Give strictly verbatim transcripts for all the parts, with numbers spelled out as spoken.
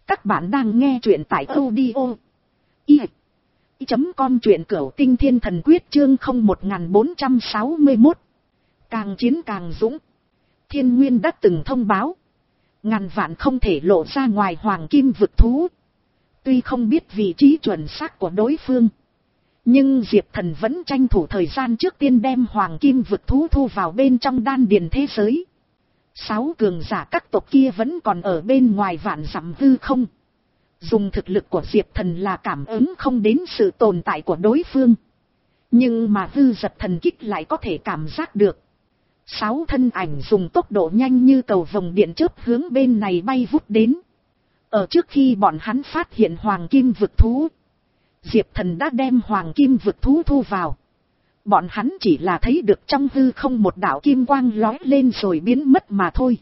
Các bạn đang nghe truyện tại audio i chấm com, truyện cửu tinh thiên thần quyết chương không một bốn sáu mốt. Càng chiến càng dũng. Thiên Nguyên đã từng thông báo, ngàn vạn không thể lộ ra ngoài hoàng kim vực thú. Tuy không biết vị trí chuẩn xác của đối phương, nhưng Diệp Thần vẫn tranh thủ thời gian trước tiên đem hoàng kim vực thú thu vào bên trong đan điền thế giới. Sáu cường giả các tộc kia vẫn còn ở bên ngoài vạn dặm hư không. Dùng thực lực của Diệp Thần là cảm ứng không đến sự tồn tại của đối phương, nhưng mà hư giật thần kích lại có thể cảm giác được. Sáu thân ảnh dùng tốc độ nhanh như cầu vồng điện chớp hướng bên này bay vút đến. Ở trước khi bọn hắn phát hiện hoàng kim vực thú, Diệp Thần đã đem hoàng kim vực thú thu vào. Bọn hắn chỉ là thấy được trong hư không một đạo kim quang lói lên rồi biến mất mà thôi.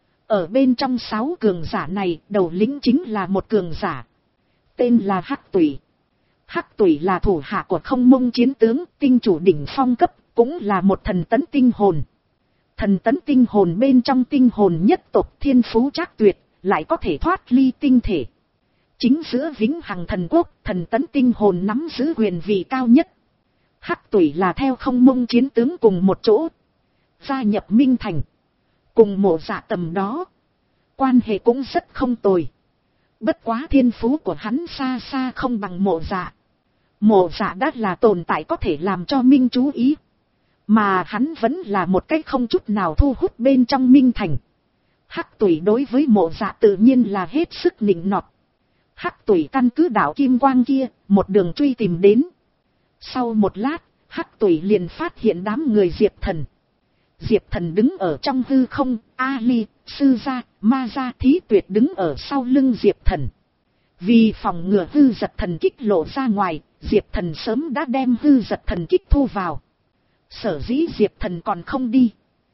Ở bên trong sáu cường giả này, đầu lĩnh chính là một cường giả, tên là Hắc Tủy. Hắc Tủy là thủ hạ của Không Mông chiến tướng, tinh chủ đỉnh phong cấp, cũng là một thần tấn tinh hồn. Thần tấn tinh hồn bên trong tinh hồn nhất tộc, thiên phú trác tuyệt, lại có thể thoát ly tinh thể. Chính giữa vĩnh hằng thần quốc, thần tấn tinh hồn nắm giữ quyền vị cao nhất. Hắc Tủy là theo Không Mông chiến tướng cùng một chỗ gia nhập Minh Thành, cùng Mộ Dạ tầm đó quan hệ cũng rất không tồi. Bất quá thiên phú của hắn xa xa không bằng Mộ Dạ. Mộ Dạ đã là tồn tại có thể làm cho Minh chú ý, mà hắn vẫn là một cái không chút nào thu hút bên trong Minh Thành. Hắc Tủy đối với Mộ Dạ tự nhiên là hết sức nịnh nọt. Hắc Tủy căn cứ đạo kim quang kia, một đường truy tìm đến. Sau một lát, Hắc Tủy liền phát hiện đám người Diệp Thần. Diệp Thần đứng ở trong hư không, Ali, Sư Gia, Ma Gia, Thí Tuyệt đứng ở sau lưng Diệp Thần. Vì phòng ngừa hư giật thần kích lộ ra ngoài, Diệp Thần sớm đã đem hư giật thần kích thu vào. Sở dĩ Diệp Thần còn không đi,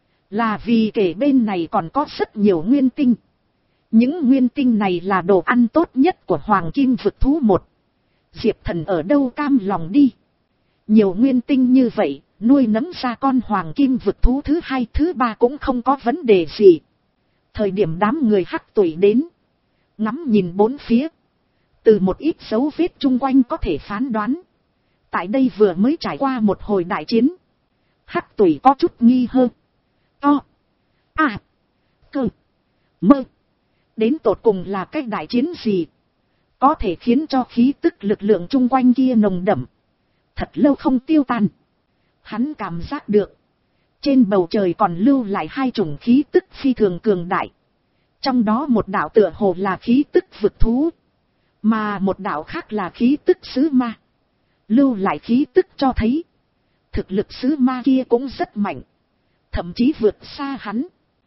là vì kể bên này còn có rất nhiều nguyên tinh. Những nguyên tinh này là đồ ăn tốt nhất của hoàng kim vực thú một. Diệp Thần ở đâu cam lòng đi. Nhiều nguyên tinh như vậy, nuôi nấng ra con hoàng kim vực thú thứ hai thứ ba cũng không có vấn đề gì. Thời điểm đám người Hắc Tủy đến, ngắm nhìn bốn phía, từ một ít dấu vết chung quanh có thể phán đoán, tại đây vừa mới trải qua một hồi đại chiến. Hắc Tủy có chút nghi hơn. To, à, cơ, mơ, đến tột cùng là cái đại chiến gì, có thể khiến cho khí tức lực lượng chung quanh kia nồng đậm, thật lâu không tiêu tan. Hắn cảm giác được, trên bầu trời còn lưu lại hai chủng khí tức phi thường cường đại. Trong đó một đạo tựa hồ là khí tức vực thú, mà một đạo khác là khí tức sứ ma. Lưu lại khí tức cho thấy, thực lực sứ ma kia cũng rất mạnh, thậm chí vượt xa hắn.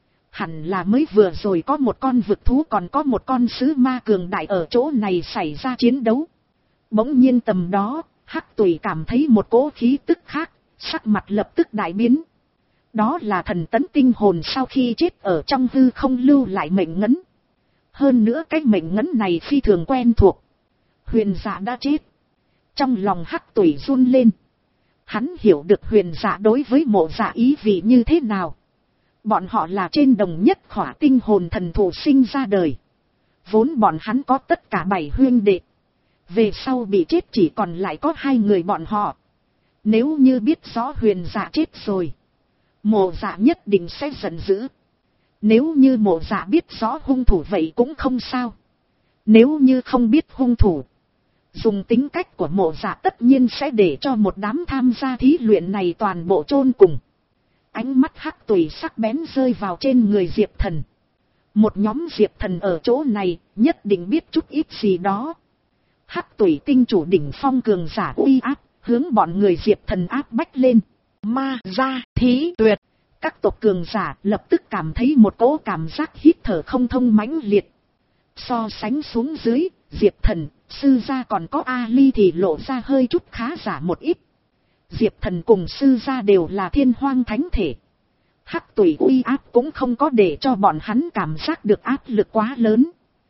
Hẳn là mới vừa rồi có một con vực thú còn có một con sứ ma cường đại ở chỗ này xảy ra chiến đấu. Bỗng nhiên tầm đó, Hắc Tủy cảm thấy một cỗ khí tức khác, sắc mặt lập tức đại biến. Đó là thần tấn tinh hồn sau khi chết ở trong hư không lưu lại mệnh ngấn. Hơn nữa cái mệnh ngấn này phi thường quen thuộc. Huyền Dạ đã chết. Trong lòng Hắc Tủy run lên. Hắn hiểu được Huyền Dạ đối với Mộ Dạ ý vị như thế nào. Bọn họ là trên đồng nhất khỏa tinh hồn thần thụ sinh ra đời. Vốn bọn hắn có tất cả bảy huynh đệ. Về sau bị chết chỉ còn lại có hai người bọn họ. Nếu như biết rõ Huyền Dạ chết rồi, Mộ Dạ nhất định sẽ giận dữ. Nếu như Mộ Dạ biết rõ hung thủ vậy cũng không sao. Nếu như không biết hung thủ, dùng tính cách của Mộ Dạ tất nhiên sẽ để cho một đám tham gia thí luyện này toàn bộ chôn cùng. Ánh mắt Hắc Tủy sắc bén rơi vào trên người Diệp Thần. Một nhóm Diệp Thần ở chỗ này nhất định biết chút ít gì đó. Hắc Tủy tinh chủ đỉnh phong cường giả uy áp, hướng bọn người Diệp Thần áp bách lên. Ma Gia, Thí Tuyệt, các tộc cường giả lập tức cảm thấy một cỗ cảm giác hít thở không thông mãnh liệt. So sánh xuống dưới, Diệp Thần, Sư Gia còn có Ali thì lộ ra hơi chút khá giả một ít. Diệp Thần cùng Sư Gia đều là thiên hoang thánh thể. Hắc Tủy uy áp cũng không có để cho bọn hắn cảm giác được áp lực quá lớn.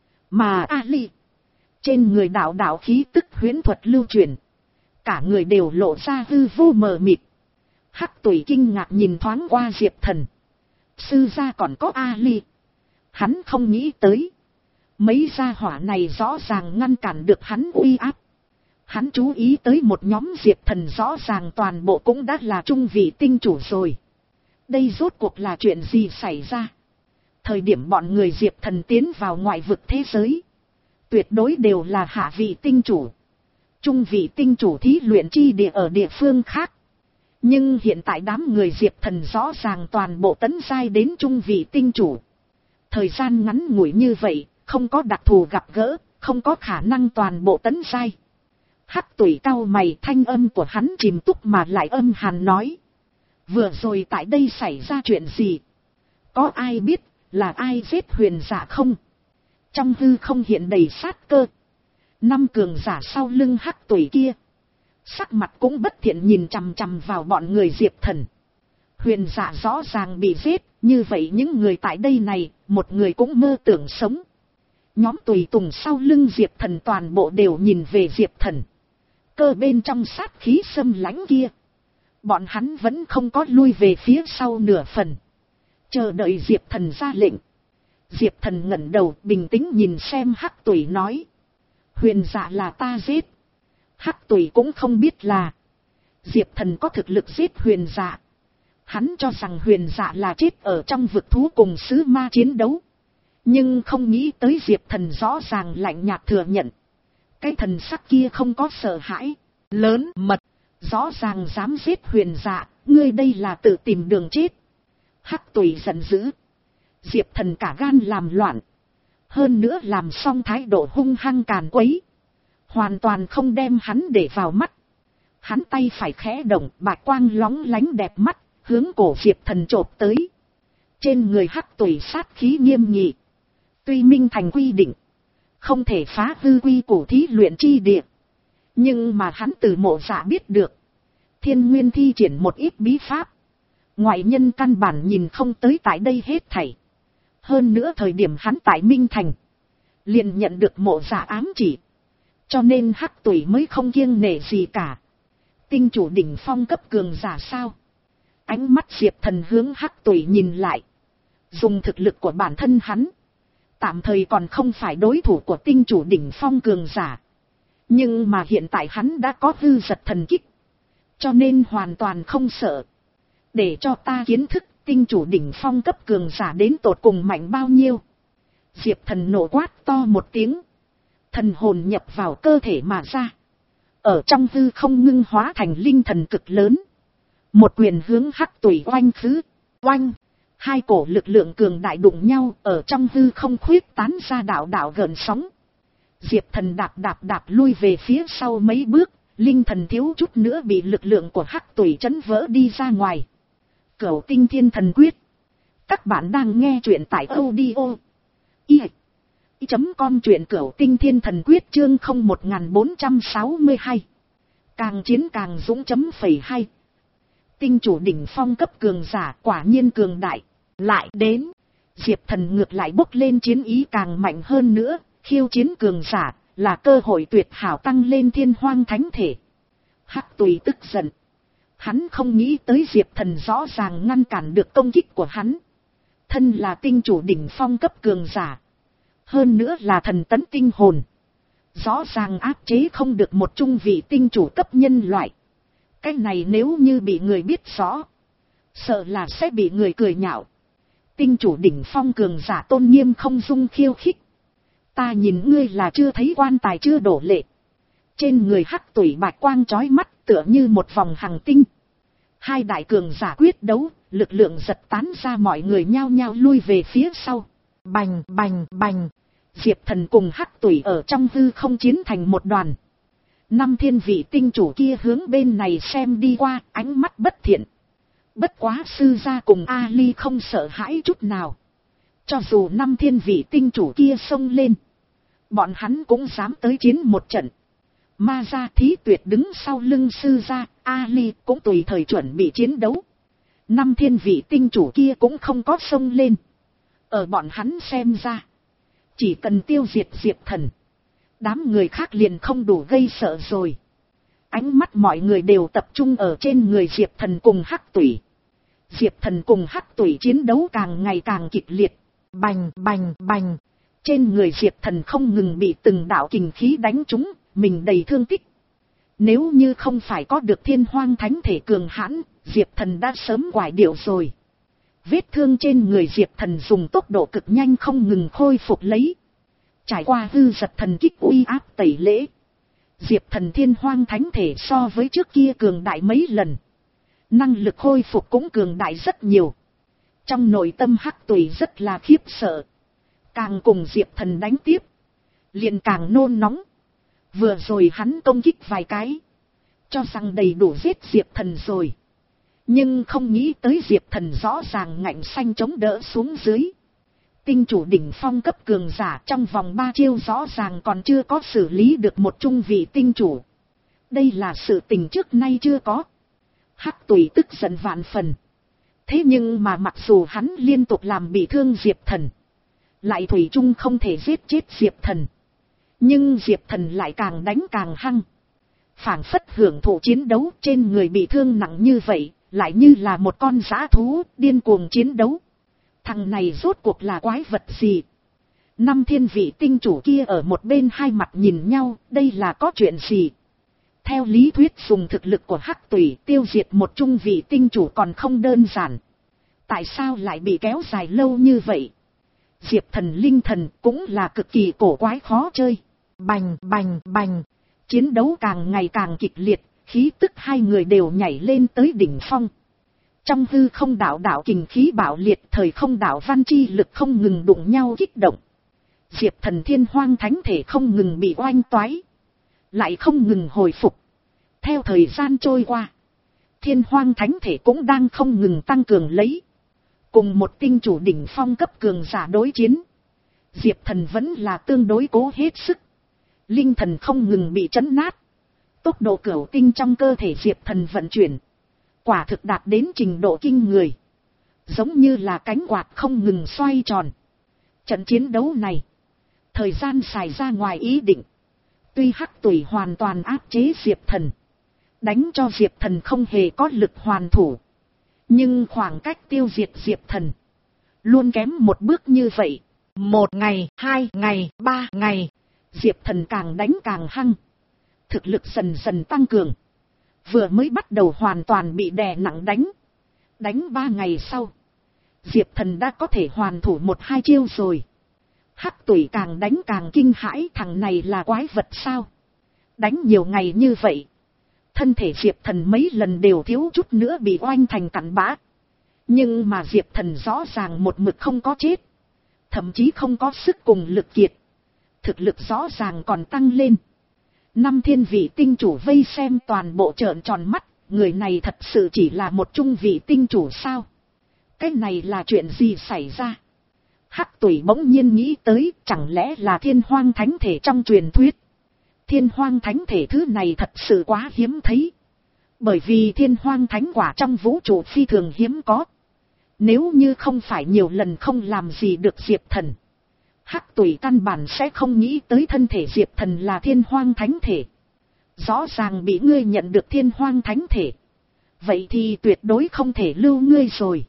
Mà Ali, trên người đạo đạo khí tức huyễn thuật lưu truyền, cả người đều lộ ra hư vô mờ mịt. Hắc Tủy kinh ngạc nhìn thoáng qua Diệp Thần, Sư Gia còn có Ali. Hắn không nghĩ tới, Mấy gia hỏa này rõ ràng ngăn cản được hắn uy áp. Hắn chú ý tới một nhóm Diệp Thần rõ ràng toàn bộ cũng đã là trung vị tinh chủ rồi. Đây rốt cuộc là chuyện gì xảy ra? Thời điểm bọn người Diệp Thần tiến vào ngoại vực thế giới, tuyệt đối đều là hạ vị tinh chủ. Trung vị tinh chủ thí luyện chi địa ở địa phương khác. Nhưng hiện tại đám người Diệp Thần rõ ràng toàn bộ tấn giai đến trung vị tinh chủ. Thời gian ngắn ngủi như vậy, không có đặc thù gặp gỡ, không có khả năng toàn bộ tấn giai. Hắc Tủy cau mày, thanh âm của hắn chìm túc mà lại âm hàn nói. Vừa rồi tại đây xảy ra chuyện gì? Có ai biết là ai giết Huyền Dạ không? Trong hư không hiện đầy sát cơ. Năm cường giả sau lưng Hắc Tủy kia, sắc mặt cũng bất thiện nhìn chằm chằm vào bọn người Diệp Thần. Huyền Dạ rõ ràng bị giết, như vậy những người tại đây này, một người cũng mơ tưởng sống. Nhóm tùy tùng sau lưng Diệp Thần toàn bộ đều nhìn về Diệp Thần. Cơ bên trong sát khí xâm lãnh kia, bọn hắn vẫn không có lui về phía sau nửa phần, chờ đợi Diệp Thần ra lệnh. Diệp Thần ngẩng đầu bình tĩnh nhìn xem Hắc Tủy nói. Huyền Dạ là ta giết. Hắc Tủy cũng không biết là Diệp Thần có thực lực giết Huyền Dạ. Hắn cho rằng Huyền Dạ là chết ở trong vực thú cùng sứ ma chiến đấu. Nhưng không nghĩ tới Diệp Thần rõ ràng lạnh nhạt thừa nhận. Cái thần sắc kia không có sợ hãi, lớn mật, rõ ràng dám giết Huyền Dạ, ngươi đây là tự tìm đường chết. Hắc Tủy giận dữ. Diệp Thần cả gan làm loạn, hơn nữa làm xong thái độ hung hăng càn quấy, hoàn toàn không đem hắn để vào mắt. Hắn tay phải khẽ động, bạch quang lóng lánh đẹp mắt, hướng cổ Diệp Thần chộp tới. Trên người Hắc Tủy sát khí nghiêm nghị. Tuy minh thành quy định, không thể phá hư quy củ thí luyện chi địa. Nhưng mà hắn từ Mộ Dạ biết được, Thiên Nguyên thi triển một ít bí pháp. Ngoại nhân căn bản nhìn không tới tại đây hết thảy. Hơn nữa thời điểm hắn tại Minh Thành, liền nhận được Mộ Dạ ám chỉ. Cho nên Hắc Tủy mới không kiêng nể gì cả. Tinh chủ đỉnh phong cấp cường giả sao? Ánh mắt Diệp Thần hướng Hắc Tủy nhìn lại. Dùng thực lực của bản thân hắn, tạm thời còn không phải đối thủ của tinh chủ đỉnh phong cường giả. Nhưng mà hiện tại hắn đã có hư giật thần kích, cho nên hoàn toàn không sợ. Để cho ta kiến thức tinh chủ đỉnh phong cấp cường giả đến tột cùng mạnh bao nhiêu. Diệp Thần nổ quát to một tiếng. Thần hồn nhập vào cơ thể mà ra. Ở trong hư không ngưng hóa thành linh thần cực lớn. Một quyền hướng Hắc Tủy oanh khứ. Oanh. Hai cổ lực lượng cường đại đụng nhau, ở trong hư không khuyết tán ra đạo đạo gợn sóng. Diệp Thần đạp đạp đạp lui về phía sau mấy bước, linh thần thiếu chút nữa bị lực lượng của Hắc Tủy chấn vỡ đi ra ngoài. Cửu Tinh Thiên Thần Quyết. Các bạn đang nghe truyện tại audio i chấm com, truyện Cửu Tinh Thiên Thần Quyết chương không một bốn sáu hai. Càng chiến càng dũng chấm phẩy hai. Tinh chủ đỉnh phong cấp cường giả quả nhiên cường đại. Lại đến, Diệp Thần ngược lại bốc lên chiến ý càng mạnh hơn nữa, khiêu chiến cường giả là cơ hội tuyệt hảo tăng lên thiên hoang thánh thể. Hắc Tùy tức giận. Hắn không nghĩ tới Diệp Thần rõ ràng ngăn cản được công kích của hắn. Thân là tinh chủ đỉnh phong cấp cường giả, hơn nữa là thần tấn tinh hồn, rõ ràng áp chế không được một trung vị tinh chủ cấp nhân loại. Cái này nếu như bị người biết rõ, sợ là sẽ bị người cười nhạo. Tinh chủ đỉnh phong cường giả tôn nghiêm không dung khiêu khích. Ta nhìn ngươi là chưa thấy quan tài chưa đổ lệ. Trên người Hắc Tủy bạch quang chói mắt tựa như một vòng hằng tinh. Hai đại cường giả quyết đấu, lực lượng giật tán ra, mọi người nhao nhao lui về phía sau. Bành bành bành. Diệp Thần cùng Hắc Tủy ở trong hư không chiến thành một đoàn. Năm thiên vị tinh chủ kia hướng bên này xem đi qua, ánh mắt bất thiện. Bất quá sư gia cùng Ali không sợ hãi chút nào. Cho dù năm thiên vị tinh chủ kia xông lên, bọn hắn cũng dám tới chiến một trận. Ma gia Thí Tuyệt đứng sau lưng sư gia, Ali cũng tùy thời chuẩn bị chiến đấu. Năm thiên vị tinh chủ kia cũng không có xông lên. Ở bọn hắn xem ra, chỉ cần tiêu diệt Diệp Thần, đám người khác liền không đủ gây sợ rồi. Ánh mắt mọi người đều tập trung ở trên người Diệp Thần cùng Hắc Tủy. Diệp Thần cùng Hắc Tủy chiến đấu càng ngày càng kịch liệt. Bành bành bành. Trên người Diệp Thần không ngừng bị từng đạo kình khí đánh trúng, mình đầy thương tích. Nếu như không phải có được Thiên Hoang Thánh Thể cường hãn, Diệp Thần đã sớm quải điệu rồi. Vết thương trên người Diệp Thần dùng tốc độ cực nhanh không ngừng khôi phục lấy. Trải qua hư giật thần kích uy áp tẩy lễ, Diệp Thần Thiên Hoang Thánh Thể so với trước kia cường đại mấy lần. Năng lực khôi phục cũng cường đại rất nhiều. Trong nội tâm Hắc Tùy rất là khiếp sợ. Càng cùng Diệp Thần đánh tiếp, liền càng nôn nóng. Vừa rồi hắn công kích vài cái, cho rằng đầy đủ giết Diệp Thần rồi. Nhưng không nghĩ tới Diệp Thần rõ ràng ngạnh xanh chống đỡ xuống dưới. Tinh chủ đỉnh phong cấp cường giả trong vòng ba chiêu rõ ràng còn chưa có xử lý được một trung vị tinh chủ. Đây là sự tình trước nay chưa có. Hắc Tùy tức giận vạn phần. Thế nhưng mà mặc dù hắn liên tục làm bị thương Diệp Thần, lại thủy chung không thể giết chết Diệp Thần. Nhưng Diệp Thần lại càng đánh càng hăng. Phảng phất hưởng thụ chiến đấu, trên người bị thương nặng như vậy, lại như là một con dã thú điên cuồng chiến đấu. Thằng này rốt cuộc là quái vật gì? Năm thiên vị tinh chủ kia ở một bên hai mặt nhìn nhau, đây là có chuyện gì? Theo lý thuyết dùng thực lực của Hắc Tùy tiêu diệt một trung vị tinh chủ còn không đơn giản. Tại sao lại bị kéo dài lâu như vậy? Diệp Thần linh thần cũng là cực kỳ cổ quái khó chơi. Bành bành bành. Chiến đấu càng ngày càng kịch liệt, khí tức hai người đều nhảy lên tới đỉnh phong. Trong hư không đạo đạo kình khí bạo liệt, thời không đạo văn chi lực không ngừng đụng nhau kích động. Diệp Thần Thiên Hoang Thánh Thể không ngừng bị oanh toái, lại không ngừng hồi phục. Theo thời gian trôi qua, Thiên Hoang Thánh Thể cũng đang không ngừng tăng cường lấy. Cùng một tinh chủ đỉnh phong cấp cường giả đối chiến, Diệp Thần vẫn là tương đối cố hết sức. Linh thần không ngừng bị trấn nát. Tốc độ cửu tinh trong cơ thể Diệp Thần vận chuyển, quả thực đạt đến trình độ kinh người. Giống như là cánh quạt không ngừng xoay tròn. Trận chiến đấu này, thời gian xài ra ngoài ý định. Tuy Hắc Tùy hoàn toàn áp chế Diệp Thần, đánh cho Diệp Thần không hề có lực hoàn thủ. Nhưng khoảng cách tiêu diệt Diệp Thần luôn kém một bước như vậy. Một ngày, hai ngày, ba ngày, Diệp Thần càng đánh càng hăng. Thực lực dần dần tăng cường. Vừa mới bắt đầu hoàn toàn bị đè nặng đánh. Đánh ba ngày sau, Diệp Thần đã có thể hoàn thủ một hai chiêu rồi. Hắc Tùy càng đánh càng kinh hãi, thằng này là quái vật sao? Đánh nhiều ngày như vậy, thân thể Diệp Thần mấy lần đều thiếu chút nữa bị oanh thành cặn bã. Nhưng mà Diệp Thần rõ ràng một mực không có chết. Thậm chí không có sức cùng lực kiệt. Thực lực rõ ràng còn tăng lên. Năm thiên vị tinh chủ vây xem toàn bộ trợn tròn mắt. Người này thật sự chỉ là một trung vị tinh chủ sao? Cái này là chuyện gì xảy ra? Hắc Tùy bỗng nhiên nghĩ tới, chẳng lẽ là Thiên Hoang Thánh Thể trong truyền thuyết? Thiên Hoang Thánh Thể thứ này thật sự quá hiếm thấy. Bởi vì Thiên Hoang Thánh Quả trong vũ trụ phi thường hiếm có. Nếu như không phải nhiều lần không làm gì được Diệp Thần, Hắc Tùy căn bản sẽ không nghĩ tới thân thể Diệp Thần là Thiên Hoang Thánh Thể. Rõ ràng bị ngươi nhận được Thiên Hoang Thánh Thể, vậy thì tuyệt đối không thể lưu ngươi rồi.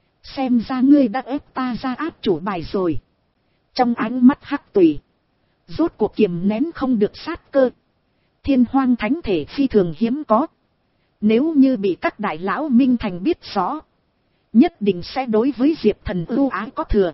Xem ra ngươi đã ép ta ra áp chủ bài rồi. Trong ánh mắt Hắc Tùy rốt cuộc kiềm nén không được sát cơ. Thiên Hoang Thánh Thể phi thường hiếm có. Nếu như bị các đại lão Minh Thành biết rõ, nhất định sẽ đối với Diệp Thần ưu ái có thừa.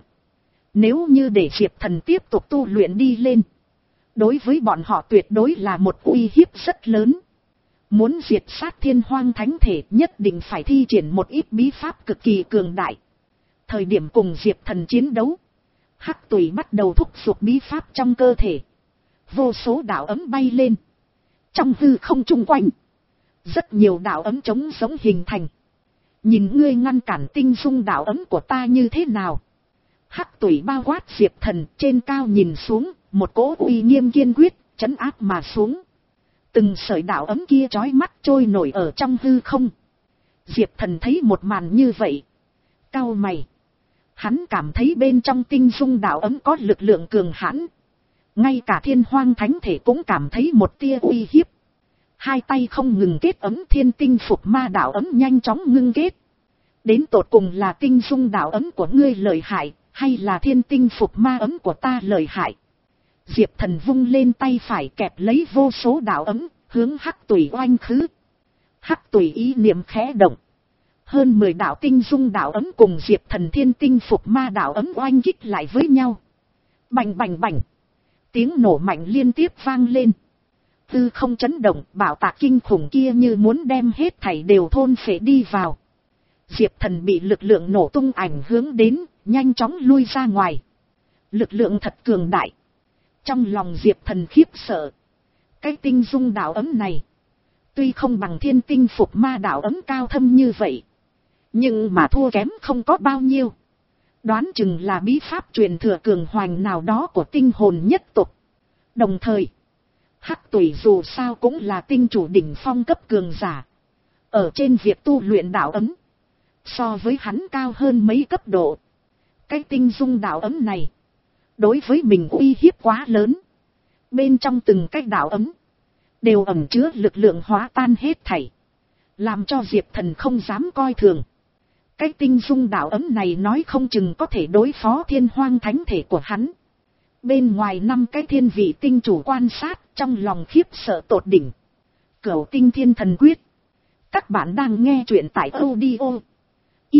Nếu như để Diệp Thần tiếp tục tu luyện đi lên, đối với bọn họ tuyệt đối là một uy hiếp rất lớn. Muốn diệt sát Thiên Hoang Thánh Thể nhất định phải thi triển một ít bí pháp cực kỳ cường đại. Thời điểm cùng Diệp Thần chiến đấu, Hắc Tùy bắt đầu thúc giục bí pháp trong cơ thể. Vô số đạo ấm bay lên. Trong hư không chung quanh, rất nhiều đạo ấm trống giống hình thành. Nhìn ngươi ngăn cản tinh dung đạo ấm của ta như thế nào? Hắc Tùy bao quát Diệp Thần, trên cao nhìn xuống, một cỗ uy nghiêm kiên quyết, trấn áp mà xuống. Từng sợi đạo ấm kia chói mắt trôi nổi ở trong hư không. Diệp Thần thấy một màn như vậy, cau mày. Hắn cảm thấy bên trong tinh dung đạo ấm có lực lượng cường hãn. Ngay cả Thiên Hoang Thánh Thể cũng cảm thấy một tia uy hiếp. Hai tay không ngừng kết ấm, thiên tinh phục ma đạo ấm nhanh chóng ngưng kết. Đến tột cùng là tinh dung đạo ấm của ngươi lợi hại, Hay là thiên tinh phục ma ấm của ta lợi hại. Diệp Thần vung lên tay phải kẹp lấy vô số đạo ấm, hướng Hắc Tùy oanh khứ. Hắc Tùy ý niệm khẽ động. Hơn mười đạo tinh dung đạo ấm cùng Diệp Thần thiên tinh phục ma đạo ấm oanh kích lại với nhau. Bành bành bành. Tiếng nổ mạnh liên tiếp vang lên. Tư không chấn động, bảo tạc kinh khủng kia như muốn đem hết thảy đều thôn phệ đi vào. Diệp Thần bị lực lượng nổ tung ảnh hướng đến, nhanh chóng lui ra ngoài. Lực lượng thật cường đại. Trong lòng Diệp Thần khiếp sợ. Cái tinh dung đạo ấm này, tuy không bằng thiên tinh phục ma đạo ấm cao thâm như vậy, nhưng mà thua kém không có bao nhiêu. Đoán chừng là bí pháp truyền thừa cường hoành nào đó của tinh hồn nhất tộc. Đồng thời, Hắc Tùy dù sao cũng là tinh chủ đỉnh phong cấp cường giả. Ở trên việc tu luyện đạo ấm, so với hắn cao hơn mấy cấp độ. Cái tinh dung đạo ấm này, đối với mình uy hiếp quá lớn. Bên trong từng cái đạo ấm, đều ẩn chứa lực lượng hóa tan hết thảy. Làm cho Diệp Thần không dám coi thường. Cái tinh dung đạo ấm này nói không chừng có thể đối phó thiên hoang thánh thể của hắn. Bên ngoài năm cái thiên vị tinh chủ quan sát, trong lòng khiếp sợ tột đỉnh. Cửu tinh thiên thần quyết. Các bạn đang nghe truyện tại audio i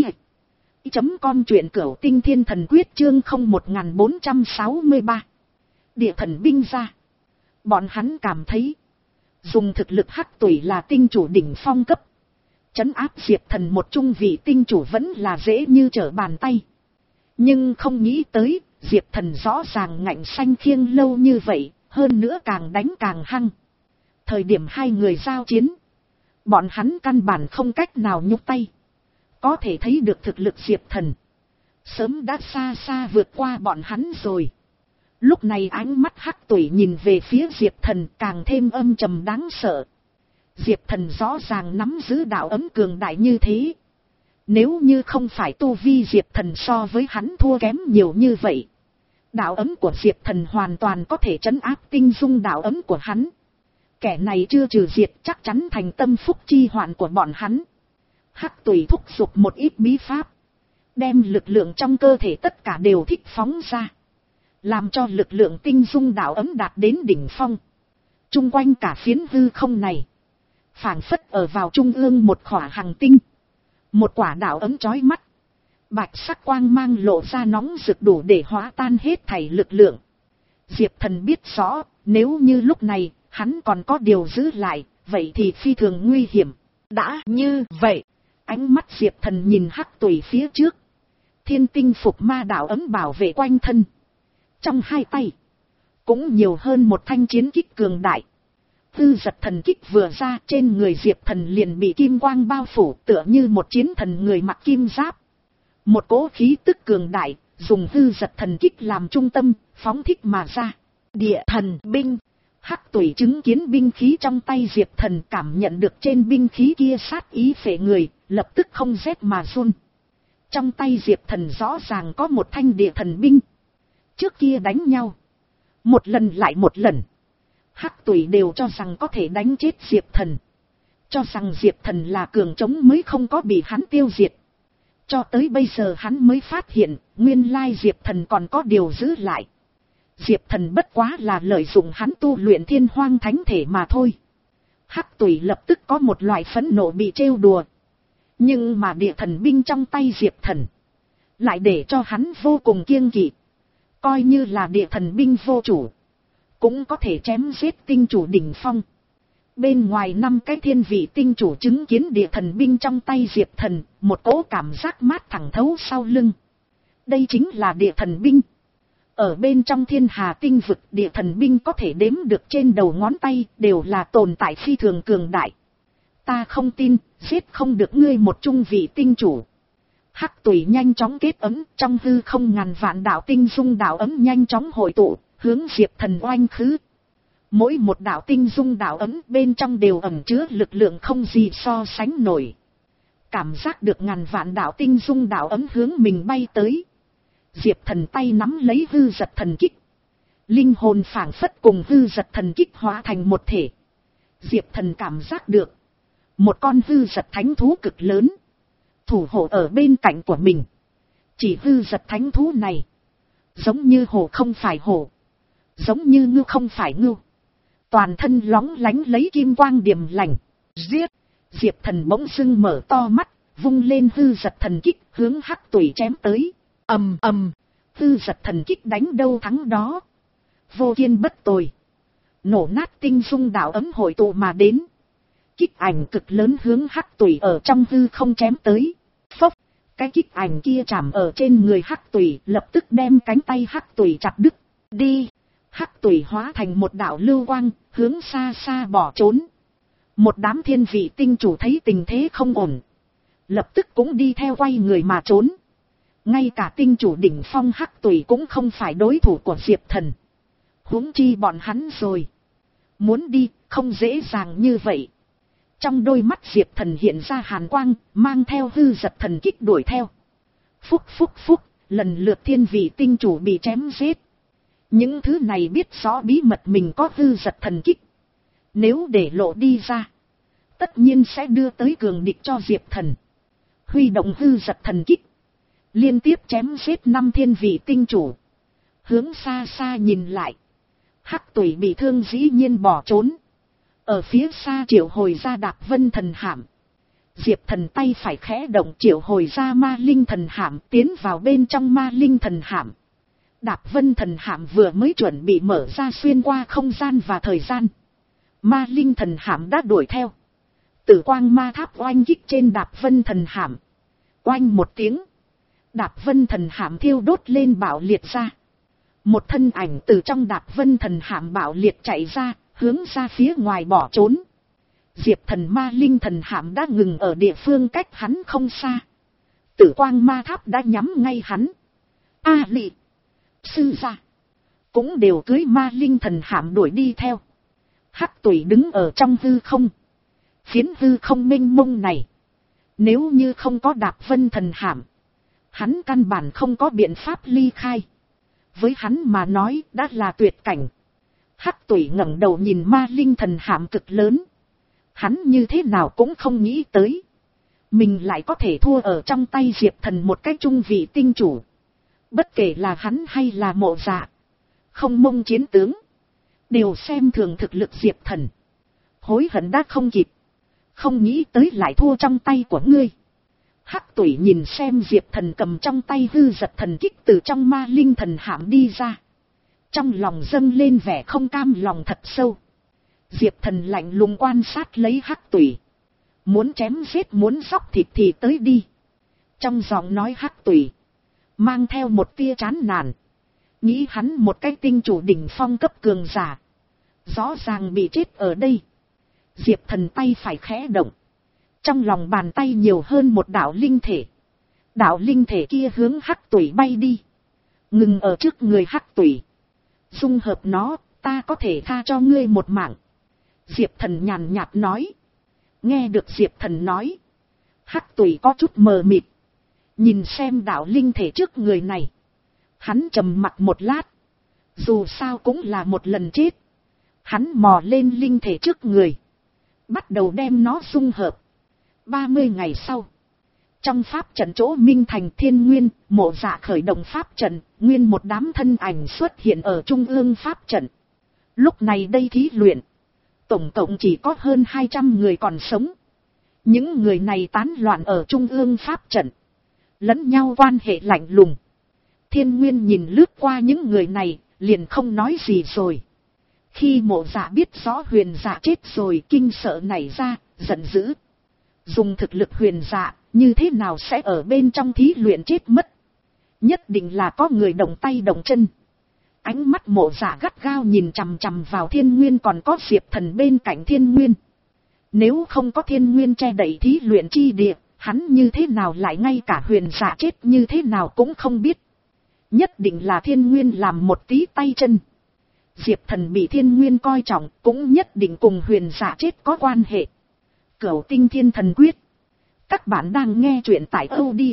chấm com truyện cửu tinh thiên thần quyết chương không một bốn sáu ba. Địa thần binh ra. Bọn hắn cảm thấy, dùng thực lực Hắc Tùy là tinh chủ đỉnh phong cấp, trấn áp Diệp Thần một trung vị tinh chủ vẫn là dễ như trở bàn tay. Nhưng không nghĩ tới, Diệp Thần rõ ràng ngạnh xanh khiêng lâu như vậy, hơn nữa càng đánh càng hăng. Thời điểm hai người giao chiến, bọn hắn căn bản không cách nào nhúc tay. Có thể thấy được thực lực Diệp Thần sớm đã xa xa vượt qua bọn hắn rồi. Lúc này ánh mắt Hắc Tùy nhìn về phía Diệp Thần càng thêm âm trầm đáng sợ. Diệp Thần rõ ràng nắm giữ đạo ấm cường đại như thế. Nếu như không phải tu vi Diệp Thần so với hắn thua kém nhiều như vậy, đạo ấm của Diệp Thần hoàn toàn có thể trấn áp tinh dung đạo ấm của hắn. Kẻ này chưa trừ diệt chắc chắn thành tâm phúc chi hoạn của bọn hắn. Hắc Tùy thúc giục một ít bí pháp, đem lực lượng trong cơ thể tất cả đều thích phóng ra, làm cho lực lượng tinh dung đạo ấm đạt đến đỉnh phong. Trung quanh cả phiến hư không này, phảng phất ở vào trung ương một khỏa hành tinh. Một quả đạo ấm chói mắt, bạch sắc quang mang lộ ra nóng rực đủ để hóa tan hết thảy lực lượng. Diệp Thần biết rõ, nếu như lúc này hắn còn có điều giữ lại, vậy thì phi thường nguy hiểm. Đã như vậy, ánh mắt Diệp Thần nhìn Hắc Tùy phía trước, thiên tinh phục ma đạo ấm bảo vệ quanh thân. Trong hai tay, cũng nhiều hơn một thanh chiến kích cường đại. Tư giật thần kích vừa ra, trên người Diệp Thần liền bị kim quang bao phủ, tựa như một chiến thần người mặc kim giáp. Một cỗ khí tức cường đại, dùng tư giật thần kích làm trung tâm, phóng thích mà ra. Địa thần binh. Hắc Tùy chứng kiến binh khí trong tay Diệp Thần, cảm nhận được trên binh khí kia sát ý phệ người, lập tức không rét mà run. Trong tay Diệp Thần rõ ràng có một thanh địa thần binh. Trước kia đánh nhau, một lần lại một lần, Hắc Tùy đều cho rằng có thể đánh chết Diệp Thần, cho rằng Diệp Thần là cường trống mới không có bị hắn tiêu diệt. Cho tới bây giờ hắn mới phát hiện, nguyên lai Diệp Thần còn có điều giữ lại. Diệp Thần bất quá là lợi dụng hắn tu luyện thiên hoang thánh thể mà thôi. Hắc Tùy lập tức có một loại phẫn nộ bị trêu đùa. Nhưng mà địa thần binh trong tay Diệp Thần lại để cho hắn vô cùng kiêng kỵ. Coi như là địa thần binh vô chủ, cũng có thể chém giết tinh chủ đỉnh phong. Bên ngoài năm cái thiên vị tinh chủ chứng kiến địa thần binh trong tay Diệp Thần, một cỗ cảm giác mát thẳng thấu sau lưng. Đây chính là địa thần binh. Ở bên trong thiên hà tinh vực, địa thần binh có thể đếm được trên đầu ngón tay, đều là tồn tại phi thường cường đại. Ta không tin, giết không được ngươi một trung vị tinh chủ. Hắc Tùy nhanh chóng kết ấm, trong hư không ngàn vạn đạo tinh dung đạo ấm nhanh chóng hội tụ, hướng Diệp Thần oanh khứ. Mỗi một đạo tinh dung đạo ấm bên trong đều ẩn chứa lực lượng không gì so sánh nổi. Cảm giác được ngàn vạn đạo tinh dung đạo ấm hướng mình bay tới, Diệp Thần tay nắm lấy hư giật thần kích. Linh hồn phảng phất cùng hư giật thần kích hóa thành một thể. Diệp Thần cảm giác được một con hư giật thánh thú cực lớn thủ hộ ở bên cạnh của mình. Chỉ hư giật thánh thú này, giống như hổ không phải hổ, giống như ngưu không phải ngưu, toàn thân lóng lánh lấy kim quang điểm lành. Giết! Diệp Thần bỗng dưng mở to mắt, vung lên hư giật thần kích hướng Hắc Tủy chém tới. Ầm ầm, hư giật thần kích đánh đâu thắng đó, vô kiên bất tồi, nổ nát tinh dung đạo ấm hội tụ mà đến. Kích ảnh cực lớn hướng Hắc Tủy ở trong hư không chém tới. Phốc, cái kích ảnh kia chạm ở trên người Hắc Tủy, lập tức đem cánh tay Hắc Tủy chặt đứt. Đi! Hắc Tủy hóa thành một đạo lưu quang, hướng xa xa bỏ trốn. Một đám thiên vị tinh chủ thấy tình thế không ổn, lập tức cũng đi theo quay người mà trốn. Ngay cả tinh chủ đỉnh phong Hắc Tủy cũng không phải đối thủ của Diệp Thần, huống chi bọn hắn rồi. Muốn đi, không dễ dàng như vậy. Trong đôi mắt Diệp Thần hiện ra hàn quang, mang theo hư giật thần kích đuổi theo. Phúc phúc phúc, lần lượt thiên vị tinh chủ bị chém giết. Những thứ này biết rõ bí mật mình có hư giật thần kích, nếu để lộ đi ra, tất nhiên sẽ đưa tới cường địch cho Diệp Thần. Huy động hư giật thần kích, liên tiếp chém giết năm thiên vị tinh chủ. Hướng xa xa nhìn lại, Hắc Tủy bị thương dĩ nhiên bỏ trốn. Ở phía xa triệu hồi ra Đạp Vân thần hạm. Diệp Thần tay phải khẽ động triệu hồi ra ma linh thần hạm tiến vào bên trong ma linh thần hạm. Đạp Vân thần hạm vừa mới chuẩn bị mở ra xuyên qua không gian và thời gian, ma linh thần hạm đã đuổi theo. Tử quang ma tháp oanh kích trên Đạp Vân thần hạm. Oanh một tiếng, Đạp Vân thần hạm thiêu đốt lên bạo liệt ra. Một thân ảnh từ trong Đạp Vân thần hạm bạo liệt chạy ra, hướng ra phía ngoài bỏ trốn. Diệp Thần ma linh thần hạm đã ngừng ở địa phương cách hắn không xa. Tử quang ma tháp đã nhắm ngay hắn. A Lị, sư gia cũng đều cưới ma linh thần hạm đuổi đi theo. Hắc Tủy đứng ở trong hư không. Phiến hư không mênh mông này, nếu như không có Đạp Vân thần hạm, hắn căn bản không có biện pháp ly khai. Với hắn mà nói đã là tuyệt cảnh. Hắc Tủy ngẩng đầu nhìn ma linh thần hạm cực lớn. Hắn như thế nào cũng không nghĩ tới, mình lại có thể thua ở trong tay Diệp Thần một cái trung vị tinh chủ. Bất kể là hắn hay là Mộ Dạ, không mông chiến tướng, đều xem thường thực lực Diệp Thần. Hối hận đã không kịp, không nghĩ tới lại thua trong tay của ngươi. Hắc Tủy nhìn xem Diệp Thần cầm trong tay hư giật thần kích từ trong ma linh thần hạm đi ra, trong lòng dâng lên vẻ không cam lòng thật sâu. Diệp Thần lạnh lùng quan sát lấy Hắc Tủy. Muốn chém giết muốn xóc thịt thì tới đi. Trong giọng nói Hắc Tủy mang theo một tia chán nản. Nghĩ hắn một cái tinh chủ đỉnh phong cấp cường giả, rõ ràng bị chết ở đây. Diệp Thần tay phải khẽ động. Trong lòng bàn tay nhiều hơn một đạo linh thể. Đạo linh thể kia hướng Hắc Tủy bay đi, ngừng ở trước người Hắc Tủy. Dung hợp nó, ta có thể tha cho ngươi một mạng. Diệp Thần nhàn nhạt nói. Nghe được Diệp Thần nói, Hắc Tủy có chút mờ mịt, nhìn xem đạo linh thể trước người này. Hắn trầm mặc một lát, dù sao cũng là một lần chết. Hắn mò lên linh thể trước người, bắt đầu đem nó dung hợp. ba mươi ngày sau, trong pháp trận chỗ Minh Thành Thiên Nguyên, Mộ Dạ khởi động pháp trận, nguyên một đám thân ảnh xuất hiện ở trung ương pháp trận. Lúc này đây thí luyện, tổng cộng chỉ có hơn hai trăm người còn sống. Những người này tán loạn ở trung ương pháp trận, lẫn nhau quan hệ lạnh lùng. Thiên Nguyên nhìn lướt qua những người này, liền không nói gì rồi. Khi Mộ Dạ biết rõ Huyền Dạ chết rồi, kinh sợ nảy ra, giận dữ. Dùng thực lực Huyền Dạ, như thế nào sẽ ở bên trong thí luyện chết mất? Nhất định là có người động tay động chân. Ánh mắt Mộ Dạ gắt gao nhìn chằm chằm vào Thiên Nguyên còn có Diệp Thần bên cạnh Thiên Nguyên. Nếu không có Thiên Nguyên che đậy thí luyện chi địa, hắn như thế nào lại ngay cả Huyền Dạ chết như thế nào cũng không biết. Nhất định là Thiên Nguyên làm một tí tay chân. Diệp Thần bị Thiên Nguyên coi trọng, cũng nhất định cùng Huyền Dạ chết có quan hệ. Cửu Tinh Thiên Thần Quyết. Các bạn đang nghe truyện tại audio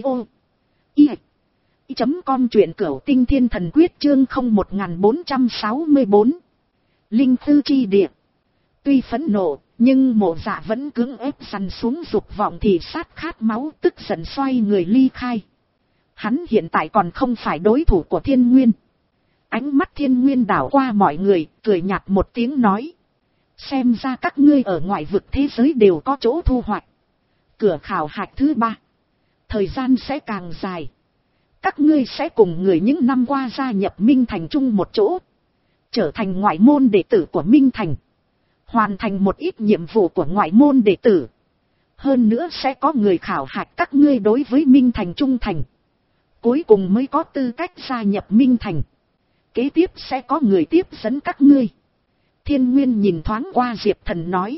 i chấm com, truyện Cửu Tinh Thiên Thần Quyết chương không một bốn sáu bốn. Linh Tư chi địa. Tuy phẫn nộ, nhưng Mộ Dạ vẫn cưỡng ép săn xuống dục vọng thì sát khát máu, tức giận xoay người ly khai. Hắn hiện tại còn không phải đối thủ của Thiên Nguyên. Ánh mắt Thiên Nguyên đảo qua mọi người, cười nhạt một tiếng nói. Xem ra các ngươi ở ngoại vực thế giới đều có chỗ thu hoạch. Cửa khảo hạch thứ ba. Thời gian sẽ càng dài. Các ngươi sẽ cùng người những năm qua gia nhập Minh Thành chung một chỗ. Trở thành ngoại môn đệ tử của Minh Thành. Hoàn thành một ít nhiệm vụ của ngoại môn đệ tử. Hơn nữa sẽ có người khảo hạch các ngươi đối với Minh Thành trung thành. Cuối cùng mới có tư cách gia nhập Minh Thành. Kế tiếp sẽ có người tiếp dẫn các ngươi. Thiên Nguyên nhìn thoáng qua Diệp Thần nói.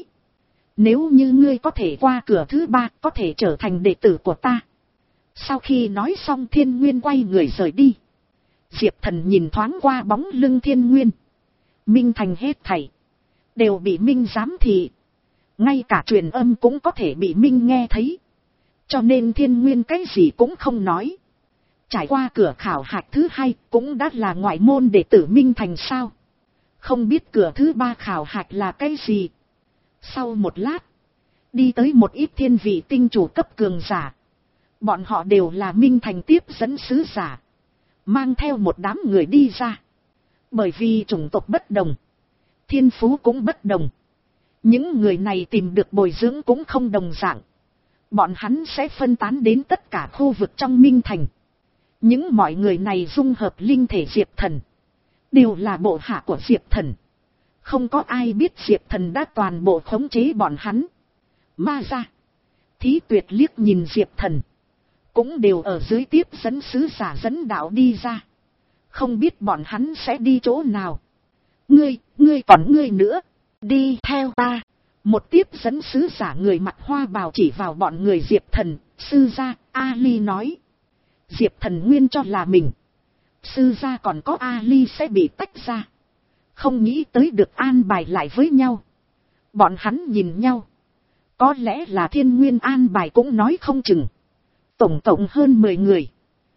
Nếu như ngươi có thể qua cửa thứ ba, có thể trở thành đệ tử của ta. Sau khi nói xong Thiên Nguyên quay người rời đi. Diệp Thần nhìn thoáng qua bóng lưng Thiên Nguyên. Minh Thành hết thảy đều bị Minh giám thị. Ngay cả truyền âm cũng có thể bị Minh nghe thấy. Cho nên Thiên Nguyên cái gì cũng không nói. Trải qua cửa khảo hạch thứ hai cũng đã là ngoại môn đệ tử Minh Thành sao. Không biết cửa thứ ba khảo hạch là cái gì. Sau một lát, đi tới một ít thiên vị tinh chủ cấp cường giả. Bọn họ đều là Minh Thành tiếp dẫn sứ giả. Mang theo một đám người đi ra. Bởi vì chủng tộc bất đồng. Thiên phú cũng bất đồng. Những người này tìm được bồi dưỡng cũng không đồng dạng. Bọn hắn sẽ phân tán đến tất cả khu vực trong Minh Thành. Những mọi người này dung hợp linh thể Diệp Thần. Đều là bộ hạ của Diệp Thần. Không có ai biết Diệp Thần đã toàn bộ khống chế bọn hắn. Ma ra. Thí Tuyệt liếc nhìn Diệp Thần. Cũng đều ở dưới tiếp dẫn sứ giả dẫn đạo đi ra. Không biết bọn hắn sẽ đi chỗ nào. Ngươi, ngươi còn ngươi nữa. Đi theo ta. Một tiếp dẫn sứ giả người mặc hoa bào chỉ vào bọn người Diệp Thần. Sư gia, Ali nói. Diệp Thần nguyên cho là mình. Sư gia còn có Ali sẽ bị tách ra. Không nghĩ tới được an bài lại với nhau. Bọn hắn nhìn nhau. Có lẽ là Thiên Nguyên an bài cũng nói không chừng. Tổng cộng hơn mười người.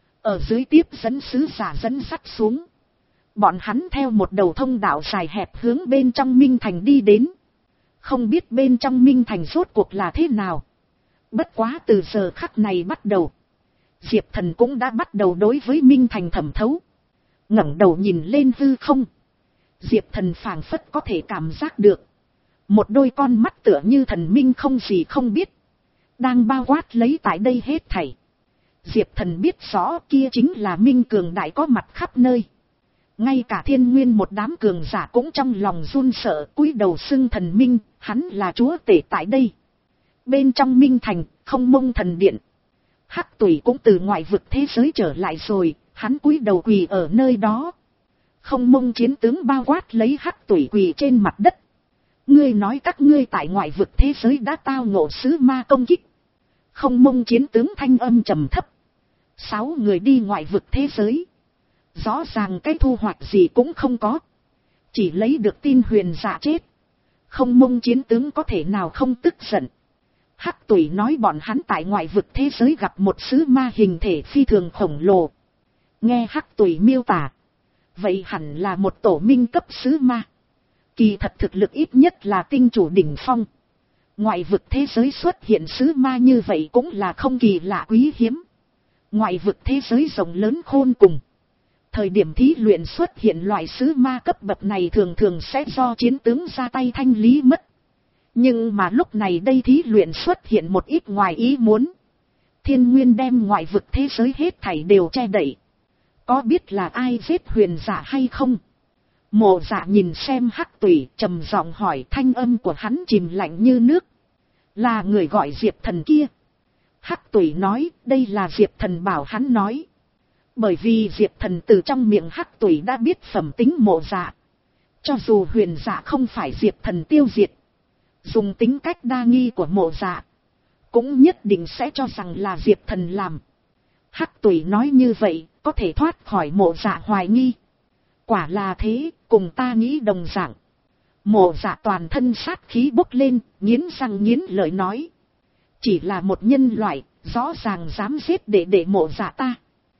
Ở dưới tiếp dẫn sứ giả dẫn sắt xuống. Bọn hắn theo một đầu thông đạo dài hẹp hướng bên trong Minh Thành đi đến. Không biết bên trong Minh Thành rốt cuộc là thế nào. Bất quá từ giờ khắc này bắt đầu. Diệp Thần cũng đã bắt đầu đối với Minh Thành thẩm thấu. Ngẩng đầu nhìn lên hư không. Diệp Thần phảng phất có thể cảm giác được. Một đôi con mắt tựa như thần minh không gì không biết. Đang bao quát lấy tại đây hết thảy. Diệp Thần biết rõ kia chính là Minh cường đại có mặt khắp nơi. Ngay cả Thiên Nguyên một đám cường giả cũng trong lòng run sợ cúi đầu xưng thần minh, hắn là chúa tể tại đây. Bên trong Minh Thành, không mông thần điện. Hắc Tùy cũng từ ngoại vực thế giới trở lại rồi, hắn cúi đầu quỳ ở nơi đó. Không mông chiến tướng bao quát lấy Hắc Tùy quỳ trên mặt đất. Ngươi nói các ngươi tại ngoại vực thế giới đã tao ngộ sứ ma công kích. Không mông chiến tướng thanh âm trầm thấp. Sáu người đi ngoại vực thế giới. Rõ ràng cái thu hoạch gì cũng không có. Chỉ lấy được tin huyền dạ chết. Không mông chiến tướng có thể nào không tức giận. Hắc Tùy nói bọn hắn tại ngoại vực thế giới gặp một sứ ma hình thể phi thường khổng lồ. Nghe Hắc Tùy miêu tả. Vậy hẳn là một tổ minh cấp sứ ma. Kỳ thật thực lực ít nhất là tinh chủ đỉnh phong. Ngoại vực thế giới xuất hiện sứ ma như vậy cũng là không kỳ lạ quý hiếm. Ngoại vực thế giới rộng lớn khôn cùng. Thời điểm thí luyện xuất hiện loại sứ ma cấp bậc này thường thường sẽ do chiến tướng ra tay thanh lý mất. Nhưng mà lúc này đây thí luyện xuất hiện một ít ngoài ý muốn. Thiên Nguyên đem ngoại vực thế giới hết thảy đều che đậy. Có biết là ai giết huyền giả hay không? Mộ Dạ nhìn xem Hắc Tùy trầm giọng hỏi, thanh âm của hắn chìm lạnh như nước. Là người gọi Diệp Thần kia. Hắc Tùy nói, đây là Diệp Thần bảo hắn nói. Bởi vì Diệp Thần từ trong miệng Hắc Tùy đã biết phẩm tính Mộ Dạ. Cho dù huyền dạ không phải Diệp Thần tiêu diệt. Dùng tính cách đa nghi của Mộ Dạ. Cũng nhất định sẽ cho rằng là Diệp Thần làm. Hắc Tùy nói như vậy, có thể thoát khỏi Mộ Dạ hoài nghi. Quả là thế, cùng ta nghĩ đồng dạng. Mộ Dạ toàn thân sát khí bốc lên, nghiến răng nghiến lợi nói. Chỉ là một nhân loại, rõ ràng dám giết để để Mộ Dạ ta.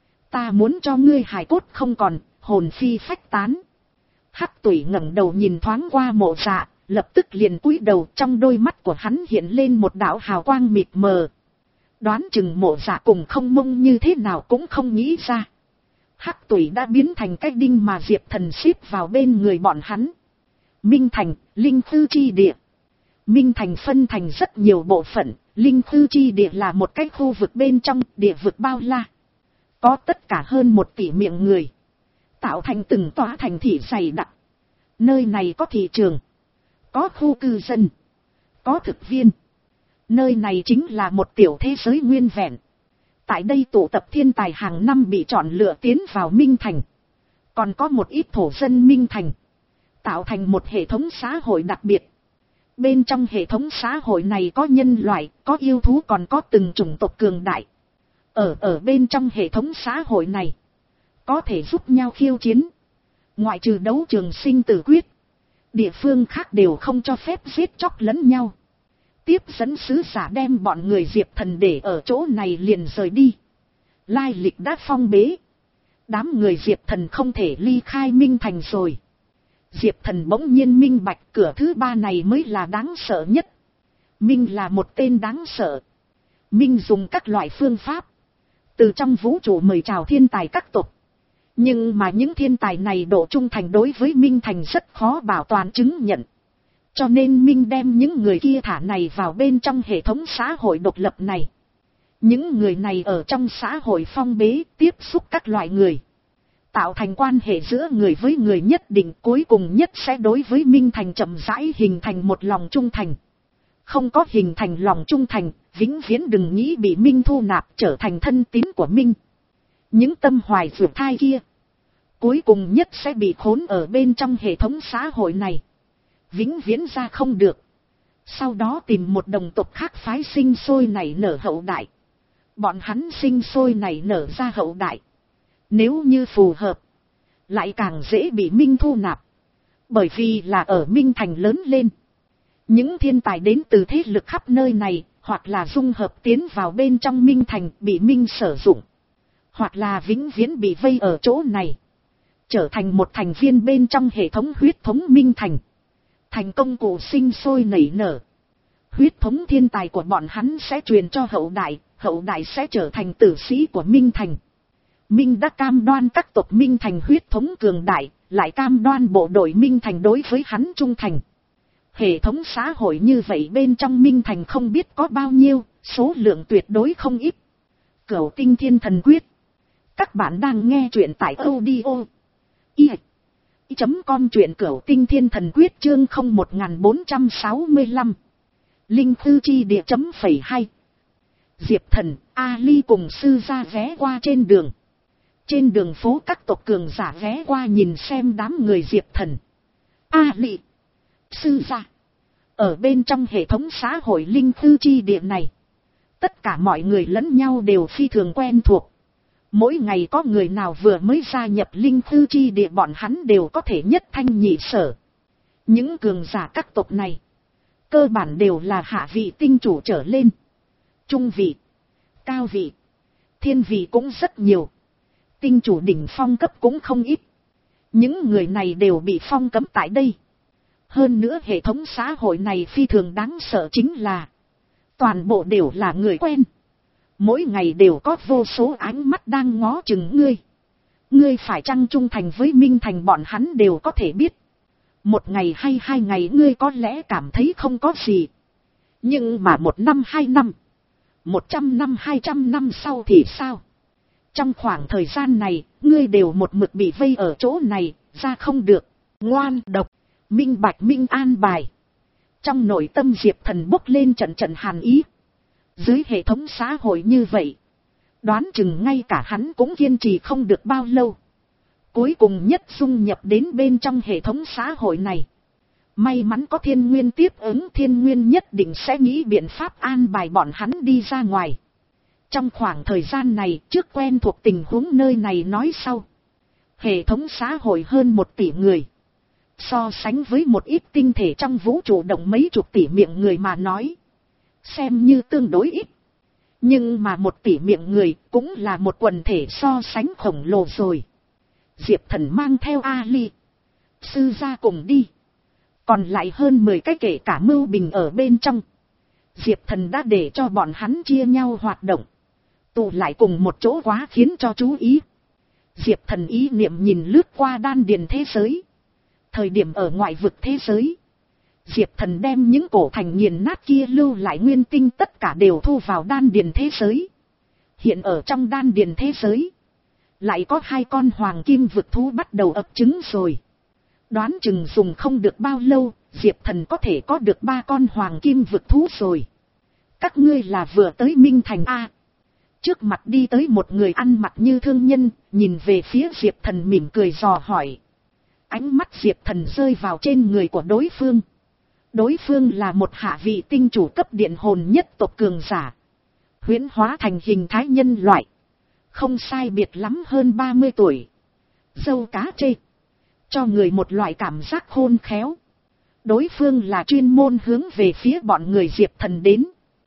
Ta muốn cho ngươi hài cốt không còn, hồn phi phách tán. Hắc Tùy ngẩng đầu nhìn thoáng qua Mộ Dạ, lập tức liền cúi đầu, trong đôi mắt của hắn hiện lên một đạo hào quang mịt mờ. Đoán chừng Mộ Dạ cùng Không Mông như thế nào cũng không nghĩ ra. Hắc Tủy đã biến thành cái đinh mà Diệp Thần xếp vào bên người bọn hắn. Minh Thành, linh tư chi địa. Minh Thành phân thành rất nhiều bộ phận, linh tư chi địa là một cái khu vực bên trong địa vực bao la. Có tất cả hơn một tỷ miệng người. Tạo thành từng tòa thành thị dày đặc. Nơi này có thị trường, có khu cư dân, có thực viên. Nơi này chính là một tiểu thế giới nguyên vẹn. Tại đây tụ tập thiên tài hàng năm bị chọn lựa tiến vào Minh Thành. Còn có một ít thổ dân Minh Thành. Tạo thành một hệ thống xã hội đặc biệt. Bên trong hệ thống xã hội này có nhân loại, có yêu thú, còn có từng chủng tộc cường đại. Ở ở bên trong hệ thống xã hội này, có thể giúp nhau khiêu chiến. Ngoại trừ đấu trường sinh tử quyết, địa phương khác đều không cho phép giết chóc lẫn nhau. Tiếp dẫn sứ giả đem bọn người Diệp Thần để ở chỗ này liền rời đi. Lai lịch đã phong bế. Đám người Diệp Thần không thể ly khai Minh Thành rồi. Diệp Thần bỗng nhiên minh bạch cửa thứ ba này mới là đáng sợ nhất. Minh là một tên đáng sợ. Minh dùng các loại phương pháp từ trong vũ trụ mời chào thiên tài các tộc. Nhưng mà những thiên tài này độ trung thành đối với Minh Thành rất khó bảo toàn chứng nhận. Cho nên Minh đem những người kia thả này vào bên trong hệ thống xã hội độc lập này. Những người này ở trong xã hội phong bế tiếp xúc các loại người. Tạo thành quan hệ giữa người với người nhất định, cuối cùng nhất sẽ đối với Minh Thành chậm rãi hình thành một lòng trung thành. Không có hình thành lòng trung thành, vĩnh viễn đừng nghĩ bị Minh thu nạp trở thành thân tín của Minh. Những tâm hoài vượt thai kia, cuối cùng nhất sẽ bị khốn ở bên trong hệ thống xã hội này. Vĩnh viễn ra không được. Sau đó tìm một đồng tộc khác phái sinh sôi nảy nở hậu đại. Bọn hắn sinh sôi nảy nở ra hậu đại. Nếu như phù hợp, lại càng dễ bị Minh thu nạp. Bởi vì là ở Minh Thành lớn lên. Những thiên tài đến từ thế lực khắp nơi này, hoặc là dung hợp tiến vào bên trong Minh Thành bị Minh sử dụng. Hoặc là vĩnh viễn bị vây ở chỗ này. Trở thành một thành viên bên trong hệ thống huyết thống Minh Thành. Thành công cụ sinh sôi nảy nở. Huyết thống thiên tài của bọn hắn sẽ truyền cho hậu đại, hậu đại sẽ trở thành tử sĩ của Minh Thành. Minh đã cam đoan các tộc Minh Thành huyết thống cường đại, lại cam đoan bộ đội Minh Thành đối với hắn trung thành. Hệ thống xã hội như vậy bên trong Minh Thành không biết có bao nhiêu, số lượng tuyệt đối không ít. Cửu Tinh Thiên Thần Quyết. Các bạn đang nghe truyện tại audio i chấm com truyện Cửu Tinh Thiên Thần Quyết chương không một bốn sáu lăm. Linh Tư Chi Địa chấm phẩy hai. Diệp Thần, Ali cùng sư gia ghé qua trên đường. Trên đường phố các tộc cường giả ghé qua nhìn xem đám người Diệp Thần, Ali, sư gia. Ở bên trong hệ thống xã hội Linh Tư Chi Địa này, tất cả mọi người lẫn nhau đều phi thường quen thuộc. Mỗi ngày có người nào vừa mới gia nhập Linh Tư Chi Địa bọn hắn đều có thể nhất thanh nhị sở. Những cường giả các tộc này, cơ bản đều là hạ vị tinh chủ trở lên. Trung vị, cao vị, thiên vị cũng rất nhiều. Tinh chủ đỉnh phong cấp cũng không ít. Những người này đều bị phong cấm tại đây. Hơn nữa hệ thống xã hội này phi thường đáng sợ chính là toàn bộ đều là người quen. Mỗi ngày đều có vô số ánh mắt đang ngó chừng ngươi. Ngươi phải chăng trung thành với Minh Thành bọn hắn đều có thể biết. Một ngày hay hai ngày ngươi có lẽ cảm thấy không có gì. Nhưng mà một năm hai năm, một trăm năm hai trăm năm sau thì sao? Trong khoảng thời gian này, ngươi đều một mực bị vây ở chỗ này, ra không được. Ngoan độc, minh bạch minh an bài. Trong nội tâm Diệp Thần bốc lên trận trận hàn ý. Dưới hệ thống xã hội như vậy, đoán chừng ngay cả hắn cũng kiên trì không được bao lâu. Cuối cùng nhất dung nhập đến bên trong hệ thống xã hội này. May mắn có Thiên Nguyên tiếp ứng, Thiên Nguyên nhất định sẽ nghĩ biện pháp an bài bọn hắn đi ra ngoài. Trong khoảng thời gian này, trước quen thuộc tình huống nơi này nói sau. Hệ thống xã hội hơn một tỷ người. So sánh với một ít tinh thể trong vũ trụ động mấy chục tỷ miệng người mà nói, xem như tương đối ít. Nhưng mà một tỷ miệng người cũng là một quần thể so sánh khổng lồ rồi. Diệp Thần mang theo Ali, sư gia cùng đi. Còn lại hơn mười cái kể cả Mưu Bình ở bên trong. Diệp Thần đã để cho bọn hắn chia nhau hoạt động, tụ lại cùng một chỗ quá khiến cho chú ý. Diệp Thần ý niệm nhìn lướt qua đan điền thế giới. Thời điểm ở ngoại vực thế giới, Diệp Thần đem những cổ thành nghiền nát kia lưu lại nguyên tinh tất cả đều thu vào đan điền thế giới. Hiện ở trong đan điền thế giới, lại có hai con hoàng kim vực thú bắt đầu ấp trứng rồi. Đoán chừng dùng không được bao lâu, Diệp Thần có thể có được ba con hoàng kim vực thú rồi. Các ngươi là vừa tới Minh Thành A. Trước mặt đi tới một người ăn mặc như thương nhân, nhìn về phía Diệp Thần mỉm cười dò hỏi. Ánh mắt Diệp Thần rơi vào trên người của đối phương. Đối phương là một hạ vị tinh chủ cấp điện hồn nhất tộc cường giả, huyễn hóa thành hình thái nhân loại, không sai biệt lắm hơn ba mươi tuổi, râu cá chê, cho người một loại cảm giác khôn khéo. Đối phương là chuyên môn hướng về phía bọn người Diệp Thần đến.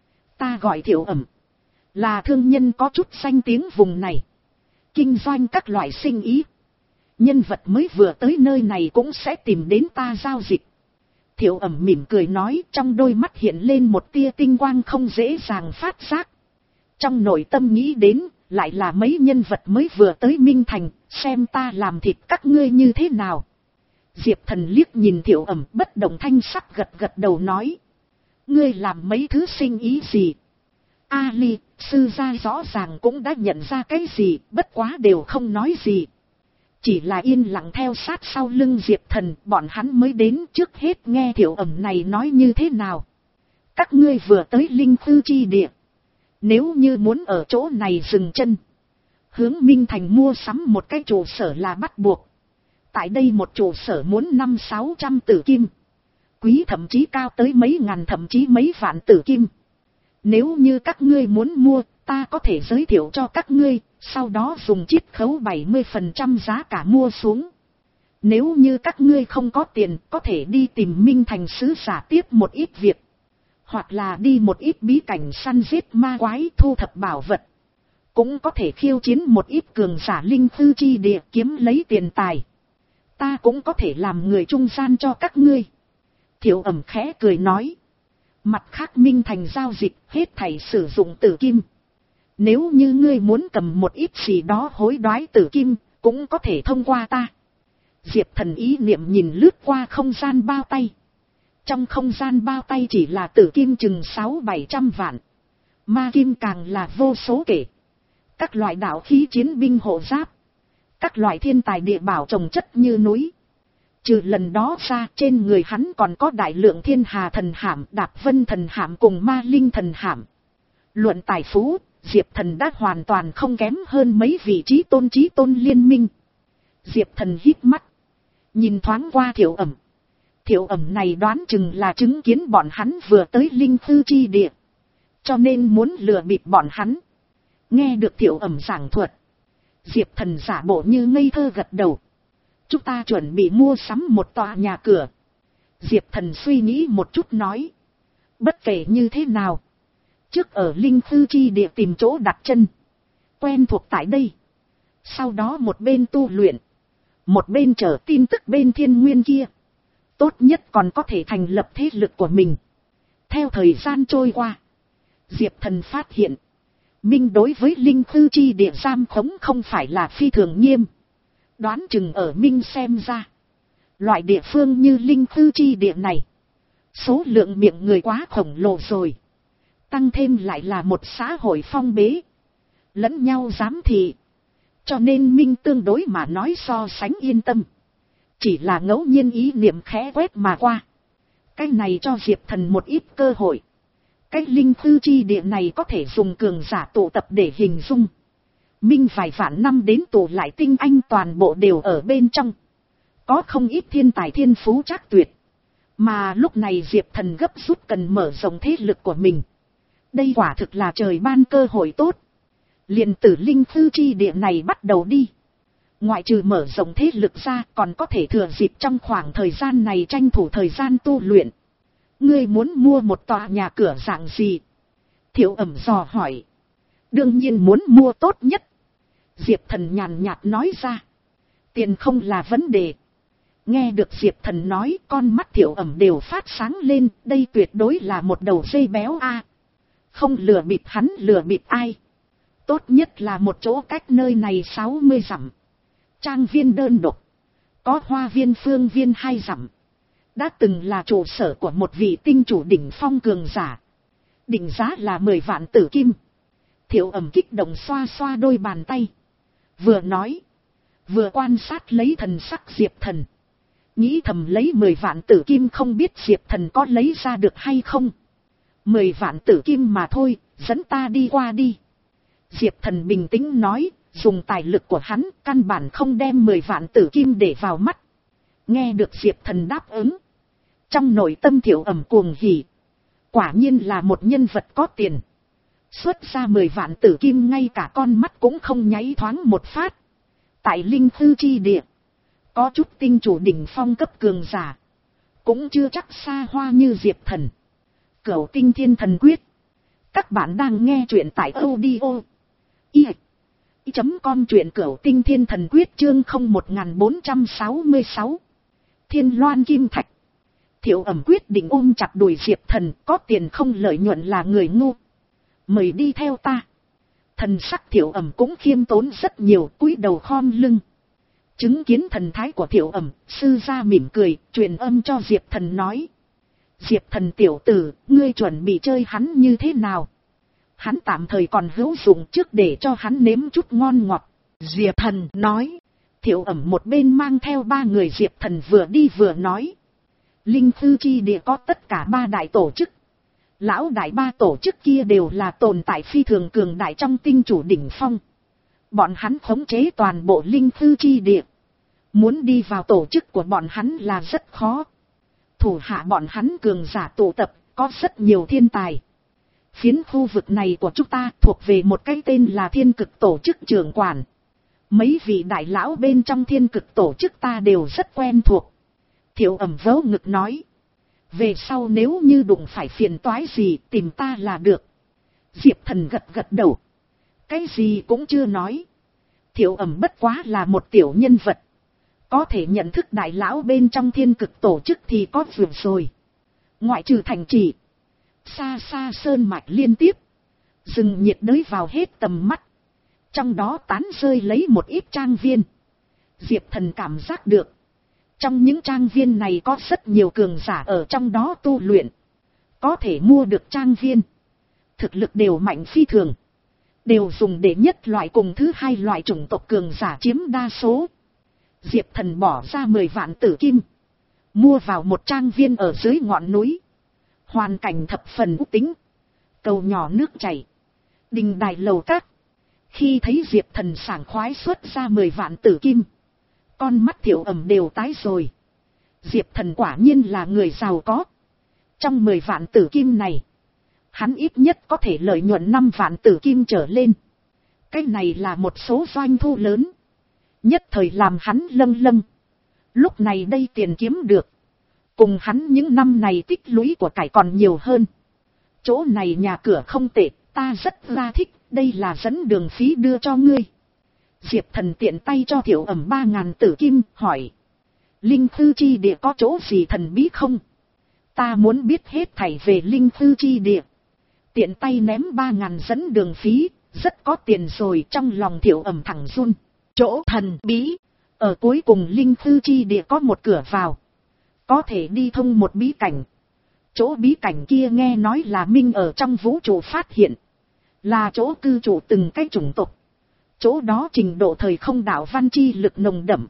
Ta gọi Thiệu Ẩm, là thương nhân có chút danh tiếng vùng này, kinh doanh các loại sinh ý. Nhân vật mới vừa tới nơi này cũng sẽ tìm đến ta giao dịch. Thiệu Ẩm mỉm cười nói, trong đôi mắt hiện lên một tia tinh quang không dễ dàng phát giác. Trong nội tâm nghĩ đến, lại là mấy nhân vật mới vừa tới Minh Thành, xem ta làm thịt các ngươi như thế nào. Diệp Thần liếc nhìn Thiệu Ẩm bất động thanh sắc gật gật đầu nói. Ngươi làm mấy thứ sinh ý gì? Ali, sư gia rõ ràng cũng đã nhận ra cái gì, bất quá đều không nói gì. Chỉ là yên lặng theo sát sau lưng Diệp Thần, bọn hắn mới đến trước hết nghe Thiệu Ẩm này nói như thế nào. Các ngươi vừa tới linh tư chi địa. Nếu như muốn ở chỗ này dừng chân, hướng Minh Thành mua sắm một cái trụ sở là bắt buộc. Tại đây một trụ sở muốn năm sáu trăm tử kim. Quý thậm chí cao tới mấy ngàn thậm chí mấy vạn tử kim. Nếu như các ngươi muốn mua, ta có thể giới thiệu cho các ngươi, sau đó dùng chiết khấu bảy mươi phần trăm giá cả mua xuống. Nếu như các ngươi không có tiền, có thể đi tìm Minh Thành sứ giả tiếp một ít việc. Hoặc là đi một ít bí cảnh săn giết ma quái thu thập bảo vật. Cũng có thể khiêu chiến một ít cường giả linh tư chi địa kiếm lấy tiền tài. Ta cũng có thể làm người trung gian cho các ngươi. Thiệu Ẩm khẽ cười nói. Mặt khác Minh Thành giao dịch hết thảy sử dụng tử kim. Nếu như ngươi muốn cầm một ít gì đó hối đoái tử kim, cũng có thể thông qua ta. Diệp Thần ý niệm nhìn lướt qua không gian bao tay. Trong không gian bao tay chỉ là tử kim chừng sáu bảy trăm vạn. Ma kim càng là vô số kể. Các loại đạo khí chiến binh hộ giáp. Các loại thiên tài địa bảo trồng chất như núi. Trừ lần đó ra, trên người hắn còn có đại lượng thiên hà thần hạm, đạp vân thần hạm cùng ma linh thần hạm. Luận tài phú, Diệp Thần đã hoàn toàn không kém hơn mấy vị trí tôn trí tôn liên minh. Diệp Thần hít mắt, nhìn thoáng qua Thiệu Ẩm. Thiệu Ẩm này đoán chừng là chứng kiến bọn hắn vừa tới linh tư chi địa, cho nên muốn lừa bịp bọn hắn. Nghe được Thiệu Ẩm giảng thuật, Diệp Thần giả bộ như ngây thơ gật đầu. Chúng ta chuẩn bị mua sắm một tòa nhà cửa. Diệp Thần suy nghĩ một chút nói. Bất kể như thế nào, trước ở linh tư chi địa tìm chỗ đặt chân, quen thuộc tại đây. Sau đó một bên tu luyện, một bên chờ tin tức bên thiên nguyên kia. Tốt nhất còn có thể thành lập thế lực của mình. Theo thời gian trôi qua, Diệp Thần phát hiện, Minh đối với linh tư chi địa giam khống không phải là phi thường nghiêm. Đoán chừng ở Minh xem ra, loại địa phương như linh tư chi địa này, số lượng miệng người quá khổng lồ rồi. Tăng thêm lại là một xã hội phong bế, lẫn nhau giám thị. Cho nên Minh tương đối mà nói so sánh yên tâm. Chỉ là ngẫu nhiên ý niệm khẽ quét mà qua. Cái này cho Diệp Thần một ít cơ hội. Cái linh tư chi địa này có thể dùng cường giả tụ tập để hình dung. Minh vài vạn năm đến tụ lại tinh anh toàn bộ đều ở bên trong. Có không ít thiên tài thiên phú trác tuyệt. Mà lúc này Diệp Thần gấp rút cần mở rộng thế lực của mình. Đây quả thực là trời ban cơ hội tốt. Liền từ linh tư chi địa này bắt đầu đi. Ngoại trừ mở rộng thế lực ra, còn có thể thừa dịp trong khoảng thời gian này tranh thủ thời gian tu luyện. Ngươi muốn mua một tòa nhà cửa dạng gì? Thiệu Ẩm dò hỏi. Đương nhiên muốn mua tốt nhất. Diệp Thần nhàn nhạt nói ra. Tiền không là vấn đề. Nghe được Diệp Thần nói, con mắt Thiệu Ẩm đều phát sáng lên, đây tuyệt đối là một đầu dây béo a. À, không lừa bịp hắn lừa bịp ai. Tốt nhất là một chỗ cách nơi này sáu mươi dặm. Trang viên đơn độc. Có hoa viên phương viên hai dặm. Đã từng là trụ sở của một vị tinh chủ đỉnh phong cường giả. Định giá là mười vạn tử kim. Thiệu Ẩm kích động xoa xoa đôi bàn tay. Vừa nói. Vừa quan sát lấy thần sắc Diệp Thần. Nghĩ thầm lấy mười vạn tử kim không biết Diệp Thần có lấy ra được hay không. Mười vạn tử kim mà thôi, dẫn ta đi qua đi. Diệp Thần bình tĩnh nói, dùng tài lực của hắn căn bản không đem mười vạn tử kim để vào mắt. Nghe được Diệp Thần đáp ứng. Trong nội tâm Thiệu Ẩm cuồng hỉ. Quả nhiên là một nhân vật có tiền. Xuất ra mười vạn tử kim ngay cả con mắt cũng không nháy thoáng một phát. Tại linh thư chi địa. Có chút tinh chủ đỉnh phong cấp cường giả. Cũng chưa chắc xa hoa như Diệp Thần. Cửu Tinh Thiên Thần Quyết. Các bạn đang nghe truyện tại audio. Y. Chấm com truyện Cửu Tinh Thiên Thần Quyết chương không một bốn sáu sáu. Thiên Loan Kim Thạch. Thiệu Ẩm quyết định ôm chặt đùi Diệp Thần, có tiền không lợi nhuận là người ngu. Mời đi theo ta. Thần sắc Thiệu Ẩm cũng khiêm tốn rất nhiều, cúi đầu khom lưng. Chứng kiến thần thái của Thiệu Ẩm, sư gia mỉm cười, truyền âm cho Diệp Thần nói. Diệp Thần tiểu tử, ngươi chuẩn bị chơi hắn như thế nào? Hắn tạm thời còn hữu dụng trước để cho hắn nếm chút ngon ngọt. Diệp Thần nói. Thiệu Ẩm một bên mang theo ba người Diệp Thần vừa đi vừa nói. Linh Thư Chi Địa có tất cả ba đại tổ chức. Lão đại ba tổ chức kia đều là tồn tại phi thường cường đại trong tinh chủ đỉnh phong. Bọn hắn khống chế toàn bộ Linh Thư Chi Địa. Muốn đi vào tổ chức của bọn hắn là rất khó. Thủ hạ bọn hắn cường giả tụ tập, có rất nhiều thiên tài. Phiến khu vực này của chúng ta thuộc về một cái tên là Thiên Cực tổ chức trưởng quản. Mấy vị đại lão bên trong Thiên Cực tổ chức ta đều rất quen thuộc. Thiệu Ẩm vớ ngực nói. Về sau nếu như đụng phải phiền toái gì tìm ta là được. Diệp Thần gật gật đầu. Cái gì cũng chưa nói. Thiệu Ẩm bất quá là một tiểu nhân vật. Có thể nhận thức đại lão bên trong Thiên Cực tổ chức thì có vượt rồi. Ngoại trừ thành trì. Xa xa sơn mạch liên tiếp. Rừng nhiệt đới vào hết tầm mắt. Trong đó tán rơi lấy một ít trang viên. Diệp Thần cảm giác được. Trong những trang viên này có rất nhiều cường giả ở trong đó tu luyện. Có thể mua được trang viên. Thực lực đều mạnh phi thường. Đều dùng để nhất loại cùng thứ hai loại chủng tộc cường giả chiếm đa số. Diệp Thần bỏ ra mười vạn tử kim. Mua vào một trang viên ở dưới ngọn núi. Hoàn cảnh thập phần ưu tính. Cầu nhỏ nước chảy. Đình đài lầu các. Khi thấy Diệp Thần sảng khoái xuất ra mười vạn tử kim. Con mắt Thiệu Ẩm đều tái rồi. Diệp Thần quả nhiên là người giàu có. Trong mười vạn tử kim này. Hắn ít nhất có thể lợi nhuận năm vạn tử kim trở lên. Cái này là một số doanh thu lớn. Nhất thời làm hắn lâng lâng. Lúc này đây tiền kiếm được. Cùng hắn những năm này tích lũy của cải còn nhiều hơn. Chỗ này nhà cửa không tệ, ta rất ra thích, đây là dẫn đường phí đưa cho ngươi. Diệp Thần tiện tay cho Thiệu Ẩm ba ngàn tử kim, hỏi. Linh Thư Chi Địa có chỗ gì thần bí không? Ta muốn biết hết thảy về Linh Thư Chi Địa. Tiện tay ném ba ngàn dẫn đường phí, rất có tiền rồi. Trong lòng Thiệu Ẩm thẳng run. Chỗ thần bí. Ở cuối cùng Linh Thư Chi Địa có một cửa vào. Có thể đi thông một bí cảnh. Chỗ bí cảnh kia nghe nói là Minh ở trong vũ trụ phát hiện. Là chỗ cư trụ từng cái chủng tộc. Chỗ đó trình độ thời không đạo văn chi lực nồng đậm.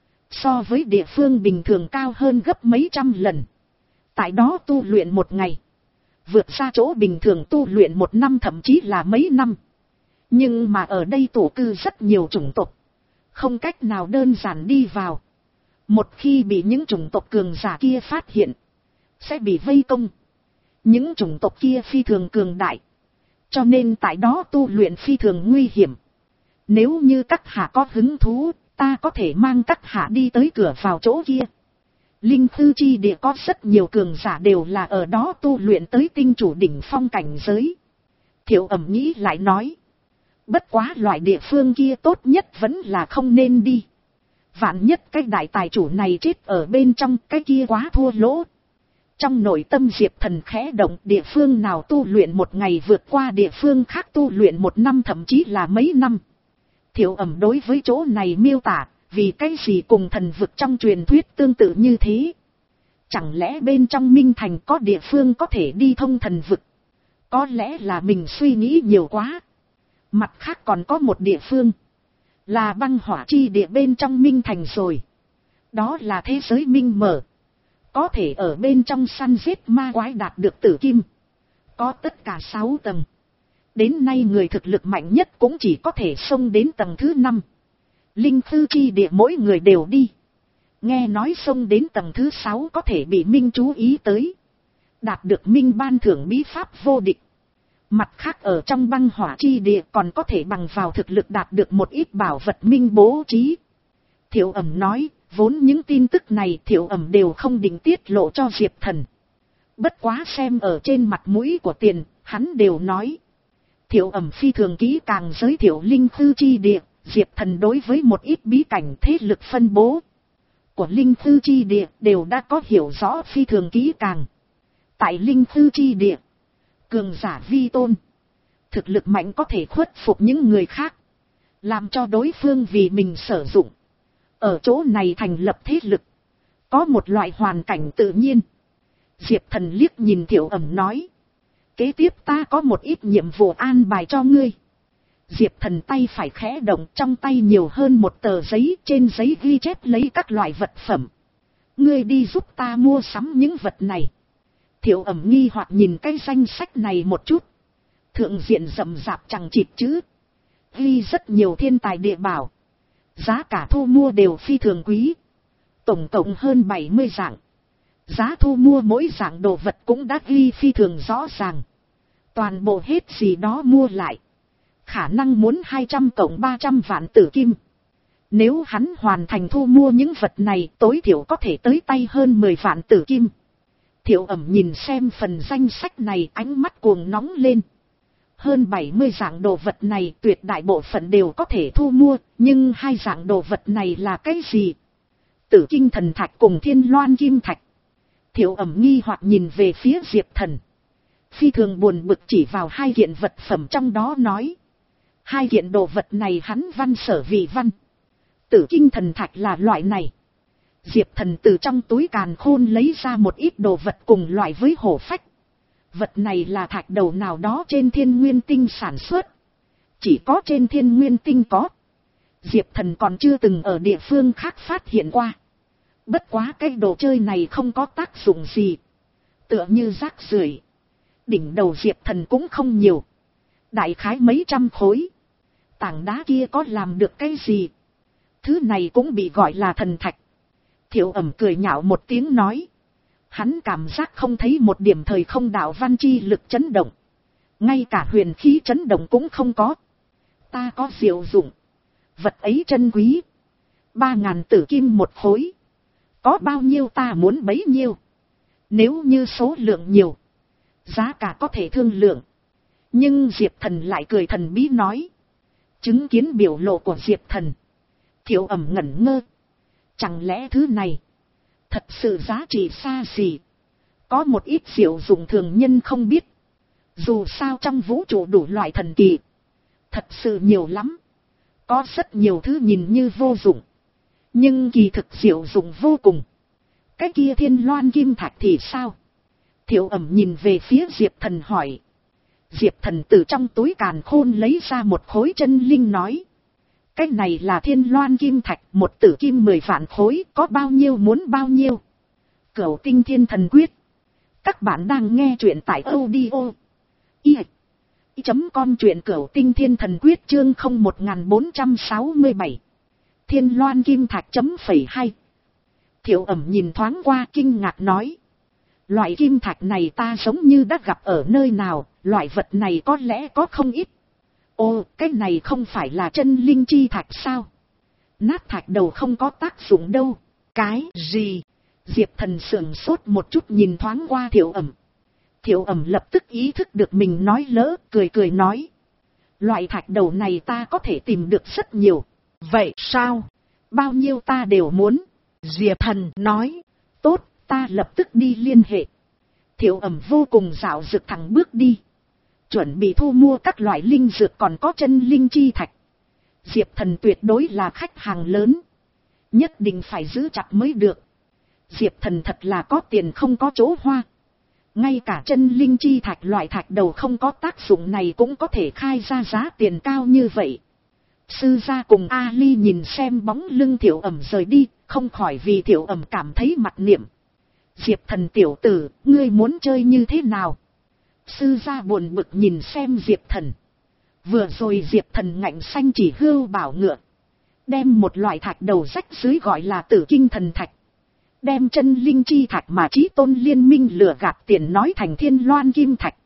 So với địa phương bình thường cao hơn gấp mấy trăm lần. Tại đó tu luyện một ngày. Vượt xa chỗ bình thường tu luyện một năm thậm chí là mấy năm. Nhưng mà ở đây tụ cư rất nhiều chủng tộc. Không cách nào đơn giản đi vào. Một khi bị những chủng tộc cường giả kia phát hiện. Sẽ bị vây công. Những chủng tộc kia phi thường cường đại. Cho nên tại đó tu luyện phi thường nguy hiểm. Nếu như các hạ có hứng thú, ta có thể mang các hạ đi tới cửa vào chỗ kia. Linh Thư Chi Địa có rất nhiều cường giả đều là ở đó tu luyện tới tinh chủ đỉnh phong cảnh giới. Thiệu Ẩm nghĩ lại nói. Bất quá loại địa phương kia tốt nhất vẫn là không nên đi. Vạn nhất cái đại tài chủ này chết ở bên trong, cái kia quá thua lỗ. Trong nội tâm Diệp Thần khẽ động, địa phương nào tu luyện một ngày vượt qua địa phương khác tu luyện một năm thậm chí là mấy năm. Thiệu Ẩm đối với chỗ này miêu tả, vì cái gì cùng thần vực trong truyền thuyết tương tự như thế. Chẳng lẽ bên trong Minh Thành có địa phương có thể đi thông thần vực? Có lẽ là mình suy nghĩ nhiều quá. Mặt khác còn có một địa phương, là băng hỏa chi địa bên trong Minh Thành rồi. Đó là thế giới minh mở. Có thể ở bên trong săn giết ma quái đạt được tử kim. Có tất cả sáu tầng. Đến nay người thực lực mạnh nhất cũng chỉ có thể xông đến tầng thứ năm. Linh thư chi địa mỗi người đều đi. Nghe nói xông đến tầng thứ sáu có thể bị Minh chú ý tới. Đạt được Minh ban thưởng bí pháp vô địch. Mặt khác ở trong băng hỏa chi địa còn có thể bằng vào thực lực đạt được một ít bảo vật Minh bố trí. Thiệu Ẩm nói, vốn những tin tức này Thiệu Ẩm đều không định tiết lộ cho Diệp Thần. Bất quá xem ở trên mặt mũi của tiền, hắn đều nói. Thiệu Ẩm phi thường kỹ càng giới thiệu linh thư chi địa, Diệp Thần đối với một ít bí cảnh thế lực phân bố của linh thư chi địa đều đã có hiểu rõ phi thường kỹ càng. Tại linh thư chi địa, cường giả vi tôn, thực lực mạnh có thể khuất phục những người khác, làm cho đối phương vì mình sử dụng. Ở chỗ này thành lập thế lực, có một loại hoàn cảnh tự nhiên. Diệp Thần liếc nhìn Thiệu Ẩm nói, kế tiếp ta có một ít nhiệm vụ an bài cho ngươi. Diệp Thần tay phải khẽ động, trong tay nhiều hơn một tờ giấy, trên giấy ghi chép lấy các loại vật phẩm. Ngươi đi giúp ta mua sắm những vật này. Thiệu Ẩm nghi hoặc nhìn cái danh sách này một chút. Thượng diện rậm rạp chẳng chịt chữ, ghi rất nhiều thiên tài địa bảo. Giá cả thu mua đều phi thường quý. Tổng cộng hơn bảy mươi dạng. Giá thu mua mỗi dạng đồ vật cũng đã ghi phi thường rõ ràng. Toàn bộ hết gì đó mua lại, khả năng muốn hai trăm cộng ba trăm vạn tử kim. Nếu hắn hoàn thành thu mua những vật này, tối thiểu có thể tới tay hơn mười vạn tử kim. Thiệu Ẩm nhìn xem phần danh sách này, ánh mắt cuồng nóng lên. Hơn bảy mươi dạng đồ vật này tuyệt đại bộ phận đều có thể thu mua, nhưng hai dạng đồ vật này là cái gì? Tử Kinh Thần Thạch cùng Thiên Loan Kim Thạch. Thiệu Ẩm nghi hoặc nhìn về phía Diệp Thần. Phi thường buồn bực chỉ vào hai kiện vật phẩm trong đó nói. Hai kiện đồ vật này hắn văn sở vị văn. Tử Kinh Thần Thạch là loại này. Diệp Thần từ trong túi càn khôn lấy ra một ít đồ vật cùng loại với hổ phách. Vật này là thạch đầu nào đó trên Thiên Nguyên Tinh sản xuất. Chỉ có trên Thiên Nguyên Tinh có. Diệp Thần còn chưa từng ở địa phương khác phát hiện qua. Bất quá cái đồ chơi này không có tác dụng gì. Tựa như rác rưởi. Đỉnh đầu Diệp Thần cũng không nhiều. Đại khái mấy trăm khối. Tảng đá kia có làm được cái gì? Thứ này cũng bị gọi là thần thạch. Thiệu Ẩm cười nhạo một tiếng nói. Hắn cảm giác không thấy một điểm thời không đạo văn chi lực chấn động. Ngay cả huyền khí chấn động cũng không có. Ta có diệu dụng. Vật ấy chân quý. Ba ngàn tử kim một khối. Có bao nhiêu ta muốn bấy nhiêu. Nếu như số lượng nhiều, giá cả có thể thương lượng. Nhưng Diệp Thần lại cười thần bí nói. Chứng kiến biểu lộ của Diệp Thần, Thiệu Ẩm ngẩn ngơ. Chẳng lẽ thứ này thật sự giá trị xa xỉ? Có một ít diệu dụng thường nhân không biết. Dù sao trong vũ trụ đủ loại thần kỳ thật sự nhiều lắm. Có rất nhiều thứ nhìn như vô dụng, nhưng kỳ thực diệu dụng vô cùng. Cái kia Thiên Loan Kim Thạch thì sao? Thiệu Ẩm nhìn về phía Diệp Thần hỏi. Diệp Thần từ trong túi càn khôn lấy ra một khối chân linh nói. Cái này là Thiên Loan Kim Thạch, một tử kim mười vạn khối, có bao nhiêu muốn bao nhiêu. Cửu Tinh Thiên Thần Quyết. Các bạn đang nghe truyện tại audio i chấm com, truyện Cửu Tinh Thiên Thần Quyết chương không một bốn sáu bảy. Thiên Loan Kim Thạch chấm phẩy hai. Thiệu Ẩm nhìn thoáng qua kinh ngạc nói. Loại kim thạch này ta giống như đã gặp ở nơi nào, loại vật này có lẽ có không ít. Ồ, cái này không phải là chân linh chi thạch sao? Nát thạch đầu không có tác dụng đâu. Cái gì? Diệp Thần sửng sốt một chút nhìn thoáng qua Thiệu Ẩm. Thiệu Ẩm lập tức ý thức được mình nói lỡ, cười cười nói. Loại thạch đầu này ta có thể tìm được rất nhiều. Vậy sao? Bao nhiêu ta đều muốn. Diệp Thần nói, tốt, ta lập tức đi liên hệ. Thiệu Ẩm vô cùng dạo dực thẳng bước đi. Chuẩn bị thu mua các loại linh dược còn có chân linh chi thạch. Diệp Thần tuyệt đối là khách hàng lớn. Nhất định phải giữ chặt mới được. Diệp Thần thật là có tiền không có chỗ hoa. Ngay cả chân linh chi thạch loại thạch đầu không có tác dụng này cũng có thể khai ra giá tiền cao như vậy. Sư gia cùng Ali nhìn xem bóng lưng Thiệu Ẩm rời đi, không khỏi vì Thiệu Ẩm cảm thấy mặc niệm. Diệp Thần tiểu tử, ngươi muốn chơi như thế nào? Sư gia buồn bực nhìn xem Diệp Thần. Vừa rồi Diệp Thần ngạnh xanh chỉ hưu bảo ngựa. Đem một loại thạch đầu rách dưới gọi là Tử Kinh Thần Thạch. Đem chân linh chi thạch mà Chí Tôn liên minh lừa gạt tiền nói thành Thiên Loan Kim Thạch.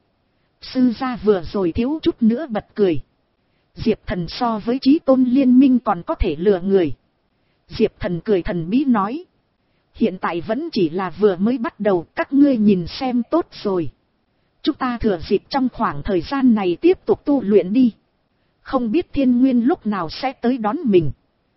Sư gia vừa rồi thiếu chút nữa bật cười. Diệp Thần so với Chí Tôn liên minh còn có thể lừa người. Diệp Thần cười thần bí nói. Hiện tại vẫn chỉ là vừa mới bắt đầu, các ngươi nhìn xem tốt rồi. Chúng ta thừa dịp trong khoảng thời gian này tiếp tục tu luyện đi. Không biết thiên nguyên lúc nào sẽ tới đón mình.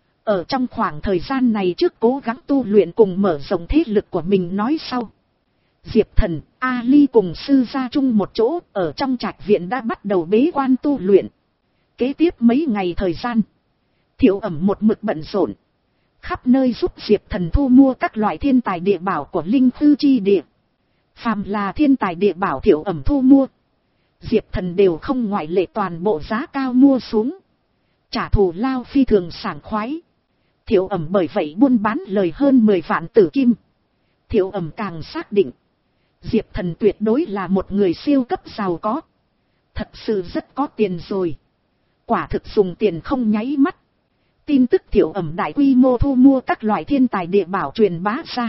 Ở trong khoảng thời gian này trước cố gắng tu luyện cùng mở rộng thế lực của mình nói sau. Diệp Thần, Ali cùng sư gia chung một chỗ ở trong trạch viện đã bắt đầu bế quan tu luyện. Kế tiếp mấy ngày thời gian, Thiệu Ẩm một mực bận rộn. Khắp nơi giúp Diệp Thần thu mua các loại thiên tài địa bảo của linh thư chi địa. Phàm là thiên tài địa bảo Thiệu Ẩm thu mua, Diệp Thần đều không ngoại lệ toàn bộ giá cao mua xuống. Trả thù lao phi thường sảng khoái. Thiệu Ẩm bởi vậy buôn bán lời hơn mười vạn tử kim. Thiệu Ẩm càng xác định, Diệp Thần tuyệt đối là một người siêu cấp giàu có. Thật sự rất có tiền rồi. Quả thực dùng tiền không nháy mắt. Tin tức Thiệu Ẩm đại quy mô thu mua các loại thiên tài địa bảo truyền bá ra.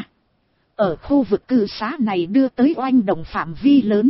Ở khu vực cư xá này đưa tới oanh động phạm vi lớn.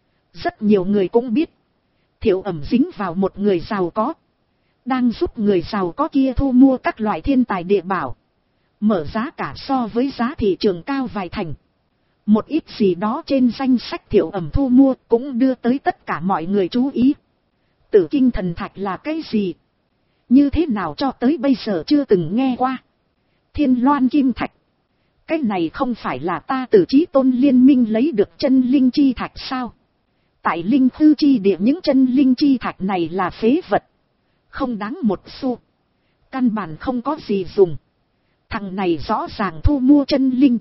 Rất nhiều người cũng biết, Thiệu Ẩm dính vào một người giàu có. Đang giúp người giàu có kia thu mua các loại thiên tài địa bảo. Mở giá cả so với giá thị trường cao vài thành. Một ít gì đó trên danh sách Thiệu Ẩm thu mua cũng đưa tới tất cả mọi người chú ý. Tử Kinh Thần Thạch là cái gì? Như thế nào cho tới bây giờ chưa từng nghe qua? Thiên Loan Kim Thạch. Cái này không phải là ta từ Chí Tôn liên minh lấy được chân linh chi thạch sao? Tại linh thư chi địa những chân linh chi thạch này là phế vật. Không đáng một xu. Căn bản không có gì dùng. Thằng này rõ ràng thu mua chân linh.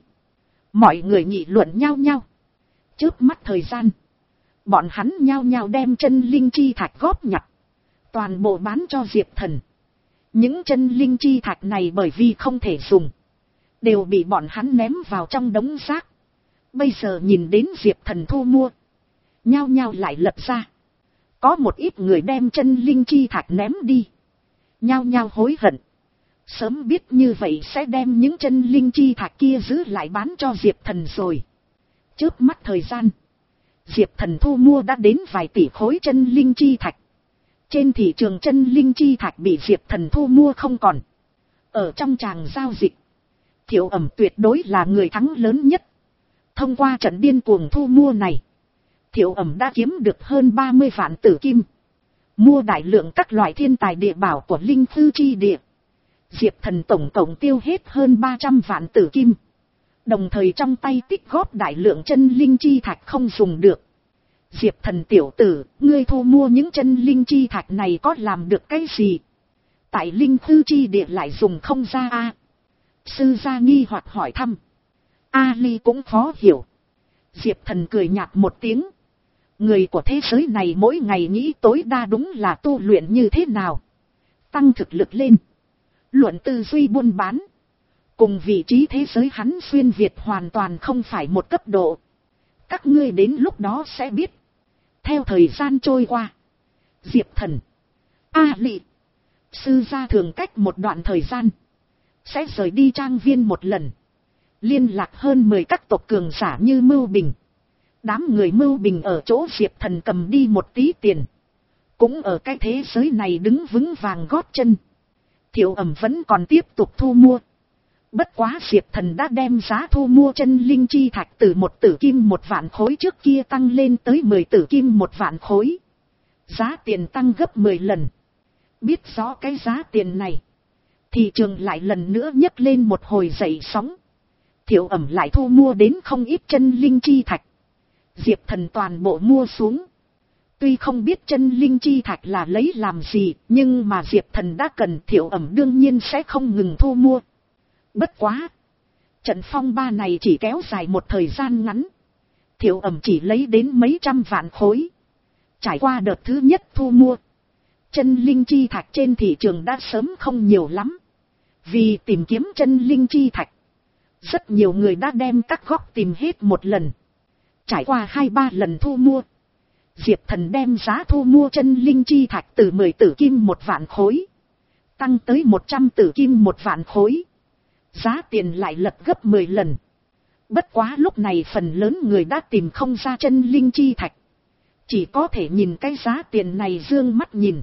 Mọi người nghị luận nhau nhau. Chớp mắt thời gian, bọn hắn nhau nhau đem chân linh chi thạch góp nhặt. Toàn bộ bán cho Diệp Thần. Những chân linh chi thạch này bởi vì không thể dùng, đều bị bọn hắn ném vào trong đống rác. Bây giờ nhìn đến Diệp Thần thu mua, nhao nhao lại lật ra. Có một ít người đem chân linh chi thạch ném đi, nhao nhao hối hận. Sớm biết như vậy sẽ đem những chân linh chi thạch kia giữ lại bán cho Diệp Thần rồi. Chớp mắt thời gian, Diệp Thần thu mua đã đến vài tỷ khối chân linh chi thạch. Trên thị trường chân linh chi thạch bị Diệp Thần thu mua không còn. Ở trong tràng giao dịch, Thiệu Ẩm tuyệt đối là người thắng lớn nhất. Thông qua trận điên cuồng thu mua này, Thiệu Ẩm đã kiếm được hơn ba mươi vạn tử kim. Mua đại lượng các loại thiên tài địa bảo của linh thư chi địa. Diệp Thần tổng cộng tiêu hết hơn ba trăm vạn tử kim. Đồng thời trong tay tích góp đại lượng chân linh chi thạch không dùng được. Diệp Thần tiểu tử, ngươi thu mua những chân linh chi thạch này có làm được cái gì? Tại linh thư chi địa lại dùng không ra a? Sư gia nghi hoặc hỏi thăm. Ali cũng khó hiểu. Diệp Thần cười nhạt một tiếng. Người của thế giới này mỗi ngày nghĩ tối đa đúng là tu luyện như thế nào. Tăng thực lực lên. Luận tư duy buôn bán. Cùng vị trí thế giới hắn xuyên Việt hoàn toàn không phải một cấp độ. Các ngươi đến lúc đó sẽ biết. Theo thời gian trôi qua, Diệp Thần, Ali, sư gia thường cách một đoạn thời gian sẽ rời đi trang viên một lần. Liên lạc hơn mười các tộc cường giả như Mưu Bình. Đám người Mưu Bình ở chỗ Diệp Thần cầm đi một tí tiền, cũng ở cái thế giới này đứng vững vàng gót chân. Thiệu Ẩm vẫn còn tiếp tục thu mua. Bất quá Diệp Thần đã đem giá thu mua chân linh chi thạch từ một tử kim một vạn khối trước kia tăng lên tới mười tử kim một vạn khối. Giá tiền tăng gấp mười lần. Biết rõ cái giá tiền này, thị trường lại lần nữa nhấc lên một hồi dậy sóng. Thiệu Ẩm lại thu mua đến không ít chân linh chi thạch. Diệp Thần toàn bộ mua xuống. Tuy không biết chân linh chi thạch là lấy làm gì, nhưng mà Diệp Thần đã cần, Thiệu Ẩm đương nhiên sẽ không ngừng thu mua. Bất quá, trận phong ba này chỉ kéo dài một thời gian ngắn. Thiệu Ẩm chỉ lấy đến mấy trăm vạn khối. Trải qua đợt thứ nhất thu mua, chân linh chi thạch trên thị trường đã sớm không nhiều lắm. Vì tìm kiếm chân linh chi thạch, rất nhiều người đã đem các góc tìm hết một lần. Trải qua hai ba lần thu mua, Diệp Thần đem giá thu mua chân linh chi thạch từ mười tử kim một vạn khối tăng tới một trăm tử kim một vạn khối. Giá tiền lại lật gấp mười lần. Bất quá lúc này phần lớn người đã tìm không ra chân linh chi thạch. Chỉ có thể nhìn cái giá tiền này dương mắt nhìn.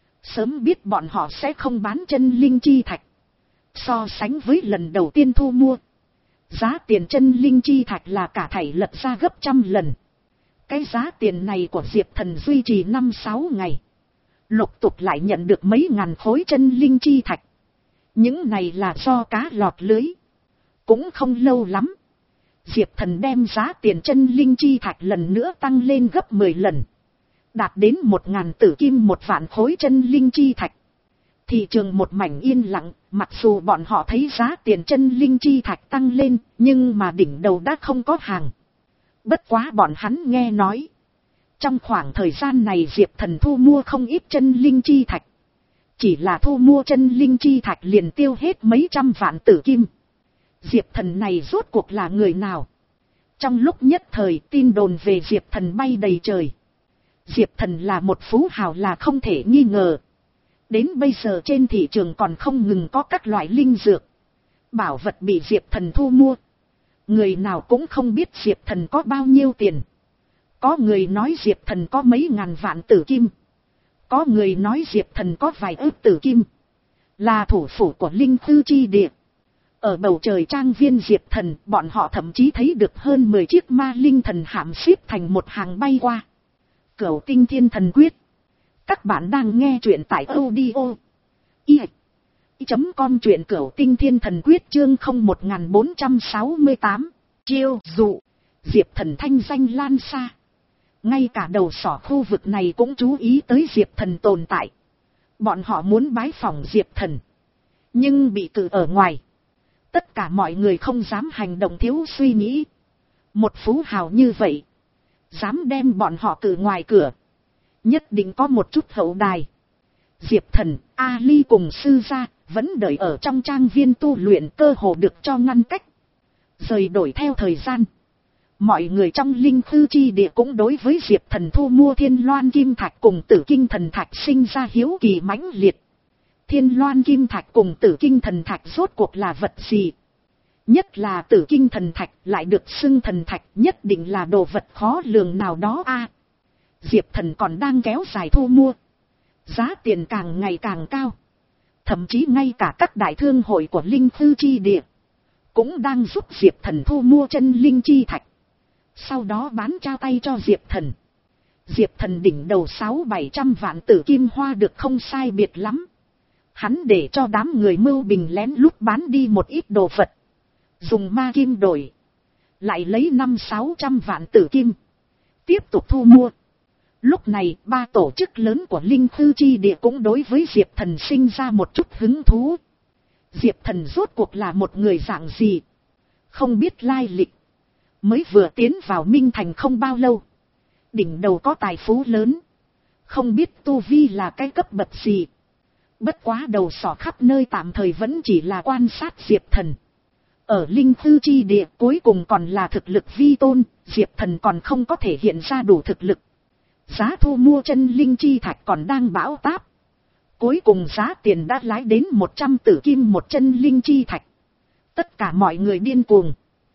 Sớm biết bọn họ sẽ không bán chân linh chi thạch. So sánh với lần đầu tiên thu mua, giá tiền chân linh chi thạch là cả thảy lật ra gấp trăm lần. Cái giá tiền này của Diệp Thần duy trì năm sáu ngày. Lục tục lại nhận được mấy ngàn khối chân linh chi thạch. Những này là do cá lọt lưới. Cũng không lâu lắm, Diệp Thần đem giá tiền chân linh chi thạch lần nữa tăng lên gấp mười lần. Đạt đến một ngàn tử kim một vạn khối chân linh chi thạch. Thị trường một mảnh yên lặng, mặc dù bọn họ thấy giá tiền chân linh chi thạch tăng lên, nhưng mà đỉnh đầu đã không có hàng. Bất quá bọn hắn nghe nói, trong khoảng thời gian này Diệp Thần thu mua không ít chân linh chi thạch. Chỉ là thu mua chân linh chi thạch liền tiêu hết mấy trăm vạn tử kim. Diệp Thần này rốt cuộc là người nào? Trong lúc nhất thời tin đồn về Diệp Thần bay đầy trời. Diệp Thần là một phú hào là không thể nghi ngờ. Đến bây giờ trên thị trường còn không ngừng có các loại linh dược, bảo vật bị Diệp Thần thu mua. Người nào cũng không biết Diệp Thần có bao nhiêu tiền. Có người nói Diệp Thần có mấy ngàn vạn tử kim. Có người nói Diệp Thần có vài ức tử kim. Là thủ phủ của linh tư chi địa. Ở bầu trời trang viên Diệp Thần, bọn họ thậm chí thấy được hơn mười chiếc ma linh thần hạm xếp thành một hàng bay qua. Cửu Tinh Thiên Thần Quyết. Các bạn đang nghe truyện tại audio i chấm com, truyện Cửu Tinh Thiên Thần Quyết chương không một bốn sáu tám. Chiêu dụ. Diệp Thần thanh danh lan xa. Ngay cả đầu sỏ khu vực này cũng chú ý tới Diệp Thần tồn tại. Bọn họ muốn bái phỏng Diệp Thần, nhưng bị cự ở ngoài. Tất cả mọi người không dám hành động thiếu suy nghĩ. Một phú hào như vậy, dám đem bọn họ cự ngoài cửa, nhất định có một chút hậu đài. Diệp Thần, Ali cùng sư gia vẫn đợi ở trong trang viên tu luyện, cơ hồ được cho ngăn cách. Rời đổi theo thời gian, mọi người trong linh tư chi địa cũng đối với Diệp Thần thu mua Thiên Loan Kim Thạch cùng Tử Kinh Thần Thạch sinh ra hiếu kỳ mãnh liệt. Thiên Loan Kim Thạch cùng Tử Kinh Thần Thạch rốt cuộc là vật gì? Nhất là Tử Kinh Thần Thạch lại được xưng thần thạch, nhất định là đồ vật khó lường nào đó a. À, Diệp Thần còn đang kéo dài thu mua. Giá tiền càng ngày càng cao. Thậm chí ngay cả các đại thương hội của linh tư chi địa cũng đang giúp Diệp Thần thu mua chân linh chi thạch, sau đó bán trao tay cho Diệp Thần. Diệp Thần đỉnh đầu sáu bảy trăm vạn tử kim hoa được không sai biệt lắm. Hắn để cho đám người mưu bình lén lút bán đi một ít đồ vật, dùng ma kim đổi, lại lấy năm sáu trăm vạn tử kim, tiếp tục thu mua. Lúc này ba tổ chức lớn của linh tư chi địa cũng đối với Diệp Thần sinh ra một chút hứng thú. Diệp Thần rốt cuộc là một người dạng gì? Không biết lai lịch. Mới vừa tiến vào Minh Thành không bao lâu. Đỉnh đầu có tài phú lớn. Không biết tu vi là cái cấp bậc gì. Bất quá đầu sỏ khắp nơi tạm thời vẫn chỉ là quan sát Diệp Thần. Ở linh tư chi địa cuối cùng còn là thực lực vi tôn. Diệp Thần còn không có thể hiện ra đủ thực lực. Giá thu mua chân linh chi thạch còn đang bão táp. Cuối cùng giá tiền đã lái đến một trăm tử kim một chân linh chi thạch. Tất cả mọi người điên cuồng.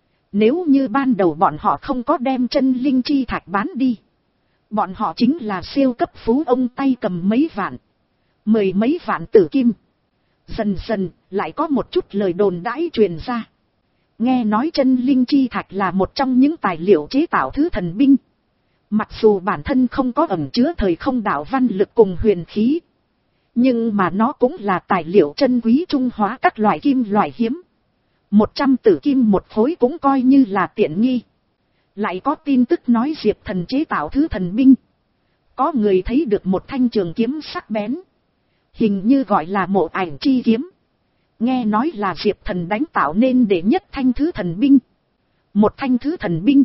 Nếu như ban đầu bọn họ không có đem chân linh chi thạch bán đi, bọn họ chính là siêu cấp phú ông tay cầm mấy vạn, mười mấy vạn tử kim. Dần dần lại có một chút lời đồn đãi truyền ra. Nghe nói chân linh chi thạch là một trong những tài liệu chế tạo thứ thần binh. Mặc dù bản thân không có ẩn chứa thời không đạo văn lực cùng huyền khí, Nhưng mà nó cũng là tài liệu chân quý trung hóa các loại kim loại hiếm. Một trăm tử kim một khối cũng coi như là tiện nghi. Lại có tin tức nói Diệp Thần chế tạo thứ thần binh. Có người thấy được một thanh trường kiếm sắc bén. Hình như gọi là Mộ Ảnh chi kiếm. Nghe nói là Diệp Thần đánh tạo nên để nhất thanh thứ thần binh. Một thanh thứ thần binh.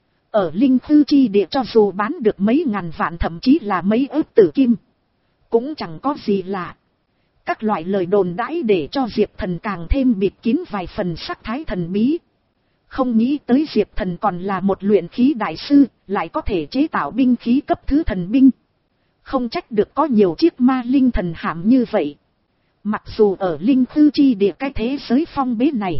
Ở linh khư chi địa cho dù bán được mấy ngàn vạn thậm chí là mấy ức tử kim. Cũng chẳng có gì lạ. Các loại lời đồn đãi để cho Diệp Thần càng thêm bịt kín vài phần sắc thái thần bí. Không nghĩ tới Diệp Thần còn là một luyện khí đại sư, lại có thể chế tạo binh khí cấp thứ thần binh. Không trách được có nhiều chiếc ma linh thần hạm như vậy. Mặc dù ở linh khư chi địa cái thế giới phong bế này,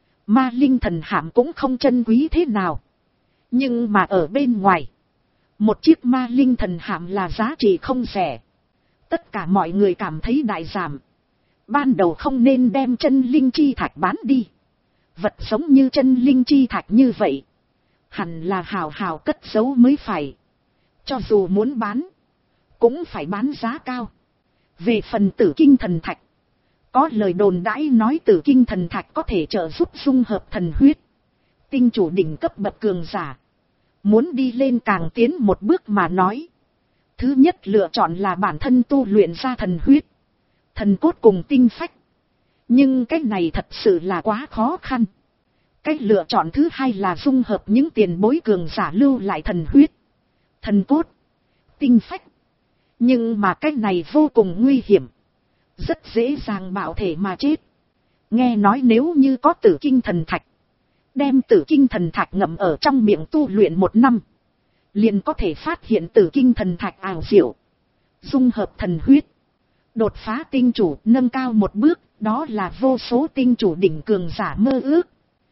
ma linh thần hạm cũng không chân quý thế nào. Nhưng mà ở bên ngoài, một chiếc ma linh thần hạm là giá trị không rẻ. Tất cả mọi người cảm thấy đại giảm. Ban đầu không nên đem chân linh chi thạch bán đi. Vật giống như chân linh chi thạch như vậy, hẳn là hào hào cất giấu mới phải. Cho dù muốn bán, cũng phải bán giá cao. Về phần tử kinh thần thạch, có lời đồn đãi nói tử kinh thần thạch có thể trợ giúp dung hợp thần huyết. Tinh chủ đỉnh cấp bậc cường giả, muốn đi lên càng tiến một bước mà nói. Thứ nhất lựa chọn là bản thân tu luyện ra thần huyết, thần cốt cùng tinh phách. Nhưng cái này thật sự là quá khó khăn. Cái lựa chọn thứ hai là dung hợp những tiền bối cường giả lưu lại thần huyết, thần cốt, tinh phách. Nhưng mà cái này vô cùng nguy hiểm. Rất dễ dàng bạo thể mà chết. Nghe nói nếu như có tử kinh thần thạch, đem tử kinh thần thạch ngậm ở trong miệng tu luyện một năm, liền có thể phát hiện tử kinh thần thạch ảo diệu, dung hợp thần huyết, đột phá tinh chủ, nâng cao một bước. Đó là vô số tinh chủ đỉnh cường giả mơ ước.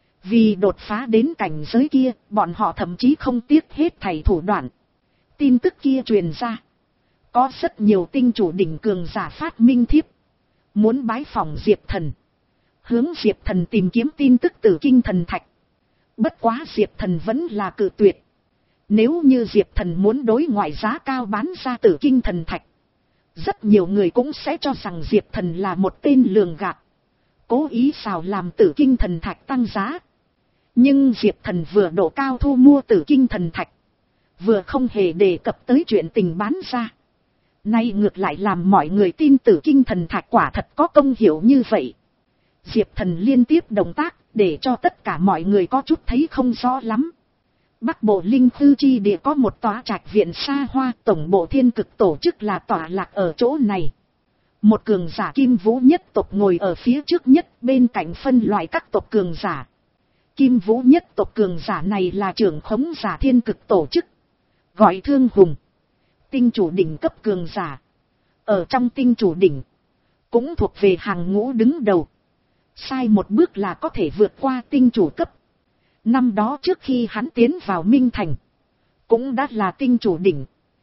Vì đột phá đến cảnh giới kia, bọn họ thậm chí không tiếc hết thảy thủ đoạn. Tin tức kia truyền ra, có rất nhiều tinh chủ đỉnh cường giả phát minh thiếp, muốn bái phỏng Diệp Thần, hướng Diệp Thần tìm kiếm tin tức tử kinh thần thạch. Bất quá Diệp Thần vẫn là cự tuyệt. Nếu như Diệp Thần muốn đối ngoại giá cao bán ra tử kinh thần thạch, rất nhiều người cũng sẽ cho rằng Diệp Thần là một tên lường gạt, cố ý xào làm tử kinh thần thạch tăng giá. Nhưng Diệp Thần vừa độ cao thu mua tử kinh thần thạch, vừa không hề đề cập tới chuyện tình bán ra. Nay ngược lại làm mọi người tin tử kinh thần thạch quả thật có công hiệu như vậy. Diệp Thần liên tiếp động tác, để cho tất cả mọi người có chút thấy không rõ lắm. Bắc bộ linh khư chi địa có một tòa trạch viện xa hoa, tổng bộ thiên cực tổ chức là tọa lạc ở chỗ này. Một cường giả Kim Vũ nhất tộc ngồi ở phía trước nhất, bên cạnh phân loại các tộc cường giả. Kim Vũ nhất tộc cường giả này là trưởng khống giả thiên cực tổ chức, gọi Thương Hùng, tinh chủ đỉnh cấp cường giả. Ở trong tinh chủ đỉnh, cũng thuộc về hàng ngũ đứng đầu. Sai một bước là có thể vượt qua tinh chủ cấp. Năm đó trước khi hắn tiến vào Minh Thành, cũng đã là tinh chủ đỉnh.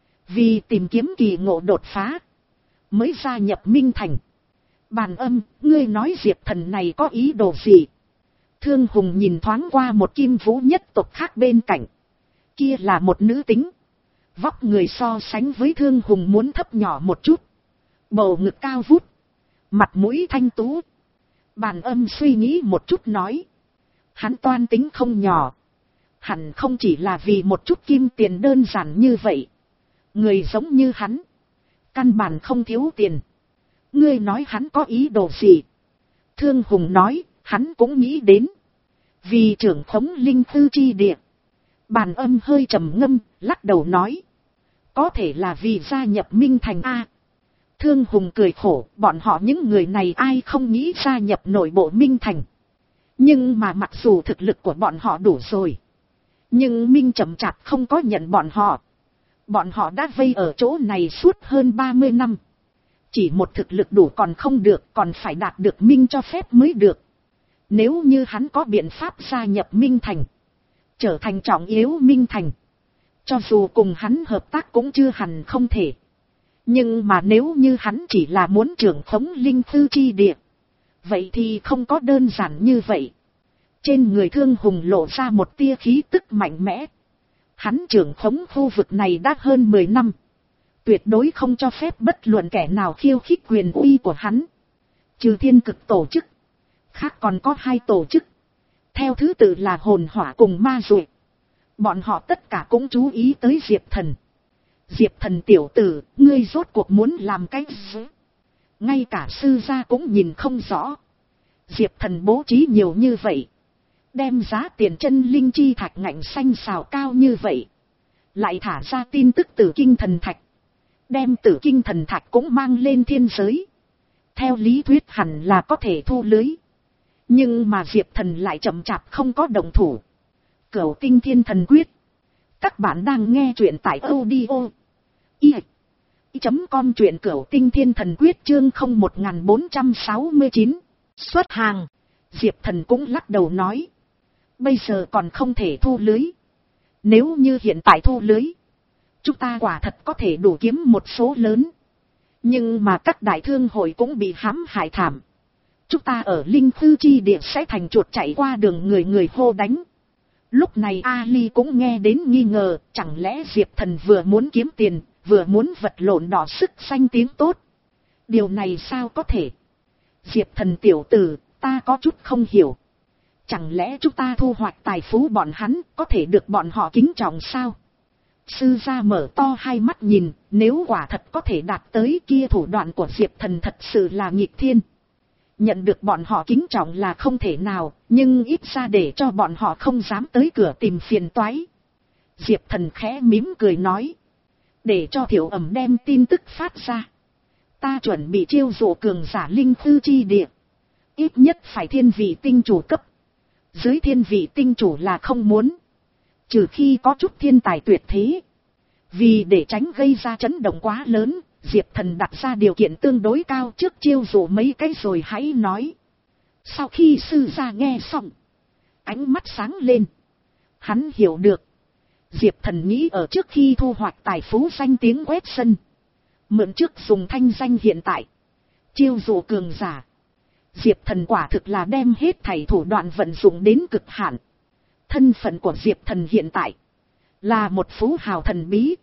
Vì tìm kiếm kỳ ngộ đột phá, mới gia nhập Minh Thành. Bàn Âm, ngươi nói Diệp Thần này có ý đồ gì? Thương Hùng nhìn thoáng qua một Kim Vũ nhất tộc khác bên cạnh. Kia là một nữ tính. Vóc người so sánh với Thương Hùng muốn thấp nhỏ một chút. Bầu ngực cao vút, mặt mũi thanh tú. Bàn Âm suy nghĩ một chút nói. Hắn toan tính không nhỏ. Hẳn không chỉ là vì một chút kim tiền đơn giản như vậy. Người giống như hắn, căn bản không thiếu tiền. Ngươi nói hắn có ý đồ gì? Thương Hùng nói, hắn cũng nghĩ đến. Vì trưởng khống linh khư chi địa. Bàn Âm hơi trầm ngâm, lắc đầu nói. Có thể là vì gia nhập Minh Thành A. Thương Hùng cười khổ, bọn họ những người này ai không nghĩ gia nhập nội bộ Minh Thành. Nhưng mà mặc dù thực lực của bọn họ đủ rồi, nhưng Minh chậm chạp không có nhận bọn họ. Bọn họ đã vây ở chỗ này suốt hơn ba mươi năm. Chỉ một thực lực đủ còn không được, còn phải đạt được Minh cho phép mới được. Nếu như hắn có biện pháp gia nhập Minh Thành, trở thành trọng yếu Minh Thành, cho dù cùng hắn hợp tác cũng chưa hẳn không thể. Nhưng mà nếu như hắn chỉ là muốn trưởng khống linh khư chi địa, vậy thì không có đơn giản như vậy. Trên người Thương Hùng lộ ra một tia khí tức mạnh mẽ. Hắn trưởng khống khu vực này đã hơn mười năm. tuyệt đối không cho phép bất luận kẻ nào khiêu khích quyền uy của hắn. Trừ thiên cực tổ chức, khác còn có hai tổ chức, theo thứ tự là hồn hỏa cùng ma dụi. Bọn họ tất cả cũng chú ý tới Diệp Thần. Diệp Thần tiểu tử, ngươi rốt cuộc muốn làm cái gì? Ngay cả sư gia cũng nhìn không rõ. Diệp Thần bố trí nhiều như vậy, đem giá tiền chân linh chi thạch ngạnh xanh xào cao như vậy, lại thả ra tin tức tử kinh thần thạch, đem tử kinh thần thạch cũng mang lên thiên giới. Theo lý thuyết hẳn là có thể thu lưới, nhưng mà Diệp Thần lại chậm chạp không có động thủ. Cửu Tinh Thiên Thần Quyết. Các bạn đang nghe truyện tại audio i chấm com, truyện Cửu Tinh Thiên Thần Quyết chương không một bốn sáu chín. Xuất hàng. Diệp Thần cũng lắc đầu nói, bây giờ còn không thể thu lưới. Nếu như hiện tại thu lưới, chúng ta quả thật có thể đủ kiếm một số lớn. Nhưng mà các đại thương hội cũng bị hãm hại thảm. Chúng ta ở linh tư chi địa sẽ thành chuột chạy qua đường, người người hô đánh. Lúc này Ali cũng nghe đến nghi ngờ, chẳng lẽ Diệp Thần vừa muốn kiếm tiền, vừa muốn vật lộn đỏ sức danh tiếng tốt. Điều này sao có thể? Diệp Thần tiểu tử, ta có chút không hiểu. Chẳng lẽ chúng ta thu hoạch tài phú bọn hắn, có thể được bọn họ kính trọng sao? Sư gia mở to hai mắt nhìn, nếu quả thật có thể đạt tới kia, thủ đoạn của Diệp Thần thật sự là nghịch thiên. Nhận được bọn họ kính trọng là không thể nào, nhưng ít ra để cho bọn họ không dám tới cửa tìm phiền toái. Diệp Thần khẽ mím cười nói, để cho Thiệu Ẩm đem tin tức phát ra. Ta chuẩn bị chiêu dụ cường giả linh tư chi địa, ít nhất phải thiên vị tinh chủ cấp. Dưới thiên vị tinh chủ là không muốn, trừ khi có chút thiên tài tuyệt thế. Vì để tránh gây ra chấn động quá lớn, Diệp Thần đặt ra điều kiện tương đối cao, trước chiêu dụ mấy cái rồi hãy nói. Sau khi sư gia nghe xong, ánh mắt sáng lên. Hắn hiểu được, Diệp Thần nghĩ ở trước khi thu hoạch tài phú danh tiếng quét sân, mượn trước dùng thanh danh hiện tại, chiêu dụ cường giả. Diệp Thần quả thực là đem hết thảy thủ đoạn vận dụng đến cực hạn. Thân phận của Diệp Thần hiện tại là một phú hào thần bí,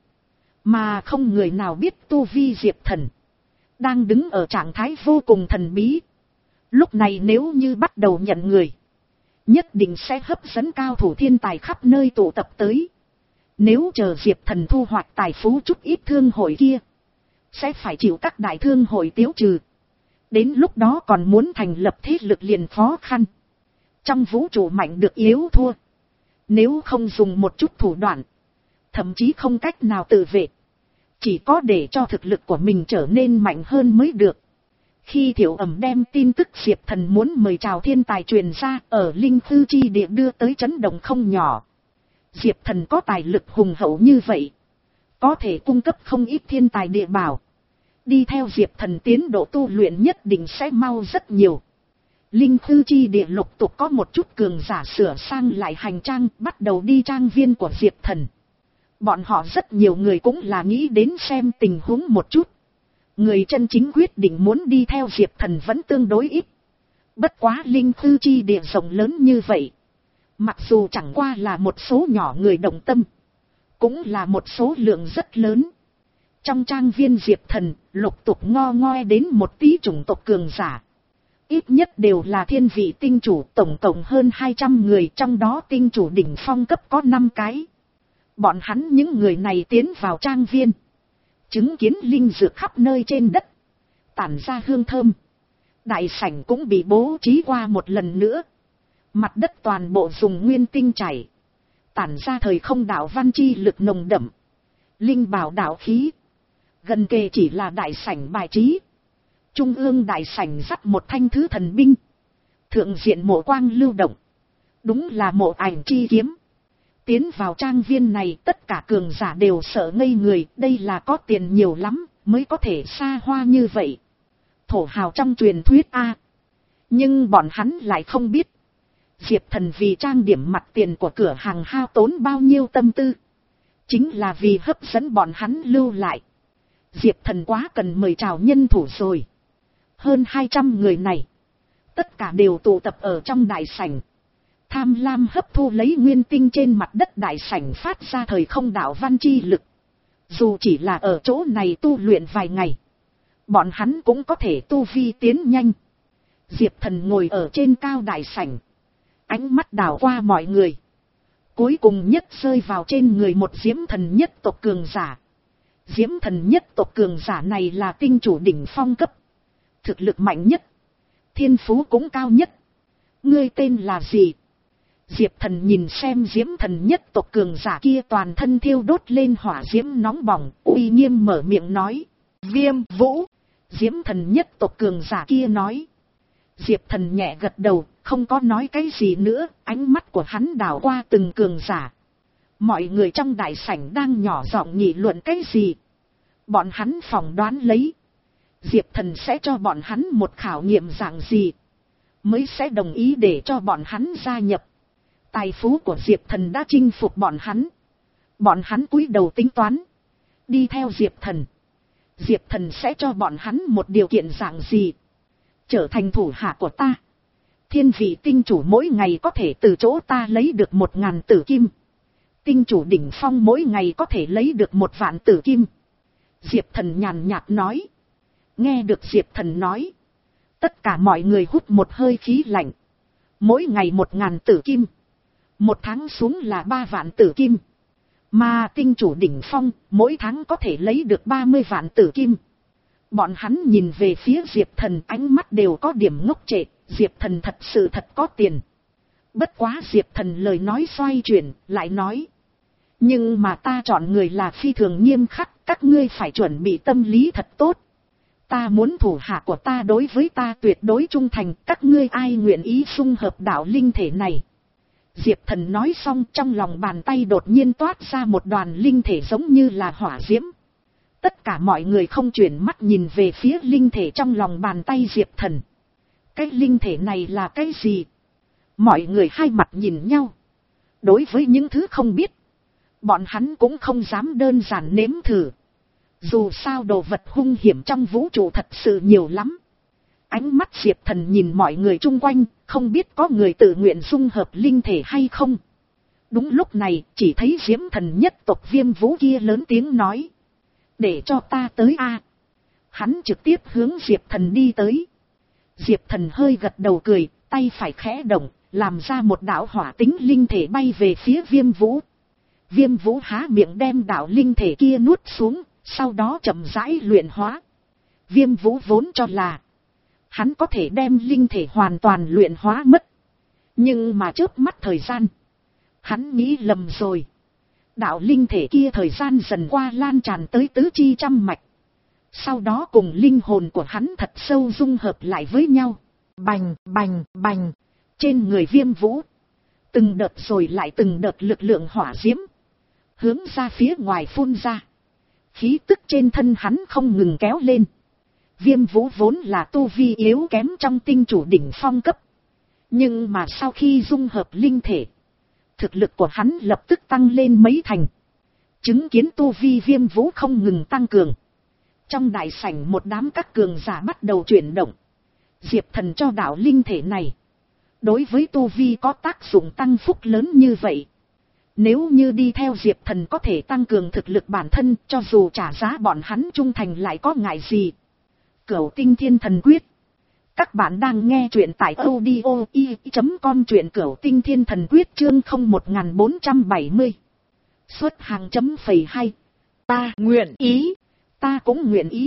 mà không người nào biết tu vi Diệp Thần đang đứng ở trạng thái vô cùng thần bí. Lúc này nếu như bắt đầu nhận người, nhất định sẽ hấp dẫn cao thủ thiên tài khắp nơi tụ tập tới. Nếu chờ Diệp Thần thu hoạch tài phú chút ít, thương hội kia sẽ phải chịu các đại thương hội tiêu trừ. Đến lúc đó còn muốn thành lập thế lực liền khó khăn. Trong vũ trụ mạnh được yếu thua, nếu không dùng một chút thủ đoạn, thậm chí không cách nào tự vệ. Chỉ có để cho thực lực của mình trở nên mạnh hơn mới được. Khi Thiệu Ẩm đem tin tức Diệp Thần muốn mời chào thiên tài truyền ra, ở linh tư chi địa đưa tới chấn động không nhỏ. Diệp Thần có tài lực hùng hậu như vậy, có thể cung cấp không ít thiên tài địa bảo. Đi theo Diệp Thần tiến độ tu luyện nhất định sẽ mau rất nhiều. Linh tư chi địa lục tục có một chút cường giả sửa sang lại hành trang, bắt đầu đi trang viên của Diệp Thần. Bọn họ rất nhiều người cũng là nghĩ đến xem tình huống một chút. Người chân chính quyết định muốn đi theo Diệp Thần vẫn tương đối ít. Bất quá linh tư chi địa rộng lớn như vậy, mặc dù chẳng qua là một số nhỏ người đồng tâm, cũng là một số lượng rất lớn. Trong trang viên Diệp Thần, lục tục ngo ngoe đến một tí chủng tộc cường giả. Ít nhất đều là thiên vị tinh chủ, tổng cộng hơn hai trăm người, trong đó tinh chủ đỉnh phong cấp có năm cái. Bọn hắn những người này tiến vào trang viên, chứng kiến linh dược khắp nơi trên đất, tản ra hương thơm. Đại sảnh cũng bị bố trí qua một lần nữa. Mặt đất toàn bộ dùng nguyên tinh chảy, tản ra thời không đạo văn chi lực nồng đậm. Linh bảo đạo khí. Gần kề chỉ là đại sảnh bài trí. Trung ương đại sảnh dắt một thanh thứ thần binh. Thượng diện mộ quang lưu động. Đúng là mộ ảnh chi kiếm. Tiến vào trang viên này, tất cả cường giả đều sợ ngây người. Đây là có tiền nhiều lắm mới có thể xa hoa như vậy. Thổ hào trong truyền thuyết A. Nhưng bọn hắn lại không biết, Diệp Thần vì trang điểm mặt tiền của cửa hàng hao tốn bao nhiêu tâm tư, chính là vì hấp dẫn bọn hắn lưu lại. Diệp Thần quá cần mời chào nhân thủ rồi. Hơn hai trăm người này, tất cả đều tụ tập ở trong đại sảnh. Tham lam hấp thu lấy nguyên tinh trên mặt đất đại sảnh phát ra thời không đạo văn chi lực. Dù chỉ là ở chỗ này tu luyện vài ngày, bọn hắn cũng có thể tu vi tiến nhanh. Diệp Thần ngồi ở trên cao đại sảnh, ánh mắt đảo qua mọi người, cuối cùng nhất rơi vào trên người một Diễm Thần nhất tộc cường giả. Diễm Thần nhất tộc cường giả này là tinh chủ đỉnh phong cấp, thực lực mạnh nhất, thiên phú cũng cao nhất. Ngươi tên là gì? Diệp Thần nhìn xem Diễm Thần nhất tộc cường giả kia toàn thân thiêu đốt lên hỏa diễm nóng bỏng, uy nghiêm mở miệng nói. Viêm Vũ. Diễm Thần nhất tộc cường giả kia nói. Diệp Thần nhẹ gật đầu, không có nói cái gì nữa, ánh mắt của hắn đảo qua từng cường giả. Mọi người trong đại sảnh đang nhỏ giọng nghị luận cái gì. Bọn hắn phỏng đoán lấy, Diệp Thần sẽ cho bọn hắn một khảo nghiệm dạng gì, mới sẽ đồng ý để cho bọn hắn gia nhập. Tài phú của Diệp Thần đã chinh phục bọn hắn. Bọn hắn cúi đầu tính toán, đi theo Diệp Thần, Diệp Thần sẽ cho bọn hắn một điều kiện dạng gì. Trở thành thủ hạ của ta, thiên vị tinh chủ mỗi ngày có thể từ chỗ ta lấy được một ngàn tử kim. Tinh chủ đỉnh phong mỗi ngày có thể lấy được một vạn tử kim. Diệp Thần nhàn nhạt nói. Nghe được Diệp Thần nói, tất cả mọi người hút một hơi khí lạnh. Mỗi ngày một ngàn tử kim, một tháng xuống là ba vạn tử kim. Mà tinh chủ đỉnh phong mỗi tháng có thể lấy được ba mươi vạn tử kim. Bọn hắn nhìn về phía Diệp Thần, ánh mắt đều có điểm ngốc trệ. Diệp Thần thật sự thật có tiền. Bất quá Diệp Thần lời nói xoay chuyển, lại nói. Nhưng mà ta chọn người là phi thường nghiêm khắc, các ngươi phải chuẩn bị tâm lý thật tốt. Ta muốn thủ hạ của ta đối với ta tuyệt đối trung thành, các ngươi ai nguyện ý xung hợp đạo linh thể này. Diệp Thần nói xong, trong lòng bàn tay đột nhiên toát ra một đoàn linh thể giống như là hỏa diễm. Tất cả mọi người không chuyển mắt nhìn về phía linh thể trong lòng bàn tay Diệp Thần. Cái linh thể này là cái gì? Mọi người hai mặt nhìn nhau. Đối với những thứ không biết, bọn hắn cũng không dám đơn giản nếm thử. Dù sao đồ vật hung hiểm trong vũ trụ thật sự nhiều lắm. Ánh mắt Diệp Thần nhìn mọi người chung quanh, không biết có người tự nguyện dung hợp linh thể hay không. Đúng lúc này, chỉ thấy Diễm Thần nhất tộc Viêm Vũ kia lớn tiếng nói. Để cho ta tới a. Hắn trực tiếp hướng Diệp Thần đi tới. Diệp Thần hơi gật đầu cười, tay phải khẽ động, làm ra một đạo hỏa tính linh thể bay về phía Viêm Vũ. Viêm Vũ há miệng đem đạo linh thể kia nuốt xuống, sau đó chậm rãi luyện hóa. Viêm Vũ vốn cho là hắn có thể đem linh thể hoàn toàn luyện hóa mất. Nhưng mà chớp mắt thời gian, hắn nghĩ lầm rồi. Đạo linh thể kia thời gian dần qua lan tràn tới tứ chi trăm mạch. Sau đó cùng linh hồn của hắn thật sâu dung hợp lại với nhau. Bành, bành, bành. Trên người Viêm Vũ, từng đợt rồi lại từng đợt lực lượng hỏa diễm hướng ra phía ngoài phun ra. Khí tức trên thân hắn không ngừng kéo lên. Viêm Vũ vốn là tu vi yếu kém trong tinh chủ đỉnh phong cấp. Nhưng mà sau khi dung hợp linh thể, thực lực của hắn lập tức tăng lên mấy thành. Chứng kiến tu vi Viêm Vũ không ngừng tăng cường, trong đại sảnh một đám các cường giả bắt đầu chuyển động. Diệp Thần cho đạo linh thể này, đối với tu vi có tác dụng tăng phúc lớn như vậy. Nếu như đi theo Diệp Thần có thể tăng cường thực lực bản thân, cho dù trả giá bọn hắn trung thành lại có ngại gì. Cửu Tinh Thiên Thần Quyết. Các bạn đang nghe truyện tại audio i chấm com, truyện Cửu Tinh Thiên Thần Quyết chương không một bốn bảy không. Xuất hàng chấm phẩy hai. Ta nguyện ý. Ta cũng nguyện ý.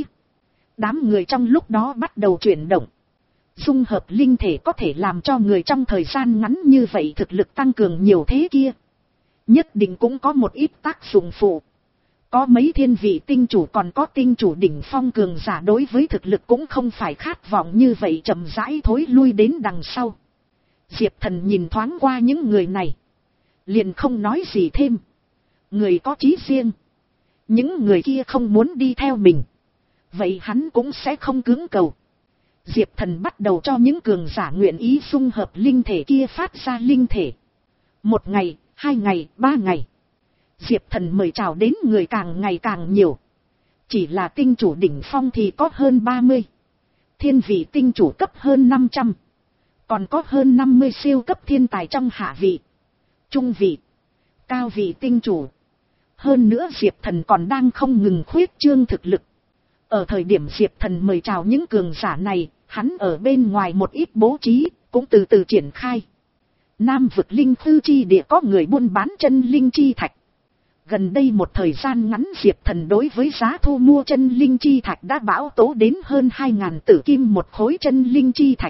Đám người trong lúc đó bắt đầu chuyển động. Dung hợp linh thể có thể làm cho người trong thời gian ngắn như vậy thực lực tăng cường nhiều thế kia. Nhất định cũng có một ít tác dụng phụ. Có mấy thiên vị tinh chủ còn có tinh chủ đỉnh phong cường giả đối với thực lực cũng không phải khát vọng như vậy, chậm rãi thối lui đến đằng sau. Diệp Thần nhìn thoáng qua những người này, liền không nói gì thêm. Người có chí riêng, những người kia không muốn đi theo mình, vậy hắn cũng sẽ không cưỡng cầu. Diệp Thần bắt đầu cho những cường giả nguyện ý dung hợp linh thể kia phát ra linh thể. Một ngày, hai ngày, ba ngày, Diệp Thần mời chào đến người càng ngày càng nhiều. Chỉ là tinh chủ đỉnh phong thì có hơn ba mươi. Thiên vị tinh chủ cấp hơn năm trăm. Còn có hơn năm mươi siêu cấp thiên tài trong hạ vị, trung vị, cao vị tinh chủ. Hơn nữa Diệp Thần còn đang không ngừng khuyết trương thực lực. Ở thời điểm Diệp Thần mời chào những cường giả này, hắn ở bên ngoài một ít bố trí, cũng từ từ triển khai. Nam vực linh khư chi địa có người buôn bán chân linh chi thạch. Gần đây một thời gian ngắn Diệp Thần đối với giá thu mua chân linh chi thạch đã bão tố đến hơn hai ngàn tử kim một khối chân linh chi thạch.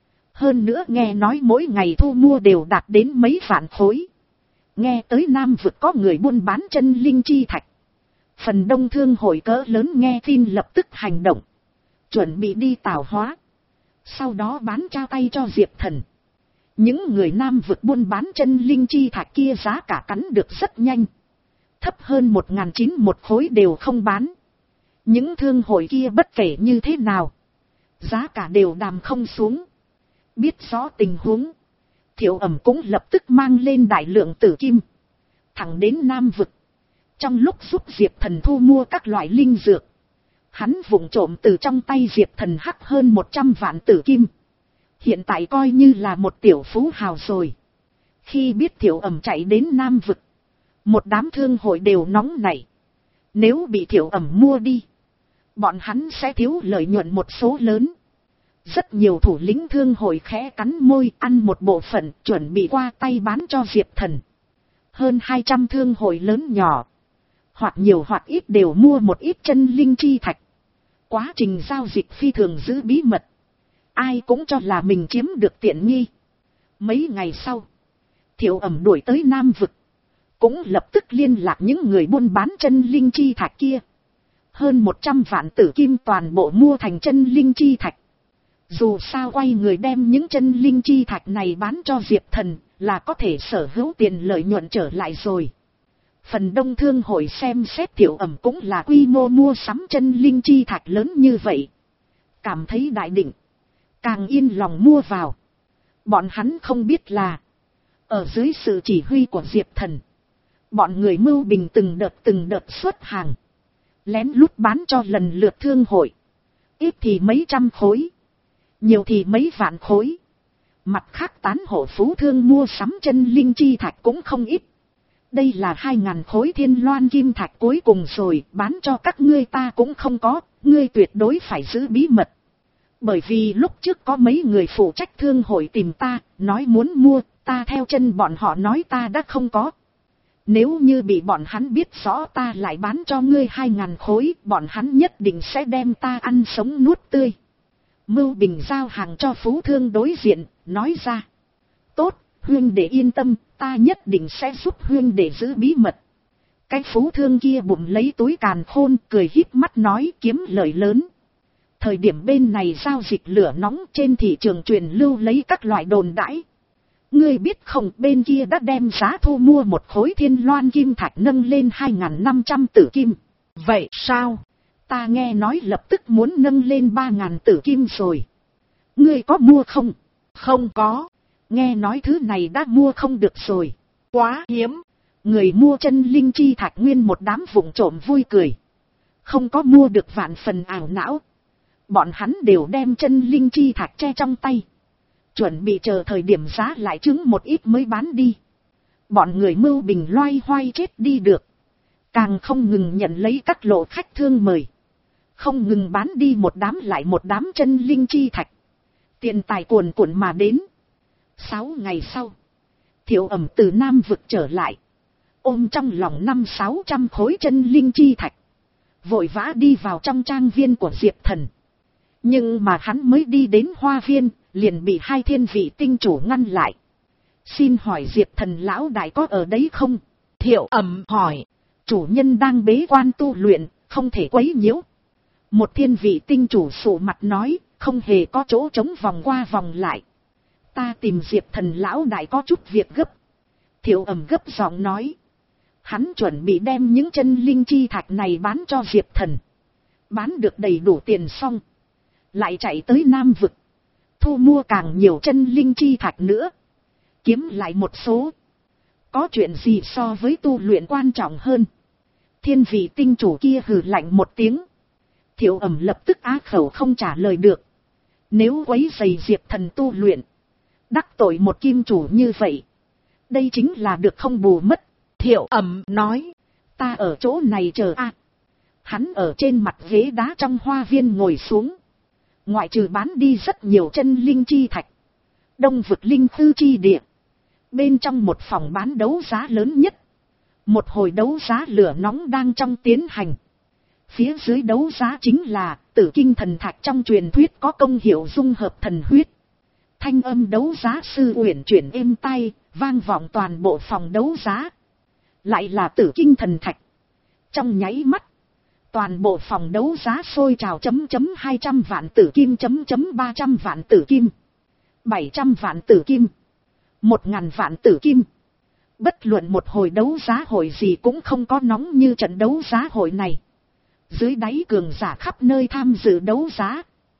Hơn nữa nghe nói mỗi ngày thu mua đều đạt đến mấy vạn khối. Nghe tới Nam vực có người buôn bán chân linh chi thạch. Phần đông thương hội cỡ lớn nghe tin lập tức hành động. Chuẩn bị đi tảo hóa. Sau đó bán trao tay cho Diệp Thần. Những người Nam vực buôn bán chân linh chi thạch kia giá cả cắn được rất nhanh. Thấp hơn một ngàn chín một khối đều không bán. Những thương hội kia bất kể như thế nào, giá cả đều đàm không xuống. Biết rõ tình huống, Thiệu Ẩm cũng lập tức mang lên đại lượng tử kim, thẳng đến Nam vực. Trong lúc giúp Diệp Thần thu mua các loại linh dược, hắn vụng trộm từ trong tay Diệp Thần hắc hơn một trăm vạn tử kim. Hiện tại coi như là một tiểu phú hào rồi. Khi biết Thiệu Ẩm chạy đến Nam vực, một đám thương hội đều nóng nảy. Nếu bị Thiệu Ẩm mua đi, bọn hắn sẽ thiếu lợi nhuận một số lớn. Rất nhiều thủ lĩnh thương hội khẽ cắn môi ăn một bộ phận chuẩn bị qua tay bán cho Diệp Thần. Hơn hai trăm thương hội lớn nhỏ, hoặc nhiều hoặc ít đều mua một ít chân linh chi thạch. Quá trình giao dịch phi thường giữ bí mật. Ai cũng cho là mình chiếm được tiện nghi. Mấy ngày sau, Thiệu Ẩm đuổi tới Nam vực. Cũng lập tức liên lạc những người buôn bán chân linh chi thạch kia. Hơn một trăm vạn tử kim toàn bộ mua thành chân linh chi thạch. Dù sao quay người đem những chân linh chi thạch này bán cho Diệp Thần là có thể sở hữu tiền lợi nhuận trở lại rồi. Phần đông thương hội xem xét Thiệu Ẩm cũng là quy mô mua sắm chân linh chi thạch lớn như vậy. Cảm thấy đại định, càng yên lòng mua vào. Bọn hắn không biết là, ở dưới sự chỉ huy của Diệp Thần, bọn người mưu bình từng đợt từng đợt xuất hàng, lén lút bán cho lần lượt thương hội. Ít thì mấy trăm khối, nhiều thì mấy vạn khối. Mặt khác tán hộ phú thương mua sắm chân linh chi thạch cũng không ít. Đây là hai ngàn khối thiên loan kim thạch cuối cùng rồi, bán cho các ngươi ta cũng không có, ngươi tuyệt đối phải giữ bí mật. Bởi vì lúc trước có mấy người phụ trách thương hội tìm ta, nói muốn mua, ta theo chân bọn họ nói ta đã không có. Nếu như bị bọn hắn biết rõ ta lại bán cho ngươi hai ngàn khối, bọn hắn nhất định sẽ đem ta ăn sống nuốt tươi. Mưu Bình giao hàng cho phú thương đối diện, nói ra. Tốt, huynh đệ yên tâm, ta nhất định sẽ giúp huynh đệ giữ bí mật. Cái phú thương kia bụng lấy túi càn khôn, cười híp mắt nói kiếm lợi lớn. Thời điểm bên này giao dịch lửa nóng trên thị trường truyền lưu lấy các loại đồn đãi. Ngươi biết không, bên kia đã đem giá thu mua một khối thiên loan kim thạch nâng lên hai nghìn năm trăm tử kim. Vậy sao? Ta nghe nói lập tức muốn nâng lên ba nghìn tử kim rồi. Ngươi có mua không? Không có. Nghe nói thứ này đã mua không được rồi. Quá hiếm. Người mua chân linh chi thạch nguyên một đám vụng trộm vui cười. Không có mua được vạn phần ảo não. Bọn hắn đều đem chân linh chi thạch che trong tay. Chuẩn bị chờ thời điểm giá lại chứng một ít mới bán đi. Bọn người Mưu Bình loay hoay chết đi được. Càng không ngừng nhận lấy các lộ khách thương mời. Không ngừng bán đi một đám lại một đám chân linh chi thạch. Tiền tài cuồn cuộn mà đến. Sáu ngày sau, Thiệu Ẩm từ Nam vực trở lại. Ôm trong lòng năm sáu trăm khối chân linh chi thạch. Vội vã đi vào trong trang viên của Diệp Thần. Nhưng mà hắn mới đi đến hoa viên, liền bị hai thiên vị tinh chủ ngăn lại. Xin hỏi Diệp Thần lão đại có ở đấy không? Thiệu Ẩm hỏi. Chủ nhân đang bế quan tu luyện, không thể quấy nhiễu. Một thiên vị tinh chủ sụ mặt nói, không hề có chỗ trống vòng qua vòng lại. Ta tìm Diệp Thần lão đại có chút việc gấp. Thiệu Ẩm gấp giọng nói. Hắn chuẩn bị đem những chân linh chi thạch này bán cho Diệp Thần. Bán được đầy đủ tiền xong, lại chạy tới Nam vực. Thu mua càng nhiều chân linh chi thạch nữa. Kiếm lại một số. Có chuyện gì so với tu luyện quan trọng hơn? Thiên vị tinh chủ kia hừ lạnh một tiếng. Thiệu Ẩm lập tức á khẩu không trả lời được. Nếu quấy rầy Diệp Thần tu luyện, đắc tội một kim chủ như vậy, đây chính là được không bù mất. Thiệu Ẩm nói. Ta ở chỗ này chờ a. Hắn ở trên mặt ghế đá trong hoa viên ngồi xuống. Ngoại trừ bán đi rất nhiều chân linh chi thạch, đông vực linh tư chi địa, bên trong một phòng bán đấu giá lớn nhất, một hồi đấu giá lửa nóng đang trong tiến hành. Phía dưới đấu giá chính là Tử Kinh thần thạch trong truyền thuyết có công hiệu dung hợp thần huyết. Thanh âm đấu giá sư uyển chuyển êm tai, vang vọng toàn bộ phòng đấu giá. Lại là Tử Kinh thần thạch. Trong nháy mắt, toàn bộ phòng đấu giá sôi trào chấm chấm hai trăm vạn tử kim chấm chấm ba trăm vạn tử kim, bảy trăm vạn tử kim, một ngàn vạn tử kim. Bất luận một hồi đấu giá hội gì cũng không có nóng như trận đấu giá hội này. Dưới đáy cường giả khắp nơi tham dự đấu giá,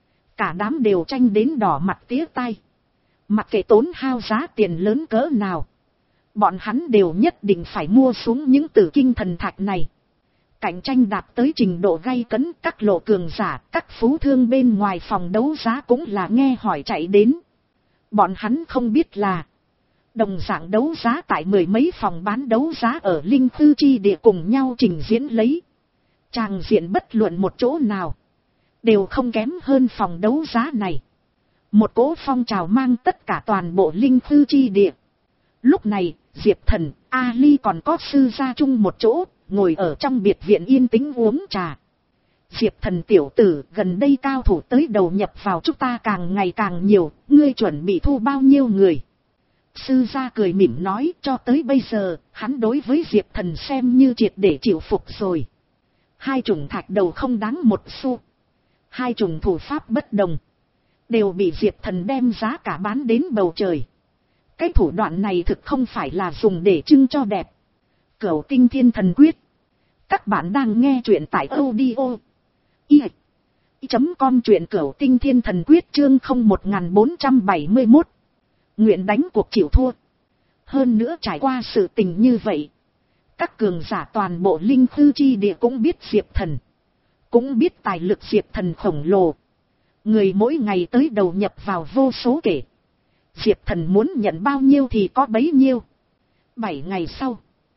cả đám đều tranh đến đỏ mặt tía tai. Mặc kệ tốn hao giá tiền lớn cỡ nào, bọn hắn đều nhất định phải mua xuống những Tử Kinh thần thạch này. Cạnh tranh đạt tới trình độ gay cấn, các lộ cường giả, các phú thương bên ngoài phòng đấu giá cũng là nghe hỏi chạy đến. Bọn hắn không biết là đồng dạng đấu giá tại mười mấy phòng bán đấu giá ở linh tư chi địa cùng nhau trình diễn lấy. Tràng diện bất luận một chỗ nào đều không kém hơn phòng đấu giá này. Một cỗ phong trào mang tất cả toàn bộ linh tư chi địa. Lúc này, Diệp Thần, Ali còn có sư gia chung một chỗ, ngồi ở trong biệt viện yên tĩnh uống trà. Diệp Thần tiểu tử, gần đây cao thủ tới đầu nhập vào chúng ta càng ngày càng nhiều, ngươi chuẩn bị thu bao nhiêu người? Sư gia cười mỉm nói, cho tới bây giờ, hắn đối với Diệp Thần xem như triệt để chịu phục rồi. Hai chủng thạch đầu không đáng một xu. Hai chủng thủ pháp bất đồng, đều bị Diệp Thần đem giá cả bán đến bầu trời. Cái thủ đoạn này thực không phải là dùng để trưng cho đẹp. Cửu Tinh Thiên Thần Quyết. Các bạn đang nghe truyện tại audio i chấm com truyện Cửu Tinh Thiên Thần Quyết chương không một bốn bảy mốt. Nguyện đánh cuộc chịu thua. Hơn nữa trải qua sự tình như vậy, các cường giả toàn bộ linh tư chi địa cũng biết Diệp Thần, cũng biết tài lực Diệp Thần khổng lồ. Người mỗi ngày tới đầu nhập vào vô số kể. Diệp Thần muốn nhận bao nhiêu thì có bấy nhiêu. Bảy ngày sau,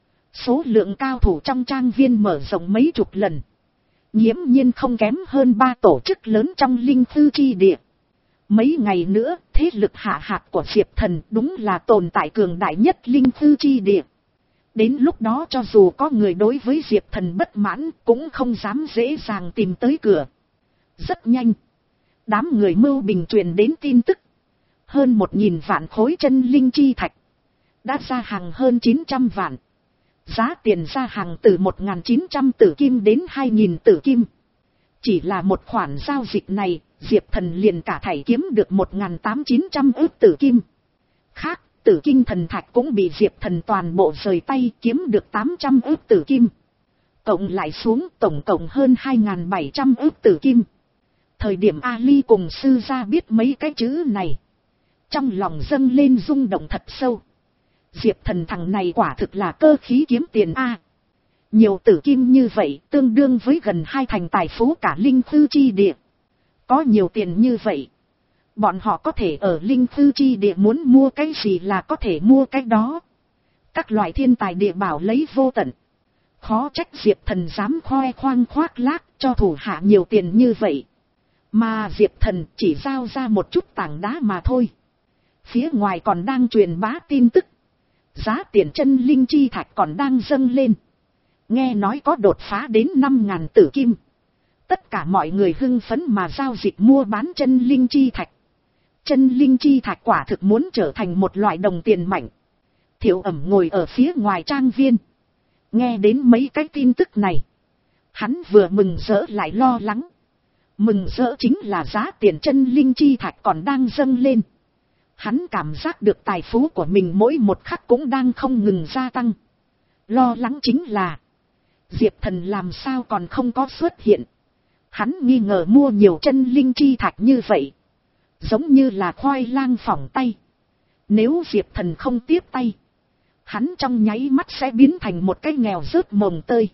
số lượng cao thủ trong trang viên mở rộng mấy chục lần. Nghiễm nhiên không kém hơn ba tổ chức lớn trong linh tư chi địa. Mấy ngày nữa, thế lực hạ hạt của Diệp Thần đúng là tồn tại cường đại nhất linh tư chi địa. Đến lúc đó cho dù có người đối với Diệp Thần bất mãn cũng không dám dễ dàng tìm tới cửa. Rất nhanh, đám người mưu bình truyền đến tin tức. Hơn một nghìn vạn khối chân linh chi thạch đã ra hàng hơn chín trăm vạn. Giá tiền ra hàng từ một nghìn chín trăm tử kim đến hai nghìn tử kim. Chỉ là một khoản giao dịch này, Diệp Thần liền cả thảy kiếm được một nghìn tám chín trăm ức tử kim. Khác, Tử Kinh thần thạch cũng bị Diệp Thần toàn bộ rời tay kiếm được tám trăm ức tử kim. Cộng lại xuống tổng cộng hơn hai nghìn bảy trăm ức tử kim. Thời điểm Ali cùng sư gia biết mấy cái chữ này, trong lòng dâng lên rung động thật sâu. Diệp Thần thằng này quả thực là cơ khí kiếm tiền a. Nhiều tử kim như vậy tương đương với gần hai thành tài phú cả linh tư chi địa. Có nhiều tiền như vậy, bọn họ có thể ở linh tư chi địa muốn mua cái gì là có thể mua cái đó. Các loại thiên tài địa bảo lấy vô tận. Khó trách Diệp Thần dám khoe khoang khoác lác cho thủ hạ nhiều tiền như vậy. Mà Diệp Thần chỉ giao ra một chút tảng đá mà thôi. Phía ngoài còn đang truyền bá tin tức. Giá tiền chân linh chi thạch còn đang dâng lên. Nghe nói có đột phá đến năm ngàn tử kim. Tất cả mọi người hưng phấn mà giao dịch mua bán chân linh chi thạch. Chân linh chi thạch quả thực muốn trở thành một loại đồng tiền mạnh. Thiệu Ẩm ngồi ở phía ngoài trang viên. Nghe đến mấy cái tin tức này, hắn vừa mừng rỡ lại lo lắng. Mừng rỡ chính là giá tiền chân linh chi thạch còn đang dâng lên. Hắn cảm giác được tài phú của mình mỗi một khắc cũng đang không ngừng gia tăng. Lo lắng chính là Diệp Thần làm sao còn không có xuất hiện. Hắn nghi ngờ mua nhiều chân linh chi thạch như vậy, giống như là khoai lang phỏng tay. Nếu Diệp Thần không tiếp tay, hắn trong nháy mắt sẽ biến thành một cái nghèo rớt mồng tơi.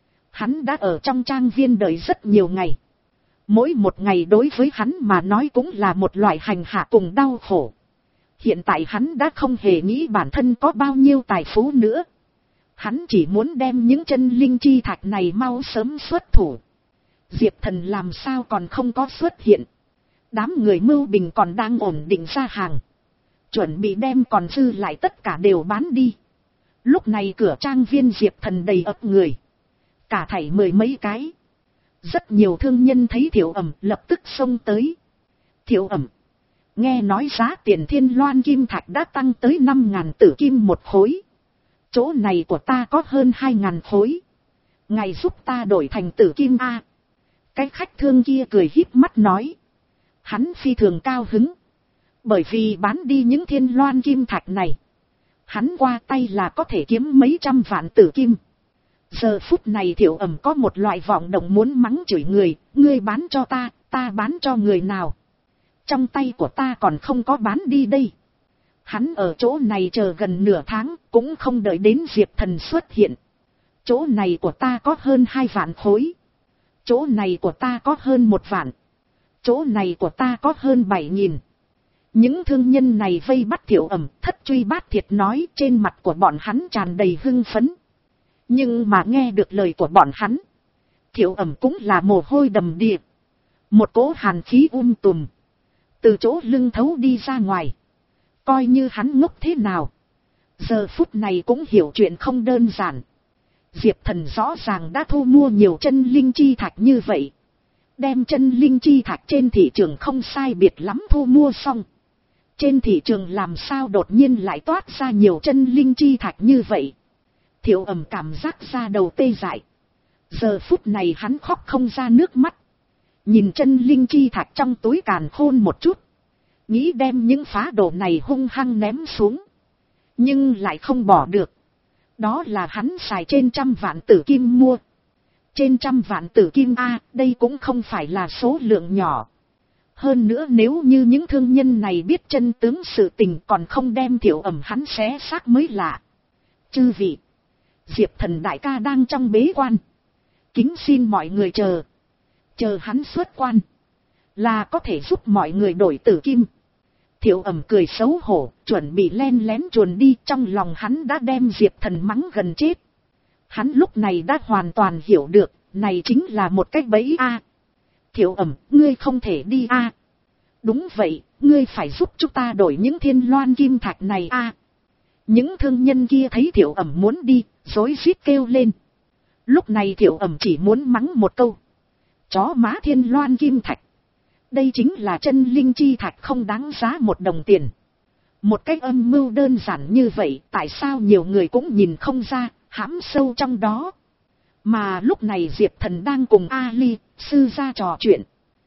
Hắn đã ở trong trang viên đợi rất nhiều ngày. Mỗi một ngày đối với hắn mà nói cũng là một loại hành hạ cùng đau khổ. Hiện tại hắn đã không hề nghĩ bản thân có bao nhiêu tài phú nữa. Hắn chỉ muốn đem những chân linh chi thạch này mau sớm xuất thủ. Diệp Thần làm sao còn không có xuất hiện. Đám người Mưu Bình còn đang ổn định ra hàng. Chuẩn bị đem còn dư lại tất cả đều bán đi. Lúc này cửa trang viên Diệp Thần đầy ập người. Cả thảy mười mấy cái. Rất nhiều thương nhân thấy Thiệu Ẩm lập tức xông tới. Thiệu Ẩm. Nghe nói giá tiền Thiên Loan kim thạch đã tăng tới năm ngàn tử kim một khối. Chỗ này của ta có hơn hai ngàn khối. Ngài giúp ta đổi thành tử kim A. Cái khách thương kia cười híp mắt nói. Hắn phi thường cao hứng. Bởi vì bán đi những Thiên Loan kim thạch này. Hắn qua tay là có thể kiếm mấy trăm vạn tử kim. Giờ phút này Thiệu Ẩm có một loại vọng động muốn mắng chửi người. Ngươi bán cho ta, ta bán cho người nào. Trong tay của ta còn không có bán đi đây. Hắn ở chỗ này chờ gần nửa tháng, cũng không đợi đến Diệp Thần xuất hiện. Chỗ này của ta có hơn hai vạn khối. Chỗ này của ta có hơn một vạn. Chỗ này của ta có hơn bảy nghìn. Những thương nhân này vây bắt Thiệu Ẩm, thất truy bát thiệt nói, trên mặt của bọn hắn tràn đầy hưng phấn. Nhưng mà nghe được lời của bọn hắn, Thiệu Ẩm cũng là mồ hôi đầm đìa. Một cỗ hàn khí um tùm từ chỗ lưng thấu đi ra ngoài. Coi như hắn ngốc thế nào, giờ phút này cũng hiểu chuyện không đơn giản. Diệp Thần rõ ràng đã thu mua nhiều chân linh chi thạch như vậy. Đem chân linh chi thạch trên thị trường không sai biệt lắm thu mua xong. Trên thị trường làm sao đột nhiên lại toát ra nhiều chân linh chi thạch như vậy. Thiệu Ẩm cảm giác ra đầu tê dại. Giờ phút này hắn khóc không ra nước mắt. Nhìn chân linh chi thạch trong túi càn khôn một chút. Nghĩ đem những phá đồ này hung hăng ném xuống. Nhưng lại không bỏ được. Đó là hắn xài trên trăm vạn tử kim mua. Trên trăm vạn tử kim A, đây cũng không phải là số lượng nhỏ. Hơn nữa nếu như những thương nhân này biết chân tướng sự tình còn không đem Thiệu Ẩm hắn xé xác mới lạ. Chư vị, Diệp Thần đại ca đang trong bế quan. Kính xin mọi người chờ. Chờ hắn xuất quan. Là có thể giúp mọi người đổi tử kim. Thiệu Ẩm cười xấu hổ, chuẩn bị len lén chuồn đi, trong lòng hắn đã đem Diệp Thần mắng gần chết. Hắn lúc này đã hoàn toàn hiểu được, này chính là một cách bẫy A. Thiệu Ẩm, ngươi không thể đi A. Đúng vậy, ngươi phải giúp chúng ta đổi những Thiên Loan kim thạch này A. Những thương nhân kia thấy Thiệu Ẩm muốn đi, rối rít kêu lên. Lúc này Thiệu Ẩm chỉ muốn mắng một câu. Chó má Thiên Loan kim thạch. Đây chính là chân linh chi thạch không đáng giá một đồng tiền. Một cách âm mưu đơn giản như vậy, tại sao nhiều người cũng nhìn không ra, hãm sâu trong đó. Mà lúc này Diệp Thần đang cùng Ali, sư gia trò chuyện.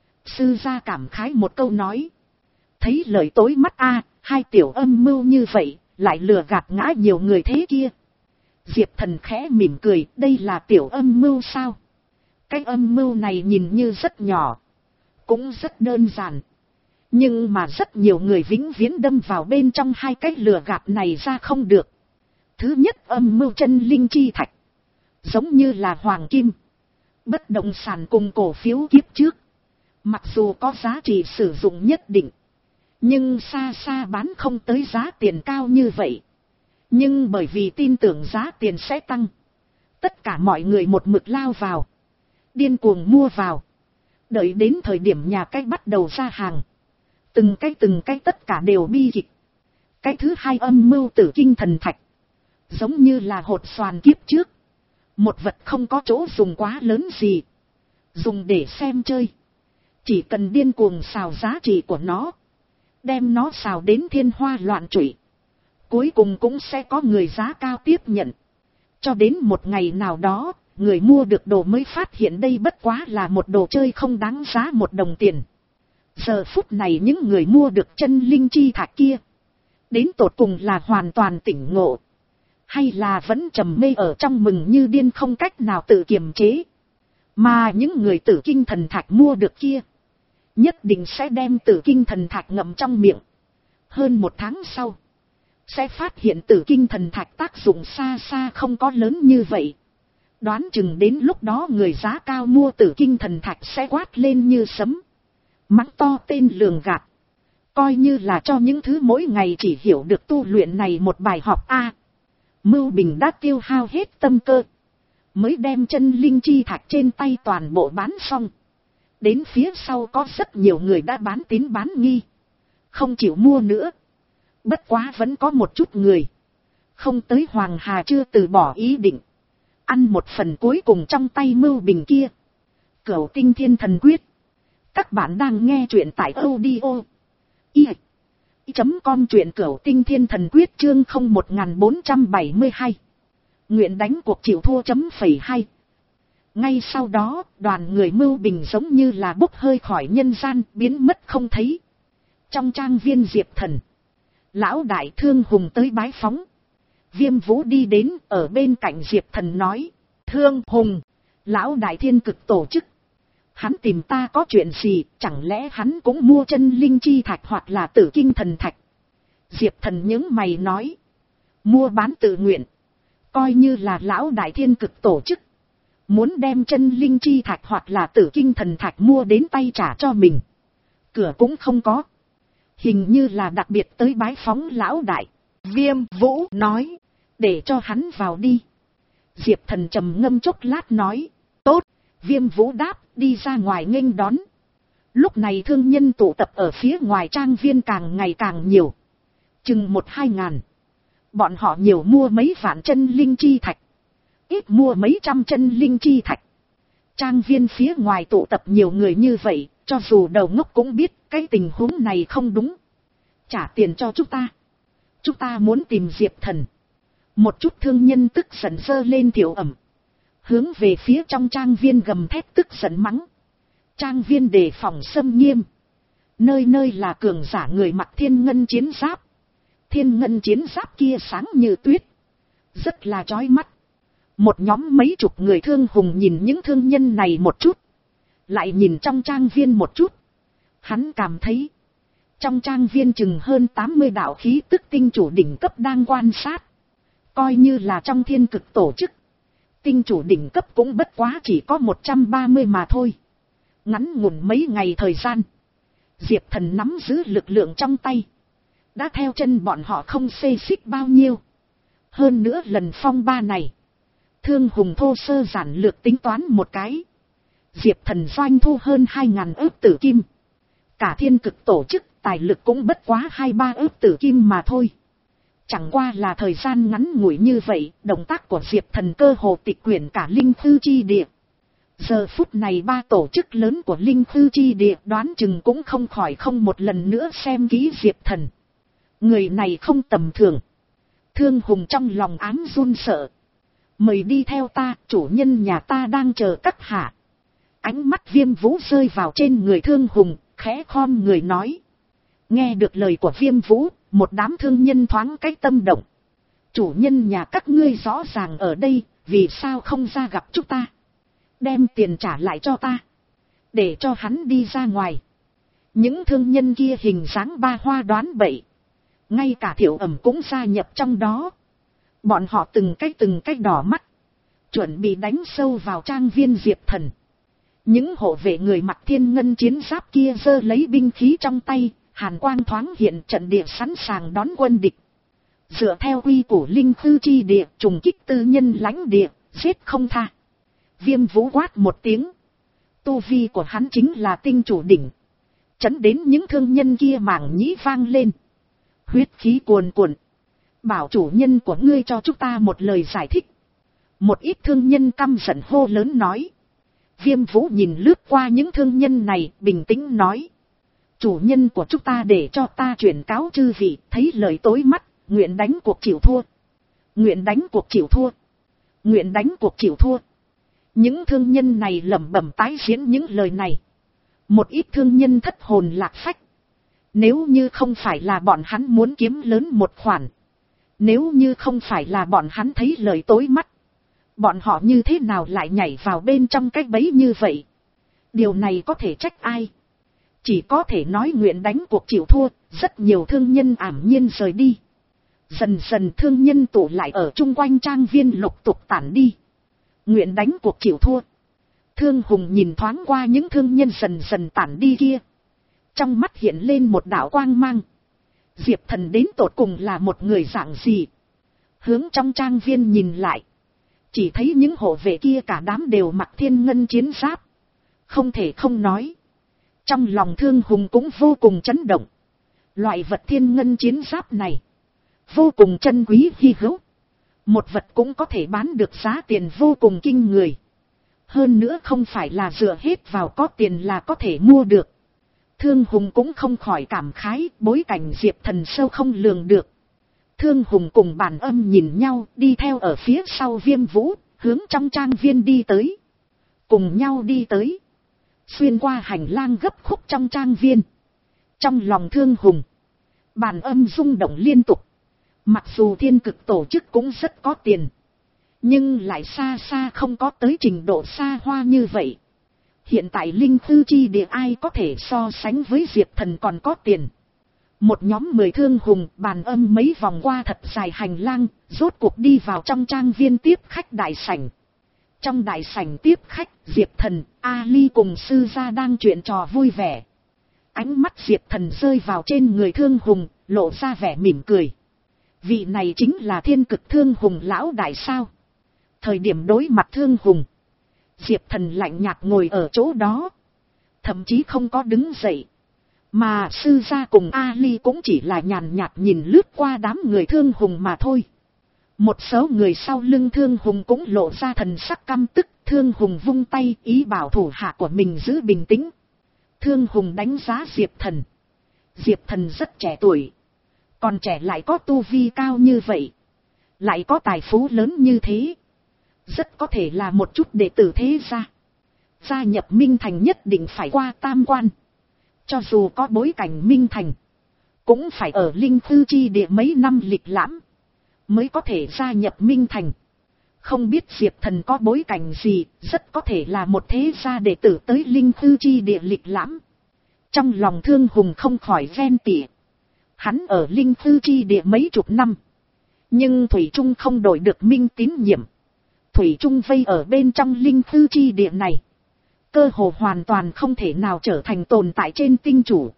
Sư gia cảm khái một câu nói. Thấy lời tối mắt a, hai tiểu âm mưu như vậy, lại lừa gạt ngã nhiều người thế kia. Diệp Thần khẽ mỉm cười, đây là tiểu âm mưu sao? Cái âm mưu này nhìn như rất nhỏ. Cũng rất đơn giản. Nhưng mà rất nhiều người vĩnh viễn đâm vào bên trong hai cái lừa gạt này ra không được. Thứ nhất, âm mưu chân linh chi thạch. Giống như là hoàng kim, bất động sản cùng cổ phiếu kiếp trước. Mặc dù có giá trị sử dụng nhất định, nhưng xa xa bán không tới giá tiền cao như vậy. Nhưng bởi vì tin tưởng giá tiền sẽ tăng, tất cả mọi người một mực lao vào, điên cuồng mua vào. Đợi đến thời điểm nhà cái bắt đầu ra hàng, từng cái từng cái tất cả đều bi kịch. Cái thứ hai, âm mưu tử kinh thần thạch. Giống như là hột xoàn kiếp trước. Một vật không có chỗ dùng quá lớn gì. Dùng để xem chơi. Chỉ cần điên cuồng xào giá trị của nó. Đem nó xào đến thiên hoa loạn trụy. Cuối cùng cũng sẽ có người giá cao tiếp nhận. Cho đến một ngày nào đó, người mua được đồ mới phát hiện đây bất quá là một đồ chơi không đáng giá một đồng tiền. Giờ phút này những người mua được chân linh chi thạch kia, đến tột cùng là hoàn toàn tỉnh ngộ, hay là vẫn trầm mê ở trong mừng như điên không cách nào tự kiềm chế. Mà những người tử kinh thần thạch mua được kia, nhất định sẽ đem tử kinh thần thạch ngậm trong miệng. Hơn một tháng sau, sẽ phát hiện tử kinh thần thạch tác dụng xa xa không có lớn như vậy. Đoán chừng đến lúc đó người giá cao mua tử kinh thần thạch sẽ quát lên như sấm. Mắng to tên lường gạt. Coi như là cho những thứ mỗi ngày chỉ hiểu được tu luyện này một bài học A. Mưu Bình đã tiêu hao hết tâm cơ, mới đem chân linh chi thạch trên tay toàn bộ bán xong. Đến phía sau có rất nhiều người đã bán tín bán nghi, không chịu mua nữa. Bất quá vẫn có một chút người không tới Hoàng Hà chưa từ bỏ ý định, ăn một phần cuối cùng trong tay Mưu Bình kia. Cửu Tinh Thiên Thần Quyết. Các bạn đang nghe truyện tại audio i chấm com, truyện Cửu Tinh Thiên Thần Quyết chương không một bốn bảy hai. Nguyện đánh cuộc chịu thua chấm phẩy hai. Ngay sau đó, đoàn người Mưu Bình giống như là bốc hơi khỏi nhân gian, biến mất không thấy. Trong trang viên Diệp Thần, lão đại Thương Hùng tới bái phóng. Viêm Vũ đi đến ở bên cạnh Diệp Thần nói: Thương Hùng, lão đại thiên cực tổ chức, hắn tìm ta có chuyện gì? Chẳng lẽ hắn cũng mua chân linh chi thạch hoặc là tử kinh thần thạch? Diệp Thần nhướng mày nói: mua bán tự nguyện, coi như là lão đại thiên cực tổ chức muốn đem chân linh chi thạch hoặc là tử kinh thần thạch mua đến tay trả cho mình, cửa cũng không có. Hình như là đặc biệt tới bái phóng lão đại. Viêm Vũ nói: để cho hắn vào đi. Diệp Thần trầm ngâm chốc lát nói: tốt. Viêm Vũ đáp, đi ra ngoài nghênh đón. Lúc này thương nhân tụ tập ở phía ngoài trang viên càng ngày càng nhiều, chừng một hai ngàn. Bọn họ nhiều mua mấy vạn chân linh chi thạch, ít mua mấy trăm chân linh chi thạch. Trang viên phía ngoài tụ tập nhiều người như vậy, cho dù đầu ngốc cũng biết cái tình huống này không đúng. Trả tiền cho chúng ta, chúng ta muốn tìm Diệp Thần. Một chút thương nhân tức giận giơ lên thiểu ẩm, hướng về phía trong trang viên gầm thét tức giận mắng. Trang viên đề phòng xâm nghiêm, nơi nơi là cường giả người mặc thiên ngân chiến giáp. Thiên ngân chiến giáp kia sáng như tuyết, rất là chói mắt. Một nhóm mấy chục người Thương Hùng nhìn những thương nhân này một chút, lại nhìn trong trang viên một chút. Hắn cảm thấy trong trang viên chừng hơn tám mươi đạo khí tức tinh chủ đỉnh cấp đang quan sát. Coi như là trong thiên cực tổ chức, tinh chủ đỉnh cấp cũng bất quá chỉ có một trăm ba mươi mà thôi. Ngắn ngủn mấy ngày thời gian, Diệp Thần nắm giữ lực lượng trong tay, đã theo chân bọn họ không xê xích bao nhiêu. Hơn nữa lần phong ba này, Thương Hùng thô sơ giản lược tính toán một cái, Diệp Thần doanh thu hơn hai ngàn ức tử kim. Cả thiên cực tổ chức tài lực cũng bất quá hai ba ức tử kim mà thôi. Chẳng qua là thời gian ngắn ngủi như vậy, động tác của Diệp Thần cơ hồ tịch quyển cả linh thư chi địa. Giờ phút này ba tổ chức lớn của linh thư chi địa đoán chừng cũng không khỏi không một lần nữa xem kỹ Diệp Thần. Người này không tầm thường. Thương Hùng trong lòng ám run sợ. Mời đi theo ta, chủ nhân nhà ta đang chờ các hạ. Ánh mắt Viêm Vũ rơi vào trên người Thương Hùng, khẽ khom người nói. Nghe được lời của Viêm Vũ, một đám thương nhân thoáng cái tâm động. Chủ nhân nhà các ngươi rõ ràng ở đây, vì sao không ra gặp chúng ta? Đem tiền trả lại cho ta, để cho hắn đi ra ngoài. Những thương nhân kia hình dáng ba hoa đoán bậy, ngay cả Thiệu Ẩm cũng gia nhập trong đó. Bọn họ từng cái từng cái đỏ mắt, chuẩn bị đánh sâu vào trang viên Diệp Thần. Những hộ vệ người mặc thiên ngân chiến giáp kia giơ lấy binh khí trong tay, hàn quang thoáng hiện, trận địa sẵn sàng đón quân địch. Dựa theo quy củ linh thư chi địa, trùng kích tư nhân lãnh địa, giết không tha. Viêm Vũ quát một tiếng. Tu vi của hắn chính là tinh chủ đỉnh, chấn đến những thương nhân kia mảng nhĩ vang lên, huyết khí cuồn cuộn. Bảo chủ nhân của ngươi cho chúng ta một lời giải thích. Một ít thương nhân căm giận hô lớn nói. Viêm Vũ nhìn lướt qua những thương nhân này, bình tĩnh nói. Chủ nhân của chúng ta để cho ta chuyển cáo chư vị, thấy lời tối mắt, nguyện đánh cuộc chịu thua. Nguyện đánh cuộc chịu thua. Nguyện đánh cuộc chịu thua. Những thương nhân này lẩm bẩm tái diễn những lời này. Một ít thương nhân thất hồn lạc phách. Nếu như không phải là bọn hắn muốn kiếm lớn một khoản, nếu như không phải là bọn hắn thấy lời tối mắt, bọn họ như thế nào lại nhảy vào bên trong cái bẫy như vậy? Điều này có thể trách ai? Chỉ có thể nói nguyện đánh cuộc chịu thua. Rất nhiều thương nhân ảm nhiên rời đi. Dần dần thương nhân tụ lại ở chung quanh trang viên lục tục tản đi. Nguyện đánh cuộc chịu thua. Thương Hùng nhìn thoáng qua những thương nhân dần dần tản đi kia, trong mắt hiện lên một đạo quang mang. Diệp Thần đến tột cùng là một người dạng gì? Hướng trong trang viên nhìn lại. Chỉ thấy những hộ vệ kia cả đám đều mặc thiên ngân chiến giáp. Không thể không nói. Trong lòng Thương Hùng cũng vô cùng chấn động. Loại vật thiên ngân chiến giáp này. Vô cùng chân quý hy hữu. Một vật cũng có thể bán được giá tiền vô cùng kinh người. Hơn nữa không phải là dựa hết vào có tiền là có thể mua được. Thương Hùng cũng không khỏi cảm khái, bối cảnh Diệp Thần sâu không lường được. Thương Hùng cùng Bàn Âm nhìn nhau, đi theo ở phía sau Viêm Vũ, hướng trong trang viên đi tới. Cùng nhau đi tới. Xuyên qua hành lang gấp khúc trong trang viên. Trong lòng Thương Hùng, Bàn Âm rung động liên tục. Mặc dù thiên cực tổ chức cũng rất có tiền. Nhưng lại xa xa không có tới trình độ xa hoa như vậy. Hiện tại linh tư chi địa ai có thể so sánh với Diệp Thần còn có tiền. Một nhóm mười Thương Hùng, Bàn Âm mấy vòng qua thật dài hành lang, rốt cuộc đi vào trong trang viên tiếp khách đại sảnh. Trong đại sảnh tiếp khách, Diệp Thần, Ali cùng sư gia đang chuyện trò vui vẻ. Ánh mắt Diệp Thần rơi vào trên người Thương Hùng, lộ ra vẻ mỉm cười. Vị này chính là thiên cực Thương Hùng lão đại sao? Thời điểm đối mặt Thương Hùng, Diệp Thần lạnh nhạt ngồi ở chỗ đó. Thậm chí không có đứng dậy. Mà sư gia cùng Ali cũng chỉ là nhàn nhạt nhìn lướt qua đám người Thương Hùng mà thôi. Một số người sau lưng Thương Hùng cũng lộ ra thần sắc căm tức. Thương Hùng vung tay ý bảo thủ hạ của mình giữ bình tĩnh. Thương Hùng đánh giá Diệp Thần. Diệp Thần rất trẻ tuổi. Còn trẻ lại có tu vi cao như vậy. Lại có tài phú lớn như thế. Rất có thể là một chút đệ tử thế gia. Gia nhập Minh Thành nhất định phải qua tam quan. Cho dù có bối cảnh Minh Thành, cũng phải ở linh tư chi địa mấy năm lịch lãm, mới có thể gia nhập Minh Thành. Không biết Diệp Thần có bối cảnh gì, rất có thể là một thế gia đệ tử tới linh tư chi địa lịch lãm. Trong lòng Thương Hùng không khỏi ghen tị. Hắn ở linh tư chi địa mấy chục năm. Nhưng Thủy Trung không đổi được Minh tín nhiệm. Thủy Trung vây ở bên trong linh tư chi địa này. Cơ hồ hoàn toàn không thể nào trở thành tồn tại trên tinh chủ.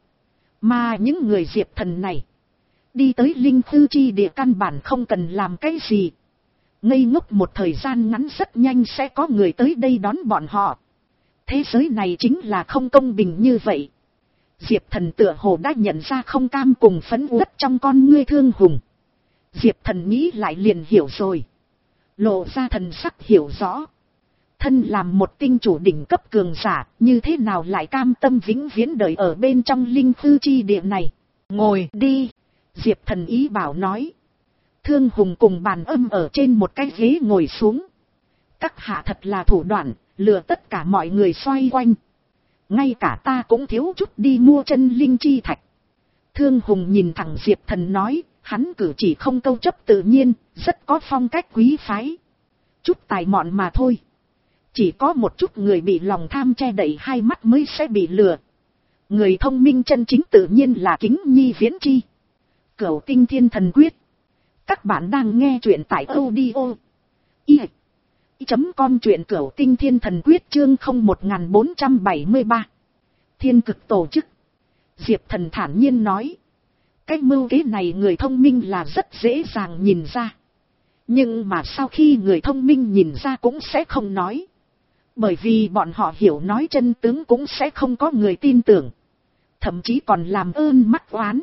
Mà những người Diệp Thần này, đi tới linh tư chi địa căn bản không cần làm cái gì. Ngây ngốc một thời gian ngắn rất nhanh sẽ có người tới đây đón bọn họ. Thế giới này chính là không công bình như vậy. Diệp Thần tựa hồ đã nhận ra không cam cùng phẫn uất trong con ngươi Thương Hùng. Diệp Thần nghĩ lại liền hiểu rồi. Lộ ra thần sắc hiểu rõ. Thân làm một tinh chủ đỉnh cấp cường giả, như thế nào lại cam tâm vĩnh viễn đời ở bên trong linh tư chi địa này. Ngồi đi. Diệp Thần ý bảo nói. Thương Hùng cùng Bàn Âm ở trên một cái ghế ngồi xuống. Các hạ thật là thủ đoạn, lừa tất cả mọi người xoay quanh. Ngay cả ta cũng thiếu chút đi mua chân linh chi thạch. Thương Hùng nhìn thẳng Diệp Thần nói, hắn cử chỉ không câu chấp tự nhiên, rất có phong cách quý phái. Chút tài mọn mà thôi. Chỉ có một chút người bị lòng tham che đậy hai mắt mới sẽ bị lừa. Người thông minh chân chính tự nhiên là Kính Nhi Viễn Chi. Cửu Tinh Thiên Thần Quyết. Các bạn đang nghe truyện tại audio i chấm com truyện Cửu Tinh Thiên Thần Quyết chương không một bốn bảy ba. Thiên cực tổ chức. Diệp Thần thản nhiên nói. Cái mưu kế này người thông minh là rất dễ dàng nhìn ra. Nhưng mà sau khi người thông minh nhìn ra cũng sẽ không nói. Bởi vì bọn họ hiểu nói chân tướng cũng sẽ không có người tin tưởng. Thậm chí còn làm ơn mắc oán.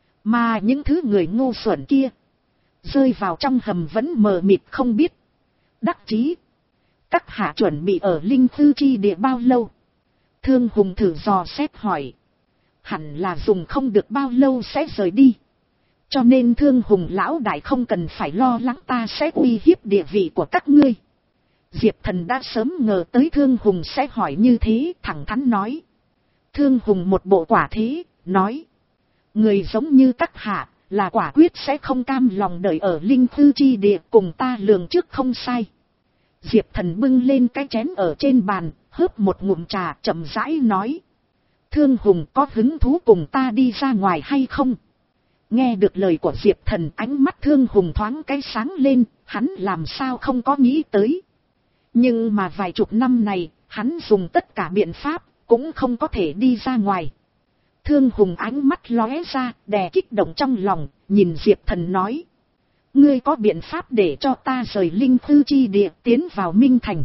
Mà những thứ người ngu xuẩn kia, rơi vào trong hầm vẫn mờ mịt không biết. Đắc chí. Các hạ chuẩn bị ở linh tư chi địa bao lâu? Thương Hùng thử dò xét hỏi. Hẳn là dùng không được bao lâu sẽ rời đi. Cho nên Thương Hùng lão đại không cần phải lo lắng ta sẽ uy hiếp địa vị của các ngươi. Diệp Thần đã sớm ngờ tới Thương Hùng sẽ hỏi như thế, thẳng thắn nói. Thương Hùng một bộ quả thế, nói. Người giống như các hạ, là quả quyết sẽ không cam lòng đợi ở linh tư chi địa, cùng ta lường trước không sai. Diệp Thần bưng lên cái chén ở trên bàn, hớp một ngụm trà, chậm rãi nói. Thương Hùng có hứng thú cùng ta đi ra ngoài hay không? Nghe được lời của Diệp Thần, ánh mắt Thương Hùng thoáng cái sáng lên, hắn làm sao không có nghĩ tới. Nhưng mà vài chục năm này, hắn dùng tất cả biện pháp, cũng không có thể đi ra ngoài. Thương Hùng ánh mắt lóe ra, đè kích động trong lòng, nhìn Diệp Thần nói. ngươi có biện pháp để cho ta rời linh tư chi địa tiến vào Minh Thành?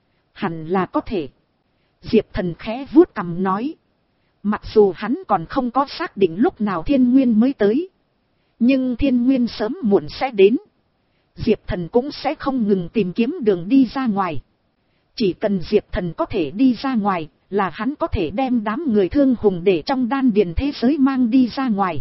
Hẳn là có thể. Diệp Thần khẽ vuốt cằm nói. Mặc dù hắn còn không có xác định lúc nào thiên nguyên mới tới, nhưng thiên nguyên sớm muộn sẽ đến. Diệp Thần cũng sẽ không ngừng tìm kiếm đường đi ra ngoài. Chỉ cần Diệp Thần có thể đi ra ngoài, là hắn có thể đem đám người Thương Hùng để trong đan điền thế giới mang đi ra ngoài.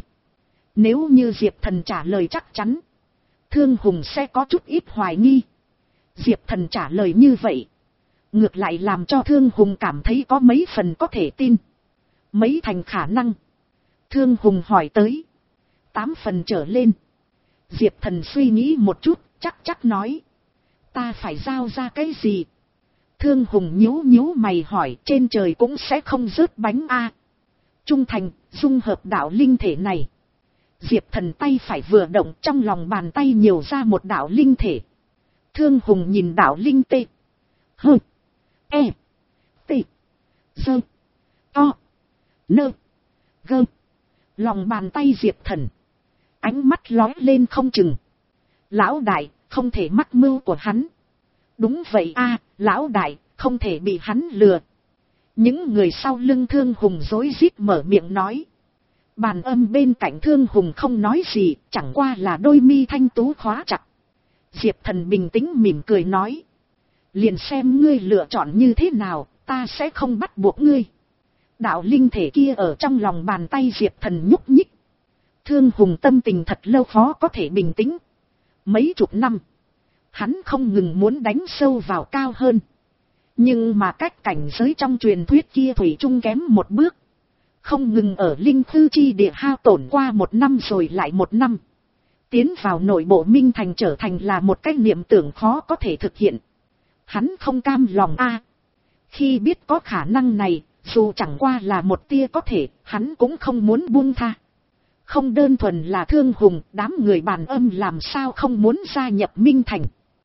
Nếu như Diệp Thần trả lời chắc chắn, Thương Hùng sẽ có chút ít hoài nghi. Diệp Thần trả lời như vậy, ngược lại làm cho Thương Hùng cảm thấy có mấy phần có thể tin. Mấy thành khả năng? Thương Hùng hỏi tới. Tám phần trở lên. Diệp Thần suy nghĩ một chút, chắc chắc nói. Ta phải giao ra cái gì? Thương Hùng nhíu nhíu mày hỏi, trên trời cũng sẽ không rớt bánh a. Trung thành, dung hợp đạo linh thể này. Diệp Thần tay phải vừa động, trong lòng bàn tay nhiều ra một đạo linh thể. Thương Hùng nhìn đạo linh tê. Hơ. E. Tê. Dơ. To. Nơ. Gơ. Lòng bàn tay Diệp Thần. Ánh mắt lóe lên không chừng. Lão đại, không thể mắc mưu của hắn. Đúng vậy a, lão đại, không thể bị hắn lừa. Những người sau lưng Thương Hùng rối rít mở miệng nói. Bàn âm bên cạnh Thương Hùng không nói gì, chẳng qua là đôi mi thanh tú khóa chặt. Diệp Thần bình tĩnh mỉm cười nói. Liền xem ngươi lựa chọn như thế nào, ta sẽ không bắt buộc ngươi. Đạo linh thể kia ở trong lòng bàn tay Diệp Thần nhúc nhích. Thương Hùng tâm tình thật lâu khó có thể bình tĩnh. Mấy chục năm, hắn không ngừng muốn đánh sâu vào cao hơn. Nhưng mà cách cảnh giới trong truyền thuyết kia thủy chung kém một bước. Không ngừng ở linh tư chi địa hao tổn qua một năm rồi lại một năm. Tiến vào nội bộ Minh Thành trở thành là một cái niệm tưởng khó có thể thực hiện. Hắn không cam lòng a. Khi biết có khả năng này, dù chẳng qua là một tia có thể, hắn cũng không muốn buông tha. Không đơn thuần là Thương Hùng, đám người bàn âm làm sao không muốn gia nhập Minh Thành.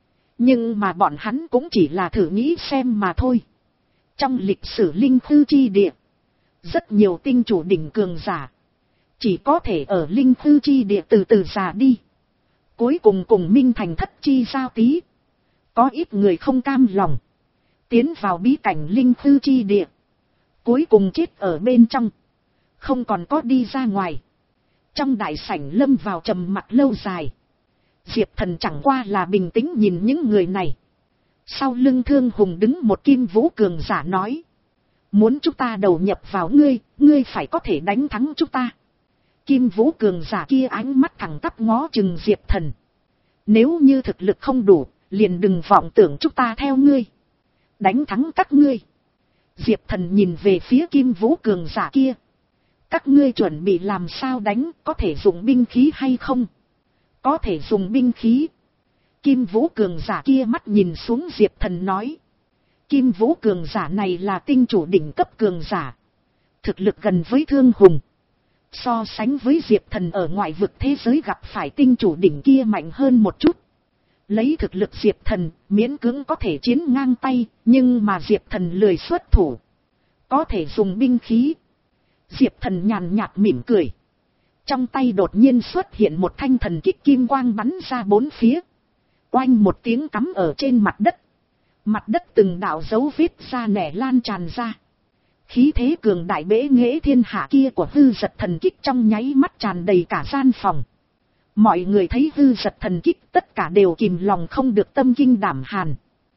Nhưng mà bọn hắn cũng chỉ là thử nghĩ xem mà thôi. Trong lịch sử linh tư chi địa, rất nhiều tinh chủ đỉnh cường giả chỉ có thể ở linh tư chi địa từ từ già đi. Cuối cùng cùng Minh Thành thất chi giao tí. Có ít người không cam lòng, tiến vào bí cảnh linh tư chi địa, cuối cùng chết ở bên trong, không còn có đi ra ngoài. Trong đại sảnh lâm vào trầm mặc lâu dài. Diệp Thần chẳng qua là bình tĩnh nhìn những người này. Sau lưng Thương Hùng đứng một Kim Vũ cường giả nói. Muốn chúng ta đầu nhập vào ngươi, ngươi phải có thể đánh thắng chúng ta. Kim Vũ cường giả kia ánh mắt thẳng tắp ngó chừng Diệp Thần. Nếu như thực lực không đủ, liền đừng vọng tưởng chúng ta theo ngươi. Đánh thắng các ngươi. Diệp Thần nhìn về phía Kim Vũ cường giả kia. Các ngươi chuẩn bị làm sao đánh, có thể dùng binh khí hay không? Có thể dùng binh khí. Kim Vũ cường giả kia mắt nhìn xuống Diệp Thần nói. Kim Vũ cường giả này là tinh chủ đỉnh cấp cường giả. Thực lực gần với Thương Hùng. So sánh với Diệp Thần ở ngoại vực thế giới gặp phải tinh chủ đỉnh kia mạnh hơn một chút. Lấy thực lực Diệp Thần, miễn cưỡng có thể chiến ngang tay, nhưng mà Diệp Thần lười xuất thủ. Có thể dùng binh khí. Diệp Thần nhàn nhạt mỉm cười. Trong tay đột nhiên xuất hiện một thanh thần kích kim quang bắn ra bốn phía. Oanh một tiếng cắm ở trên mặt đất. Mặt đất từng đạo dấu vết ra nẻ lan tràn ra. Khí thế cường đại bế nghệ thiên hạ kia của hư giật thần kích trong nháy mắt tràn đầy cả gian phòng. Mọi người thấy hư giật thần kích tất cả đều kìm lòng không được tâm kinh đảm hàn.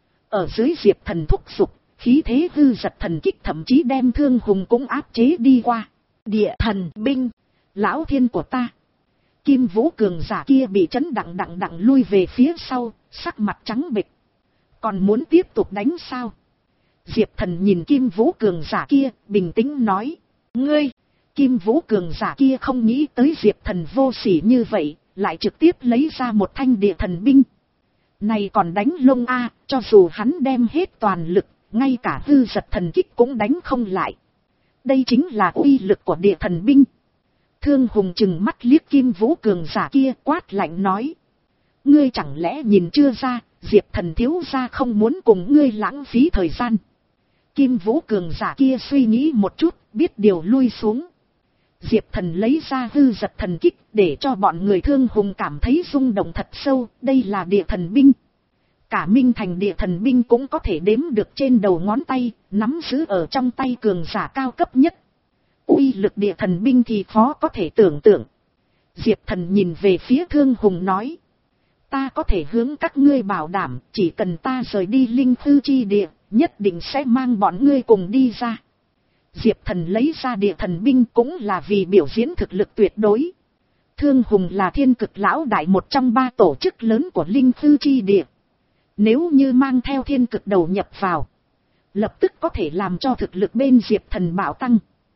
Ở dưới Diệp Thần thúc giục, khí thế hư giật thần kích thậm chí đem Thương Hùng cũng áp chế đi qua. Địa thần binh, lão thiên của ta. Kim Vũ cường giả kia bị chấn đặng đặng đặng lui về phía sau, sắc mặt trắng bệch. Còn muốn tiếp tục đánh sao? Diệp Thần nhìn Kim Vũ cường giả kia, bình tĩnh nói. Ngươi! Kim Vũ cường giả kia không nghĩ tới Diệp Thần vô sỉ như vậy, lại trực tiếp lấy ra một thanh địa thần binh. Này còn đánh lông a, cho dù hắn đem hết toàn lực, ngay cả hư giật thần kích cũng đánh không lại. Đây chính là uy lực của địa thần binh. Thương Hùng chừng mắt liếc Kim Vũ cường giả kia, quát lạnh nói. Ngươi chẳng lẽ nhìn chưa ra, Diệp Thần thiếu gia không muốn cùng ngươi lãng phí thời gian. Kim Vũ cường giả kia suy nghĩ một chút, biết điều lui xuống. Diệp Thần lấy ra hư giật thần kích để cho bọn người Thương Hùng cảm thấy rung động thật sâu. Đây là địa thần binh. Cả Minh Thành địa thần binh cũng có thể đếm được trên đầu ngón tay, nắm giữ ở trong tay cường giả cao cấp nhất. Uy lực địa thần binh thì khó có thể tưởng tượng. Diệp Thần nhìn về phía Thương Hùng nói. Ta có thể hướng các ngươi bảo đảm, chỉ cần ta rời đi linh thư chi địa, nhất định sẽ mang bọn ngươi cùng đi ra. Diệp Thần lấy ra địa thần binh cũng là vì biểu diễn thực lực tuyệt đối. Thương Hùng là thiên cực lão đại một trong ba tổ chức lớn của linh thư chi địa. Nếu như mang theo thiên cực đầu nhập vào, lập tức có thể làm cho thực lực bên Diệp Thần bạo tăng.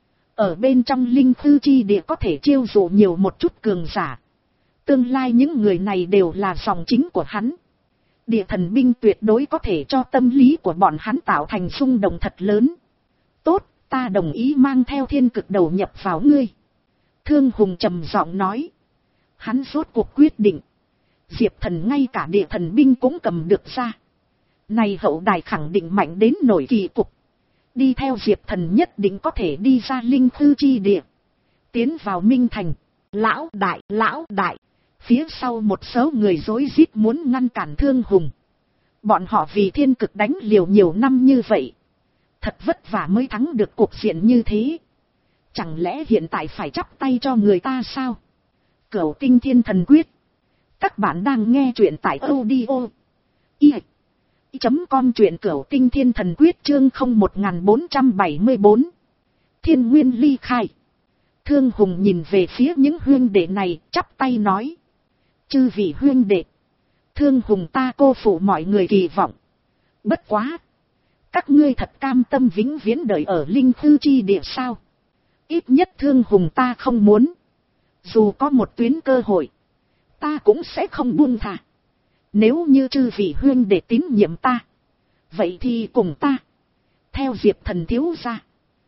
Ở bên trong linh thư chi địa có thể chiêu dụ nhiều một chút cường giả. Tương lai những người này đều là dòng chính của hắn. Địa thần binh tuyệt đối có thể cho tâm lý của bọn hắn tạo thành xung động thật lớn. Tốt, ta đồng ý mang theo thiên cực đầu nhập vào ngươi. Thương Hùng trầm giọng nói. Hắn rốt cuộc quyết định. Diệp Thần ngay cả địa thần binh cũng cầm được ra. Này hậu đài khẳng định mạnh đến nổi kỳ cục. Đi theo Diệp Thần nhất định có thể đi ra linh thư chi địa. Tiến vào Minh Thành. Lão đại, lão đại. Phía sau một số người rối rít muốn ngăn cản Thương Hùng. Bọn họ vì thiên cực đánh liều nhiều năm như vậy. Thật vất vả mới thắng được cuộc diện như thế. Chẳng lẽ hiện tại phải chắp tay cho người ta sao? Cửu Tinh Thiên Thần Quyết. Các bạn đang nghe truyện tại audio i chấm com truyện Cửu Tinh Thiên Thần Quyết chương không một bốn bảy bốn. Thiên Nguyên ly khai. Thương Hùng nhìn về phía những huynh đệ này, chắp tay nói. Chư vị huynh đệ, Thương Hùng ta cô phụ mọi người kỳ vọng. Bất quá, các ngươi thật cam tâm vĩnh viễn đợi ở linh thư chi địa sao? Ít nhất Thương Hùng ta không muốn. Dù có một tuyến cơ hội, ta cũng sẽ không buông thà. Nếu như chư vị huynh đệ tín nhiệm ta, vậy thì cùng ta theo Diệp Thần thiếu gia.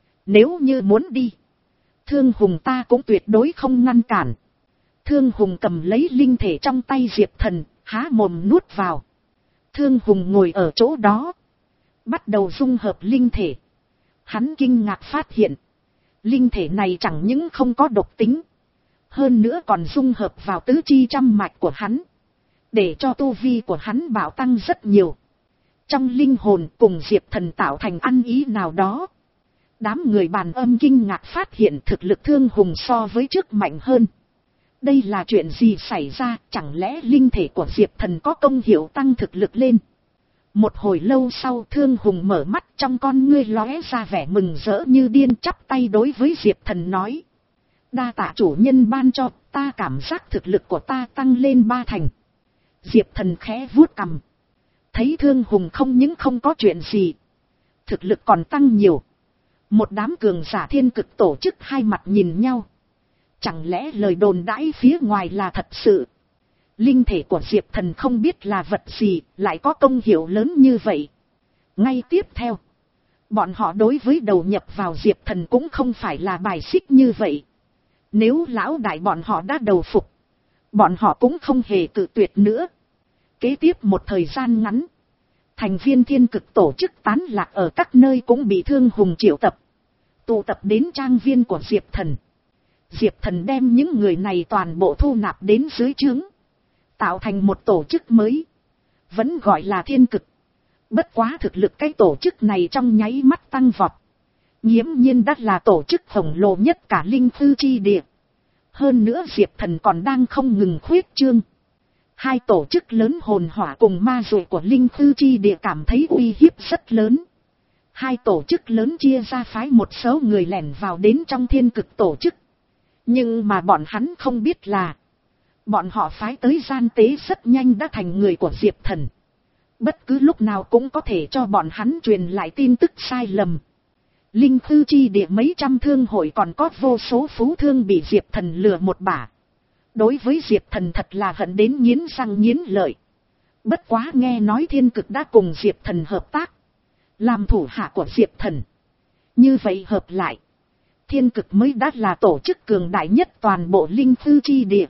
Nếu như muốn đi, Thương Hùng ta cũng tuyệt đối không ngăn cản. Thương Hùng cầm lấy linh thể trong tay Diệp Thần, há mồm nuốt vào. Thương Hùng ngồi ở chỗ đó, bắt đầu dung hợp linh thể. Hắn kinh ngạc phát hiện, linh thể này chẳng những không có độc tính, hơn nữa còn dung hợp vào tứ chi trăm mạch của hắn, để cho tu vi của hắn bạo tăng rất nhiều. Trong linh hồn cùng Diệp Thần tạo thành ăn ý nào đó. Đám người bàn âm kinh ngạc phát hiện thực lực Thương Hùng so với trước mạnh hơn. Đây là chuyện gì xảy ra, chẳng lẽ linh thể của Diệp Thần có công hiệu tăng thực lực lên? Một hồi lâu sau Thương Hùng mở mắt, trong con ngươi lóe ra vẻ mừng rỡ như điên, chắp tay đối với Diệp Thần nói. Đa tạ chủ nhân ban cho, ta cảm giác thực lực của ta tăng lên ba thành. Diệp Thần khẽ vuốt cằm. Thấy Thương Hùng không những không có chuyện gì, thực lực còn tăng nhiều. Một đám cường giả thiên cực tổ chức hai mặt nhìn nhau. Chẳng lẽ lời đồn đãi phía ngoài là thật sự? Linh thể của Diệp Thần không biết là vật gì, lại có công hiệu lớn như vậy. Ngay tiếp theo, bọn họ đối với đầu nhập vào Diệp Thần cũng không phải là bài xích như vậy. Nếu lão đại bọn họ đã đầu phục, bọn họ cũng không hề cự tuyệt nữa. Kế tiếp một thời gian ngắn, thành viên thiên cực tổ chức tán lạc ở các nơi cũng bị Thương Hùng triệu tập, tụ tập đến trang viên của Diệp Thần. Diệp Thần đem những người này toàn bộ thu nạp đến dưới trướng, tạo thành một tổ chức mới, vẫn gọi là thiên cực. Bất quá thực lực cái tổ chức này trong nháy mắt tăng vọt, nghiễm nhiên đã là tổ chức khổng lồ nhất cả linh thư chi địa. Hơn nữa Diệp Thần còn đang không ngừng khuyết trương. Hai tổ chức lớn hồn hỏa cùng ma dội của linh thư chi địa cảm thấy uy hiếp rất lớn. Hai tổ chức lớn chia ra phái một số người lẻn vào đến trong thiên cực tổ chức. Nhưng mà bọn hắn không biết là, bọn họ phái tới gian tế rất nhanh đã thành người của Diệp Thần. Bất cứ lúc nào cũng có thể cho bọn hắn truyền lại tin tức sai lầm. Linh thư chi địa mấy trăm thương hội còn có vô số phú thương bị Diệp Thần lừa một bả. Đối với Diệp Thần thật là hận đến nghiến răng nghiến lợi. Bất quá nghe nói thiên cực đã cùng Diệp Thần hợp tác, làm thủ hạ của Diệp Thần. Như vậy hợp lại, thiên cực mới đã là tổ chức cường đại nhất toàn bộ linh thư chi địa.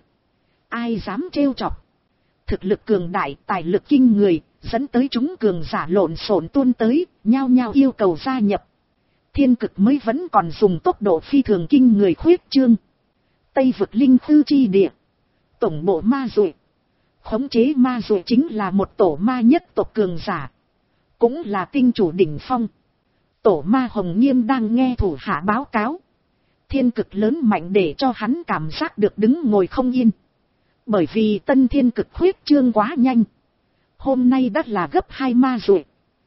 Ai dám trêu chọc? Thực lực cường đại, tài lực kinh người, dẫn tới chúng cường giả lộn xộn tuôn tới, nhao nhao yêu cầu gia nhập. thiên cực mới vẫn còn dùng tốc độ phi thường kinh người khuyết trương. Tây vực linh tư chi địa, tổng bộ ma dụy. Khống chế ma dụy chính là một tổ ma nhất tộc cường giả, cũng là tinh chủ đỉnh phong. Tổ ma Hồng Nghiêm đang nghe thủ hạ báo cáo. Thiên cực lớn mạnh để cho hắn cảm giác được đứng ngồi không yên. Bởi vì tân thiên cực khuyết trương quá nhanh. Hôm nay đã là gấp hai ma dụy.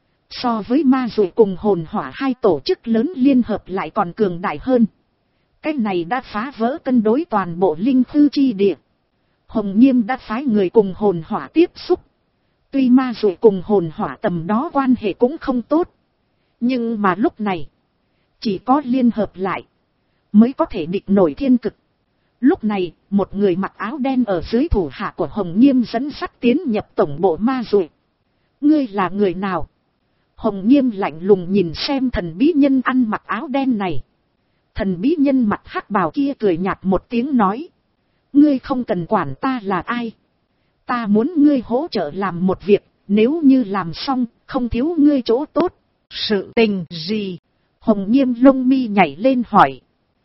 So với ma dụy cùng hồn hỏa hai tổ chức lớn liên hợp lại còn cường đại hơn. Cái này đã phá vỡ cân đối toàn bộ linh tư chi địa. Hồng Nghiêm đã phái người cùng hồn hỏa tiếp xúc. Tuy ma dụy cùng hồn hỏa tầm đó quan hệ cũng không tốt. Nhưng mà lúc này, chỉ có liên hợp lại, mới có thể địch nổi thiên cực. Lúc này, một người mặc áo đen ở dưới thủ hạ của Hồng Nghiêm dẫn sắt tiến nhập tổng bộ ma dụy. Ngươi là người nào? Hồng Nghiêm lạnh lùng nhìn xem thần bí nhân ăn mặc áo đen này. Thần bí nhân mặt hắc bào kia cười nhạt một tiếng nói. Ngươi không cần quản ta là ai. Ta muốn ngươi hỗ trợ làm một việc, nếu như làm xong, không thiếu ngươi chỗ tốt. Sự tình gì? Hồng Nghiêm lông mi nhảy lên hỏi.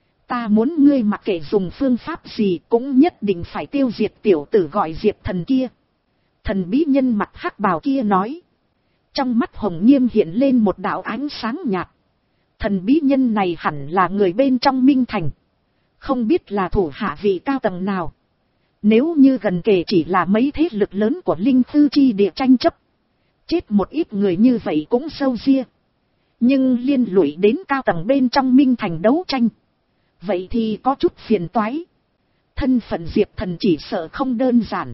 Ta muốn ngươi mặc kệ dùng phương pháp gì cũng nhất định phải tiêu diệt tiểu tử gọi Diệp Thần kia. Thần bí nhân mặt hắc bào kia nói. Trong mắt Hồng Nghiêm hiện lên một đạo ánh sáng nhạt. Thần bí nhân này hẳn là người bên trong Minh Thành. Không biết là thủ hạ vị cao tầng nào. Nếu như gần kề chỉ là mấy thế lực lớn của linh tư chi địa tranh chấp. Chết một ít người như vậy cũng sâu ria. Nhưng liên lụy đến cao tầng bên trong Minh Thành đấu tranh. Vậy thì có chút phiền toái. Thân phận Diệp Thần chỉ sợ không đơn giản.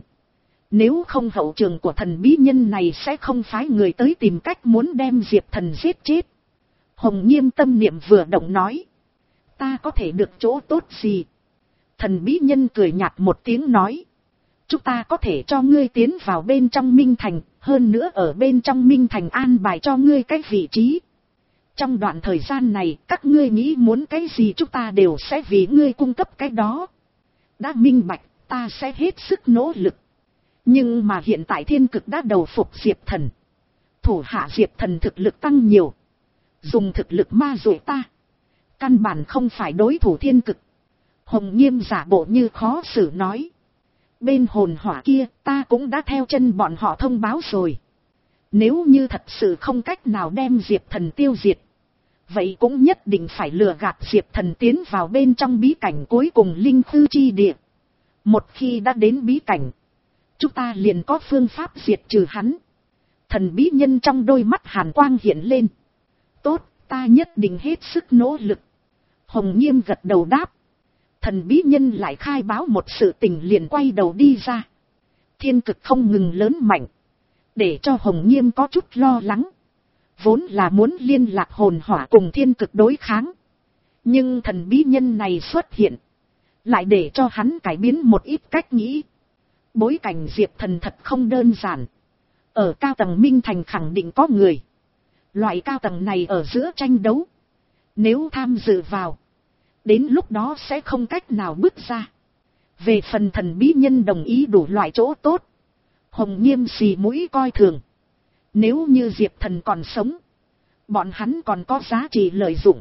Nếu không hậu trường của thần bí nhân này sẽ không phái người tới tìm cách muốn đem Diệp Thần giết chết. Hồng Nghiêm tâm niệm vừa động nói. Ta có thể được chỗ tốt gì? Thần bí nhân cười nhạt một tiếng nói. Chúng ta có thể cho ngươi tiến vào bên trong Minh Thành, hơn nữa ở bên trong Minh Thành an bài cho ngươi cái vị trí. Trong đoạn thời gian này, các ngươi nghĩ muốn cái gì chúng ta đều sẽ vì ngươi cung cấp cái đó. Đã minh bạch, ta sẽ hết sức nỗ lực. Nhưng mà hiện tại thiên cực đã đầu phục Diệp Thần. Thủ hạ Diệp Thần thực lực tăng nhiều. Dùng thực lực ma dụy ta. Căn bản không phải đối thủ thiên cực. Hồng Nghiêm giả bộ như khó xử nói. Bên hồn hỏa kia ta cũng đã theo chân bọn họ thông báo rồi. Nếu như thật sự không cách nào đem Diệp Thần tiêu diệt. Vậy cũng nhất định phải lừa gạt Diệp Thần tiến vào bên trong bí cảnh cuối cùng linh tư chi địa. Một khi đã đến bí cảnh. Chúng ta liền có phương pháp diệt trừ hắn. Thần bí nhân trong đôi mắt hàn quang hiện lên. Tốt, ta nhất định hết sức nỗ lực. Hồng Nghiêm gật đầu đáp. Thần bí nhân lại khai báo một sự tình liền quay đầu đi ra. Thiên cực không ngừng lớn mạnh. Để cho Hồng Nghiêm có chút lo lắng. Vốn là muốn liên lạc hồn hỏa cùng thiên cực đối kháng. Nhưng thần bí nhân này xuất hiện. Lại để cho hắn cải biến một ít cách nghĩ. Bối cảnh Diệp Thần thật không đơn giản. Ở cao tầng Minh Thành khẳng định có người. Loại cao tầng này ở giữa tranh đấu. Nếu tham dự vào. Đến lúc đó sẽ không cách nào bước ra. Về phần thần bí nhân đồng ý đủ loại chỗ tốt. Hồng Nghiêm xì mũi coi thường. Nếu như Diệp Thần còn sống. Bọn hắn còn có giá trị lợi dụng.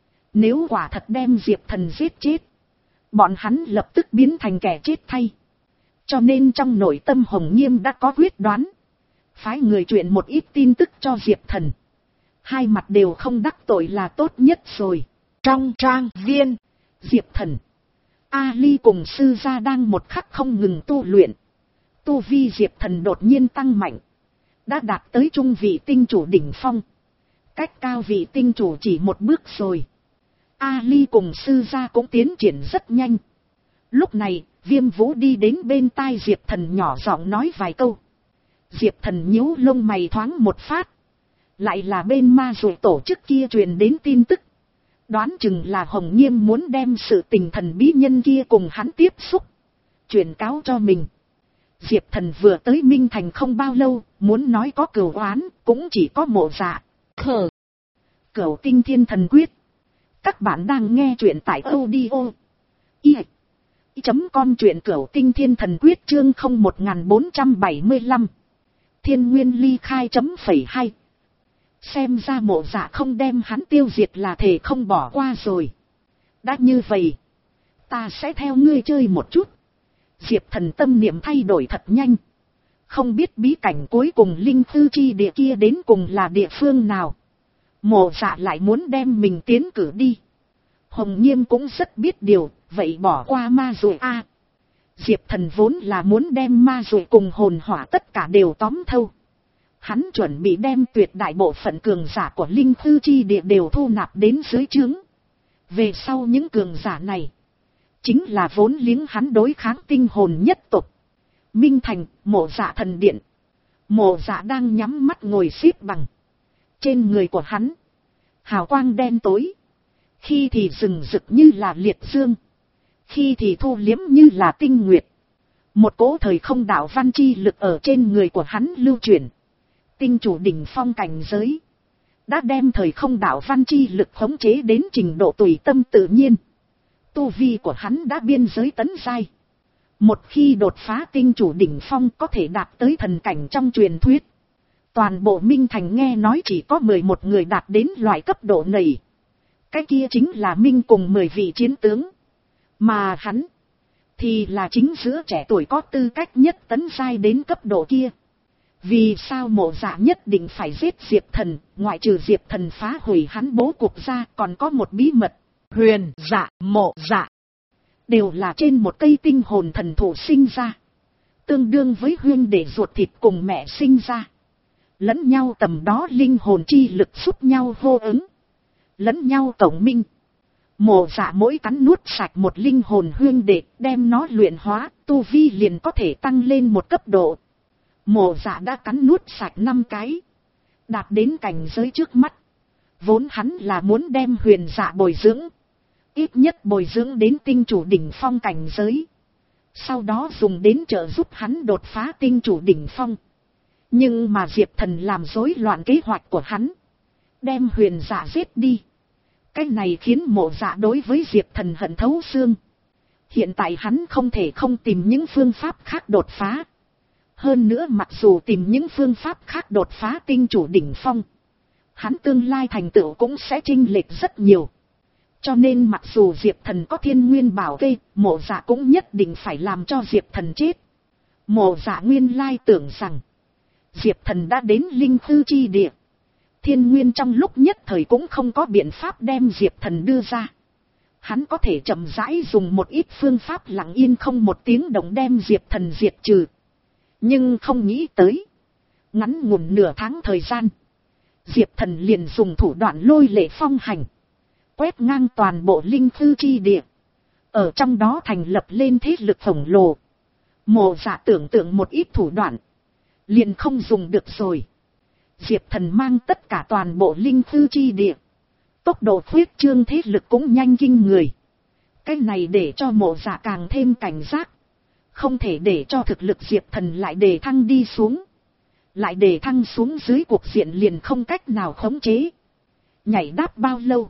Nếu quả thật đem Diệp Thần giết chết. Bọn hắn lập tức biến thành kẻ chết thay. Cho nên trong nội tâm Hồng Nghiêm đã có quyết đoán. Phái người truyền một ít tin tức cho Diệp Thần. Hai mặt đều không đắc tội là tốt nhất rồi. Trong trang viên, Diệp Thần, Ali cùng sư gia đang một khắc không ngừng tu luyện. Tu vi Diệp Thần đột nhiên tăng mạnh. Đã đạt tới trung vị tinh chủ đỉnh phong. Cách cao vị tinh chủ chỉ một bước rồi. Ali cùng sư gia cũng tiến triển rất nhanh. Lúc này, Viêm Vũ đi đến bên tai Diệp Thần nhỏ giọng nói vài câu. Diệp Thần nhíu lông mày thoáng một phát. Lại là bên ma dụy tổ chức kia truyền đến tin tức. Đoán chừng là Hồng Nghiêm muốn đem sự tình thần bí nhân kia cùng hắn tiếp xúc. Truyền cáo cho mình. Diệp Thần vừa tới Minh Thành không bao lâu, muốn nói có cửu oán, cũng chỉ có Mộ Dạ. Khờ. Cửu Tinh Thiên Thần Quyết. Các bạn đang nghe truyện tại audio. I. Chấm com truyện Cửu Tinh Thiên Thần Quyết chương không một bốn trăm bảy mươi lăm. Thiên Nguyên ly khai chấm phẩy hai. Xem ra Mộ Dạ không đem hắn tiêu diệt là thể không bỏ qua rồi. Đã như vậy, ta sẽ theo ngươi chơi một chút. Diệp Thần tâm niệm thay đổi thật nhanh. Không biết bí cảnh cuối cùng linh tư chi địa kia đến cùng là địa phương nào. Mộ Dạ lại muốn đem mình tiến cử đi. Hồng Nghiêm cũng rất biết điều, vậy bỏ qua ma rồi a. Diệp Thần vốn là muốn đem ma rồi cùng hồn hỏa tất cả đều tóm thâu. Hắn chuẩn bị đem tuyệt đại bộ phận cường giả của linh tư chi địa đều thu nạp đến dưới trướng. Về sau những cường giả này, chính là vốn liếng hắn đối kháng tinh hồn nhất tộc. Minh Thành, Mộ Dạ thần điện. Mộ Dạ đang nhắm mắt ngồi xếp bằng. Trên người của hắn, hào quang đen tối. Khi thì rừng rực như là liệt dương. Khi thì thu liếm như là tinh nguyệt. Một cỗ thời không đạo văn chi lực ở trên người của hắn lưu chuyển. Tinh chủ đỉnh phong cảnh giới. Đã đem thời không đạo văn chi lực khống chế đến trình độ tùy tâm tự nhiên. Tu vi của hắn đã biên giới tấn giai. Một khi đột phá tinh chủ đỉnh phong có thể đạt tới thần cảnh trong truyền thuyết. Toàn bộ Minh Thành nghe nói chỉ có mười một người đạt đến loại cấp độ này. Cái kia chính là Minh cùng mười vị chiến tướng. Mà hắn thì là chính giữa trẻ tuổi có tư cách nhất tấn giai đến cấp độ kia. Vì sao Mộ Dạ nhất định phải giết Diệp Thần, ngoại trừ Diệp Thần phá hủy hắn bố cục ra còn có một bí mật. Huyền Dạ, Mộ Dạ đều là trên một cây tinh hồn thần thụ sinh ra. Tương đương với huyên để ruột thịt cùng mẹ sinh ra. Lẫn nhau tầm đó linh hồn chi lực giúp nhau hô ứng. Lẫn nhau cộng minh. Mộ Dạ mỗi cắn nuốt sạch một linh hồn huyên đệ, đem nó luyện hóa, tu vi liền có thể tăng lên một cấp độ. Mộ Dạ đã cắn nuốt sạch năm cái. Đạt đến cảnh giới trước mắt. Vốn hắn là muốn đem Huyền Dạ bồi dưỡng. Ít nhất bồi dưỡng đến tinh chủ đỉnh phong cảnh giới. Sau đó dùng đến trợ giúp hắn đột phá tinh chủ đỉnh phong. Nhưng mà Diệp Thần làm rối loạn kế hoạch của hắn. Đem Huyền Dạ giết đi. Cái này khiến Mộ Dạ đối với Diệp Thần hận thấu xương. Hiện tại hắn không thể không tìm những phương pháp khác đột phá. Hơn nữa mặc dù tìm những phương pháp khác đột phá tinh chủ đỉnh phong. Hắn tương lai thành tựu cũng sẽ chênh lệch rất nhiều. Cho nên mặc dù Diệp Thần có thiên nguyên bảo vệ, Mộ Dạ cũng nhất định phải làm cho Diệp Thần chết. Mộ Dạ nguyên lai tưởng rằng Diệp Thần đã đến linh tư chi địa. Thiên nguyên trong lúc nhất thời cũng không có biện pháp đem Diệp Thần đưa ra. Hắn có thể chậm rãi dùng một ít phương pháp lặng yên không một tiếng động đem Diệp Thần diệt trừ. Nhưng không nghĩ tới. Ngắn ngủn nửa tháng thời gian. Diệp Thần liền dùng thủ đoạn lôi lệ phong hành. Quét ngang toàn bộ linh tư chi địa. Ở trong đó thành lập lên thế lực khổng lồ. Mộ Dạ tưởng tượng một ít thủ đoạn. Liền không dùng được rồi. Diệp Thần mang tất cả toàn bộ linh tư chi địa. Tốc độ khuyết trương thế lực cũng nhanh kinh người. Cái này để cho Mộ Dạ càng thêm cảnh giác. Không thể để cho thực lực Diệp Thần lại đề thăng đi xuống. Lại đề thăng xuống dưới cuộc diện liền không cách nào khống chế. Nhảy đáp bao lâu.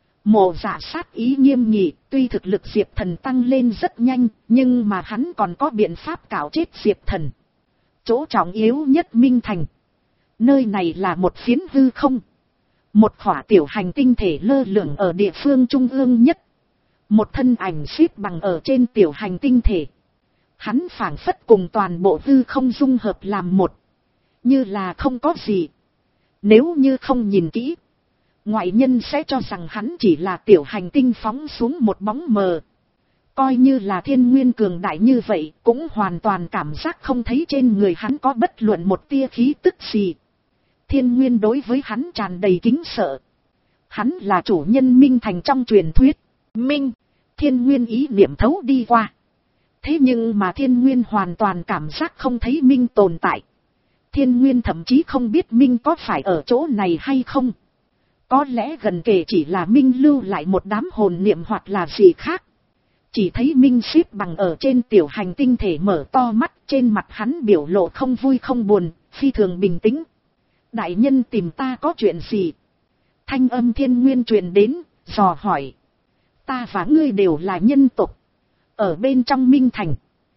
Mộ Dạ sát ý nghiêm nghị, tuy thực lực Diệp Thần tăng lên rất nhanh, nhưng mà hắn còn có biện pháp cạo chết Diệp Thần. Chỗ trọng yếu nhất Minh Thành. Nơi này là một phiến hư không. Một khỏa tiểu hành tinh thể lơ lửng ở địa phương trung ương nhất. Một thân ảnh xếp bằng ở trên tiểu hành tinh thể. Hắn phảng phất cùng toàn bộ hư không dung hợp làm một. Như là không có gì. Nếu như không nhìn kỹ. Ngoại nhân sẽ cho rằng hắn chỉ là tiểu hành tinh phóng xuống một bóng mờ. Coi như là thiên nguyên cường đại như vậy cũng hoàn toàn cảm giác không thấy trên người hắn có bất luận một tia khí tức gì. Thiên nguyên đối với hắn tràn đầy kính sợ. Hắn là chủ nhân Minh Thành trong truyền thuyết. Minh, thiên nguyên ý niệm thấu đi qua. Thế nhưng mà thiên nguyên hoàn toàn cảm giác không thấy Minh tồn tại. Thiên nguyên thậm chí không biết Minh có phải ở chỗ này hay không. Có lẽ gần kề chỉ là Minh lưu lại một đám hồn niệm hoặc là gì khác. Chỉ thấy Minh xếp bằng ở trên tiểu hành tinh thể mở to mắt, trên mặt hắn biểu lộ không vui không buồn, phi thường bình tĩnh. Đại nhân tìm ta có chuyện gì? Thanh âm thiên nguyên truyền đến, dò hỏi. Ta và ngươi đều là nhân tộc. Ở bên trong Minh Thành.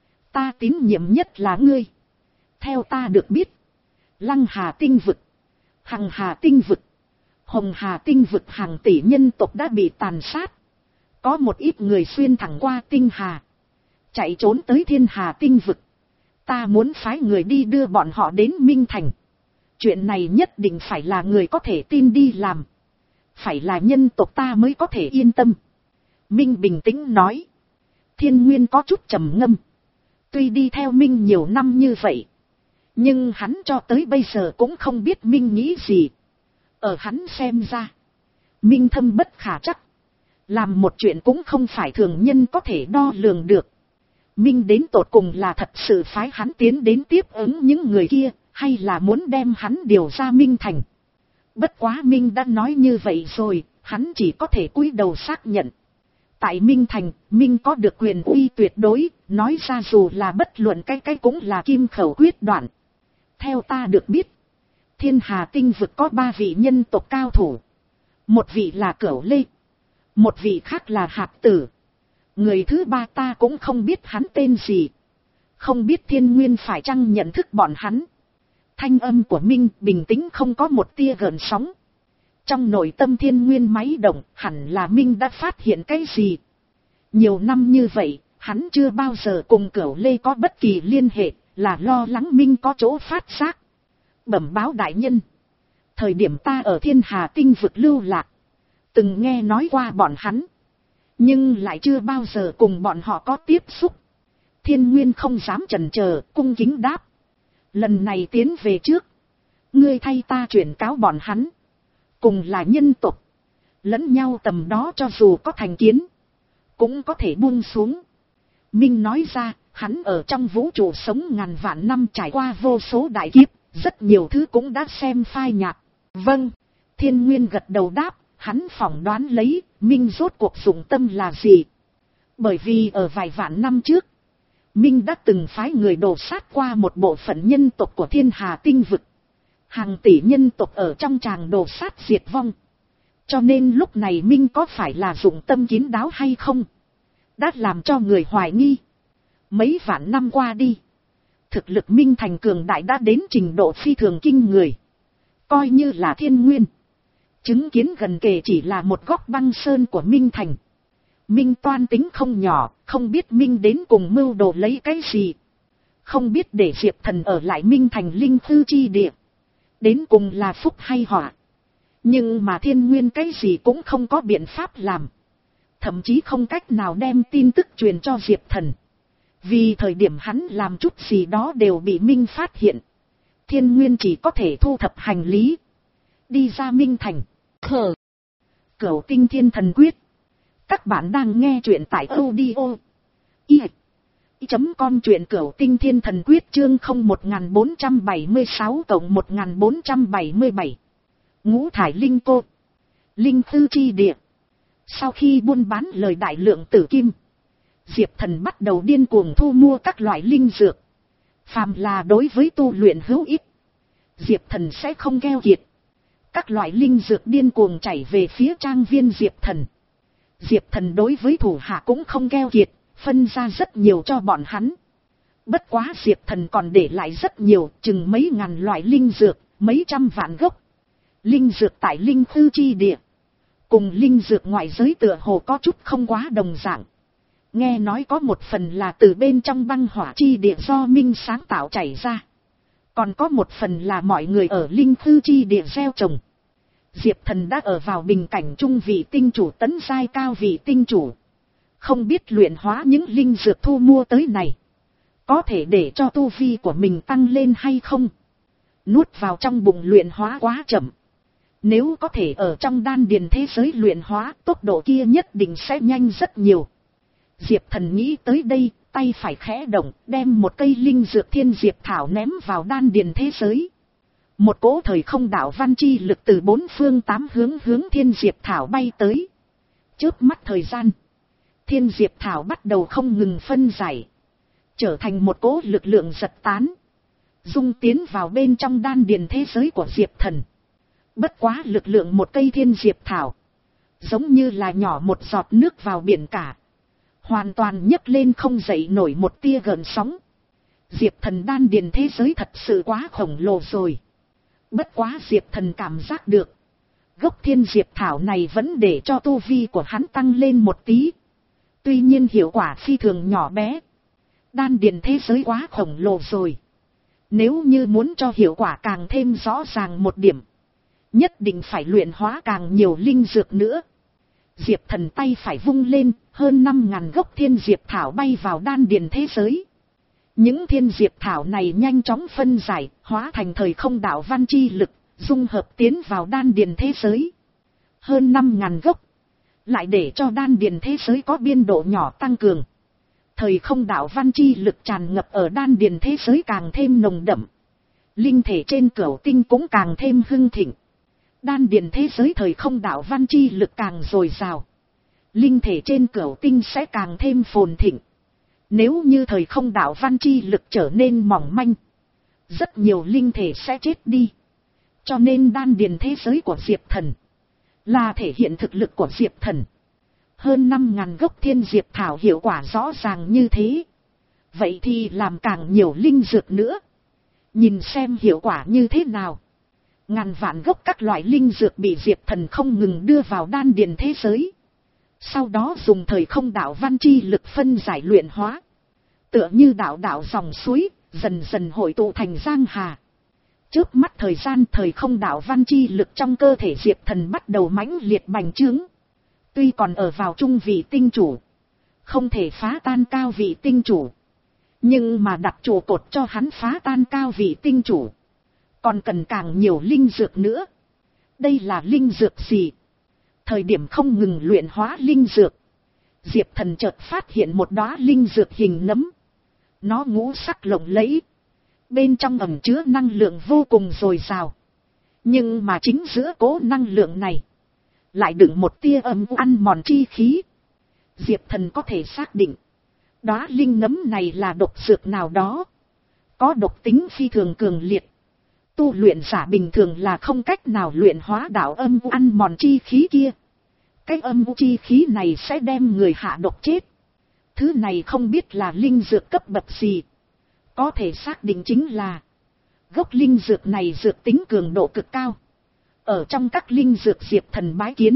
Ta tín nhiệm nhất là ngươi. Theo ta được biết. Lăng Hà tinh vực. Hằng Hà tinh vực, Hồng Hà tinh vực hàng tỷ nhân tộc đã bị tàn sát. Có một ít người xuyên thẳng qua tinh hà, chạy trốn tới Thiên Hà tinh vực. Ta muốn phái người đi đưa bọn họ đến Minh Thành. Chuyện này nhất định phải là người có thể tin đi làm. Phải là nhân tộc ta mới có thể yên tâm. Minh bình tĩnh nói. Thiên Nguyên có chút trầm ngâm. Tuy đi theo Minh nhiều năm như vậy, nhưng hắn cho tới bây giờ cũng không biết Minh nghĩ gì. Ở hắn xem ra, Minh thâm bất khả trắc. Làm một chuyện cũng không phải thường nhân có thể đo lường được. Minh đến tột cùng là thật sự phái hắn tiến đến tiếp ứng những người kia, hay là muốn đem hắn điều ra Minh Thành. Bất quá Minh đã nói như vậy rồi, hắn chỉ có thể cúi đầu xác nhận. Tại Minh Thành, Minh có được quyền uy tuyệt đối, nói ra dù là bất luận cái cái cũng là kim khẩu quyết đoạn. Theo ta được biết, Thiên Hà tinh vực có ba vị nhân tộc cao thủ. Một vị là Cửu Lê, một vị khác là Hạp Tử. Người thứ ba ta cũng không biết hắn tên gì. Không biết Thiên Nguyên phải chăng nhận thức bọn hắn. Thanh âm của Minh bình tĩnh không có một tia gợn sóng. Trong nội tâm Thiên Nguyên máy động, hẳn là Minh đã phát hiện cái gì. Nhiều năm như vậy, hắn chưa bao giờ cùng Cửu Lê có bất kỳ liên hệ, là lo lắng Minh có chỗ phát giác. Bẩm báo đại nhân. Thời điểm ta ở Thiên Hà tinh vực lưu lạc, từng nghe nói qua bọn hắn, nhưng lại chưa bao giờ cùng bọn họ có tiếp xúc. Thiên Nguyên không dám chần chờ, cung kính đáp. Lần này tiến về trước, ngươi thay ta chuyển cáo bọn hắn. Cùng là nhân tộc, lẫn nhau tầm đó cho dù có thành kiến, cũng có thể buông xuống. Minh nói ra, hắn ở trong vũ trụ sống ngàn vạn năm, trải qua vô số đại kiếp, rất nhiều thứ cũng đã xem phai nhạt. Vâng, Thiên Nguyên gật đầu đáp, hắn phỏng đoán lấy, Minh rốt cuộc dụng tâm là gì. Bởi vì ở vài vạn năm trước, Minh đã từng phái người đổ sát qua một bộ phận nhân tộc của Thiên Hà tinh vực. Hàng tỷ nhân tộc ở trong tràng đổ sát diệt vong. Cho nên lúc này Minh có phải là dụng tâm kín đáo hay không, đã làm cho người hoài nghi. Mấy vạn năm qua đi, thực lực Minh Thành cường đại đã đến trình độ phi thường kinh người. Coi như là Thiên Nguyên, chứng kiến gần kề chỉ là một góc băng sơn của Minh Thành. Minh toan tính không nhỏ, không biết Minh đến cùng mưu đồ lấy cái gì. Không biết để Diệp Thần ở lại Minh Thành linh thư chi địa, đến cùng là phúc hay họa. Nhưng mà Thiên Nguyên cái gì cũng không có biện pháp làm. Thậm chí không cách nào đem tin tức truyền cho Diệp Thần. Vì thời điểm hắn làm chút gì đó đều bị Minh phát hiện. Thiên Nguyên chỉ có thể thu thập hành lý, đi ra Minh Thành. Khờ. Cửu Tinh Thiên Thần Quyết. Các bạn đang nghe truyện tại audio i chấm com, truyện Cửu Tinh Thiên Thần Quyết chương không một bốn bảy sáu cộng một bốn bảy bảy. Ngũ thải linh cô, linh thư chi địa. Sau khi buôn bán lời đại lượng tử kim, Diệp Thần bắt đầu điên cuồng thu mua các loại linh dược. Phàm là đối với tu luyện hữu ích, Diệp Thần sẽ không keo kiệt. Các loại linh dược điên cuồng chảy về phía trang viên Diệp Thần. Diệp Thần đối với thủ hạ cũng không keo kiệt, phân ra rất nhiều cho bọn hắn. Bất quá Diệp Thần còn để lại rất nhiều, chừng mấy ngàn loại linh dược, mấy trăm vạn gốc. Linh dược tại linh thư chi địa, cùng linh dược ngoại giới tựa hồ có chút không quá đồng dạng. Nghe nói có một phần là từ bên trong băng hỏa chi địa do Minh sáng tạo chảy ra. Còn có một phần là mọi người ở linh thư chi địa gieo trồng. Diệp Thần đã ở vào bình cảnh trung vị tinh chủ tấn giai cao vị tinh chủ. Không biết luyện hóa những linh dược thu mua tới này, có thể để cho tu vi của mình tăng lên hay không. Nuốt vào trong bụng luyện hóa quá chậm. Nếu có thể ở trong đan điền thế giới luyện hóa, tốc độ kia nhất định sẽ nhanh rất nhiều. Diệp Thần nghĩ tới đây, tay phải khẽ động, đem một cây linh dược thiên diệp thảo ném vào đan điền thế giới. Một cỗ thời không đạo văn chi lực từ bốn phương tám hướng hướng thiên diệp thảo bay tới. Chớp mắt thời gian, thiên diệp thảo bắt đầu không ngừng phân giải, trở thành một cỗ lực lượng giật tán, dung tiến vào bên trong đan điền thế giới của Diệp Thần. Bất quá lực lượng một cây thiên diệp thảo, giống như là nhỏ một giọt nước vào biển cả, hoàn toàn nhấc lên không dậy nổi một tia gợn sóng. Diệp Thần đan điền thế giới thật sự quá khổng lồ rồi. Bất quá Diệp Thần cảm giác được, gốc thiên diệp thảo này vẫn để cho tu vi của hắn tăng lên một tí. Tuy nhiên hiệu quả phi thường nhỏ bé. Đan điền thế giới quá khổng lồ rồi. Nếu như muốn cho hiệu quả càng thêm rõ ràng một điểm, nhất định phải luyện hóa càng nhiều linh dược nữa. Diệp Thần tay phải vung lên, hơn năm ngàn gốc thiên diệp thảo bay vào đan điền thế giới. Những thiên diệp thảo này nhanh chóng phân giải, hóa thành thời không đạo văn chi lực, dung hợp tiến vào đan điền thế giới. Hơn năm ngàn gốc, lại để cho đan điền thế giới có biên độ nhỏ tăng cường. Thời không đạo văn chi lực tràn ngập ở đan điền thế giới càng thêm nồng đậm. Linh thể trên cửu tinh cũng càng thêm hưng thịnh. Đan điền thế giới thời không đạo văn chi lực càng dồi dào, linh thể trên cửu tinh sẽ càng thêm phồn thịnh. Nếu như thời không đạo văn chi lực trở nên mỏng manh, rất nhiều linh thể sẽ chết đi. Cho nên đan điền thế giới của Diệp Thần là thể hiện thực lực của Diệp Thần. Hơn năm ngàn gốc thiên diệp thảo hiệu quả rõ ràng như thế. Vậy thì làm càng nhiều linh dược nữa. Nhìn xem hiệu quả như thế nào. Ngàn vạn gốc các loại linh dược bị Diệp Thần không ngừng đưa vào đan điền thế giới. Sau đó dùng thời không đạo văn chi lực phân giải luyện hóa. Tựa như đạo đạo dòng suối, dần dần hội tụ thành giang hà. Trước mắt thời gian thời không đạo văn chi lực trong cơ thể Diệp Thần bắt đầu mãnh liệt bành trướng. Tuy còn ở vào trung vị tinh chủ, không thể phá tan cao vị tinh chủ. Nhưng mà đặt trụ cột cho hắn phá tan cao vị tinh chủ, còn cần càng nhiều linh dược nữa. Đây là linh dược gì? Thời điểm không ngừng luyện hóa linh dược, Diệp Thần chợt phát hiện một đóa linh dược hình nấm. Nó ngũ sắc lộng lẫy, bên trong ẩn chứa năng lượng vô cùng dồi dào. Nhưng mà chính giữa cố năng lượng này lại đựng một tia âm u ăn mòn chi khí. Diệp Thần có thể xác định, đóa linh nấm này là độc dược nào đó, có độc tính phi thường cường liệt. Tu luyện giả bình thường là không cách nào luyện hóa đạo âm u ăn mòn chi khí kia. Cái âm u chi khí này sẽ đem người hạ độc chết. Thứ này không biết là linh dược cấp bậc gì. Có thể xác định chính là gốc linh dược này dược tính cường độ cực cao. Ở trong các linh dược Diệp Thần bái kiến,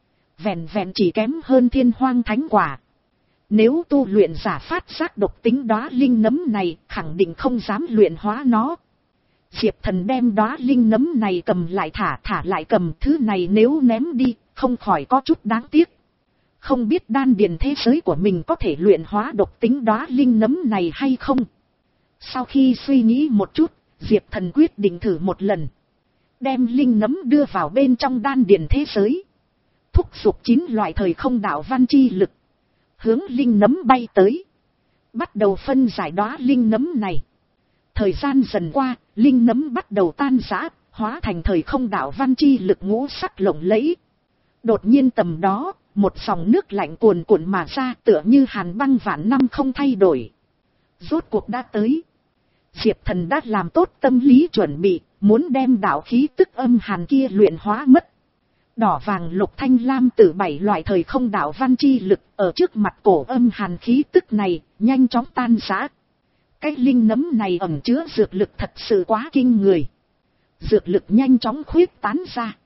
vẹn vẹn chỉ kém hơn thiên hoang thánh quả. Nếu tu luyện giả phát giác độc tính đóa linh nấm này, khẳng định không dám luyện hóa nó. Diệp Thần đem đóa linh nấm này cầm lại thả thả lại cầm, thứ này nếu ném đi, không khỏi có chút đáng tiếc. Không biết đan điền thế giới của mình có thể luyện hóa độc tính đóa linh nấm này hay không. Sau khi suy nghĩ một chút, Diệp Thần quyết định thử một lần. Đem linh nấm đưa vào bên trong đan điền thế giới. Thúc giục chín loại thời không đạo văn chi lực. Hướng linh nấm bay tới. Bắt đầu phân giải đóa linh nấm này. Thời gian dần qua, linh nấm bắt đầu tan rã, hóa thành thời không đạo văn chi lực ngũ sắc lộng lẫy. Đột nhiên tầm đó, một dòng nước lạnh cuồn cuộn mà ra, tựa như hàn băng vạn năm không thay đổi. Rốt cuộc đã tới. Diệp Thần đã làm tốt tâm lý chuẩn bị, muốn đem đạo khí tức âm hàn kia luyện hóa mất. Đỏ vàng lục thanh lam tử bảy loại thời không đạo văn chi lực ở trước mặt cổ âm hàn khí tức này, nhanh chóng tan rã. Cái linh nấm này ẩn chứa dược lực thật sự quá kinh người. Dược lực nhanh chóng khuyết tán ra.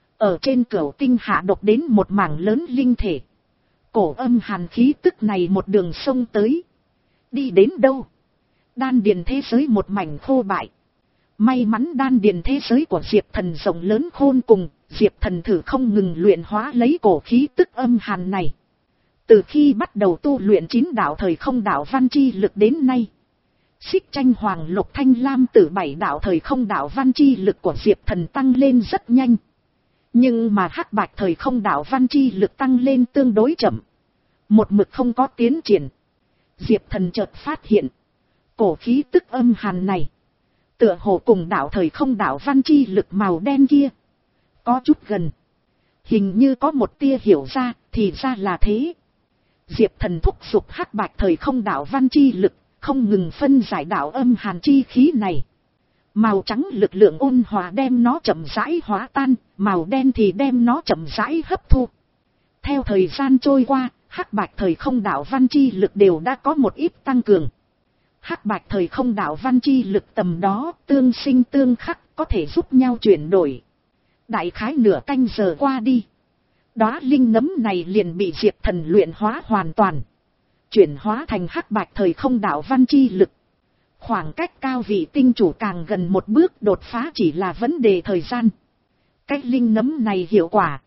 Ở trên cửu tinh hạ độc đến một mảng lớn linh thể. Cổ âm hàn khí tức này một đường sông tới. Đi đến đâu? Đan điền thế giới một mảnh khô bại. May mắn đan điền thế giới của Diệp Thần rộng lớn khôn cùng, Diệp Thần thử không ngừng luyện hóa lấy cổ khí tức âm hàn này. Từ khi bắt đầu tu luyện chín đạo thời không đạo văn chi lực đến nay, xích tranh hoàng lục thanh lam tử bảy đạo thời không đạo văn chi lực của Diệp Thần tăng lên rất nhanh. Nhưng mà hắc bạch thời không đạo văn chi lực tăng lên tương đối chậm. Một mực không có tiến triển. Diệp Thần chợt phát hiện, cổ khí tức âm hàn này tựa hồ cùng đạo thời không đạo văn chi lực màu đen kia có chút gần. Hình như có một tia hiểu ra, thì ra là thế. Diệp Thần thúc giục hắc bạch thời không đạo văn chi lực, không ngừng phân giải đạo âm hàn chi khí này. Màu trắng lực lượng ôn hòa đem nó chậm rãi hóa tan, màu đen thì đem nó chậm rãi hấp thu. Theo thời gian trôi qua, hắc bạch thời không đạo văn chi lực đều đã có một ít tăng cường. Hắc bạch thời không đạo văn chi lực tầm đó tương sinh tương khắc, có thể giúp nhau chuyển đổi. Đại khái nửa canh giờ qua đi. Đóa linh nấm này liền bị Diệp Thần luyện hóa hoàn toàn. Chuyển hóa thành hắc bạch thời không đạo văn chi lực. Khoảng cách cao vị tinh chủ càng gần một bước, đột phá chỉ là vấn đề thời gian. Cách linh nấm này hiệu quả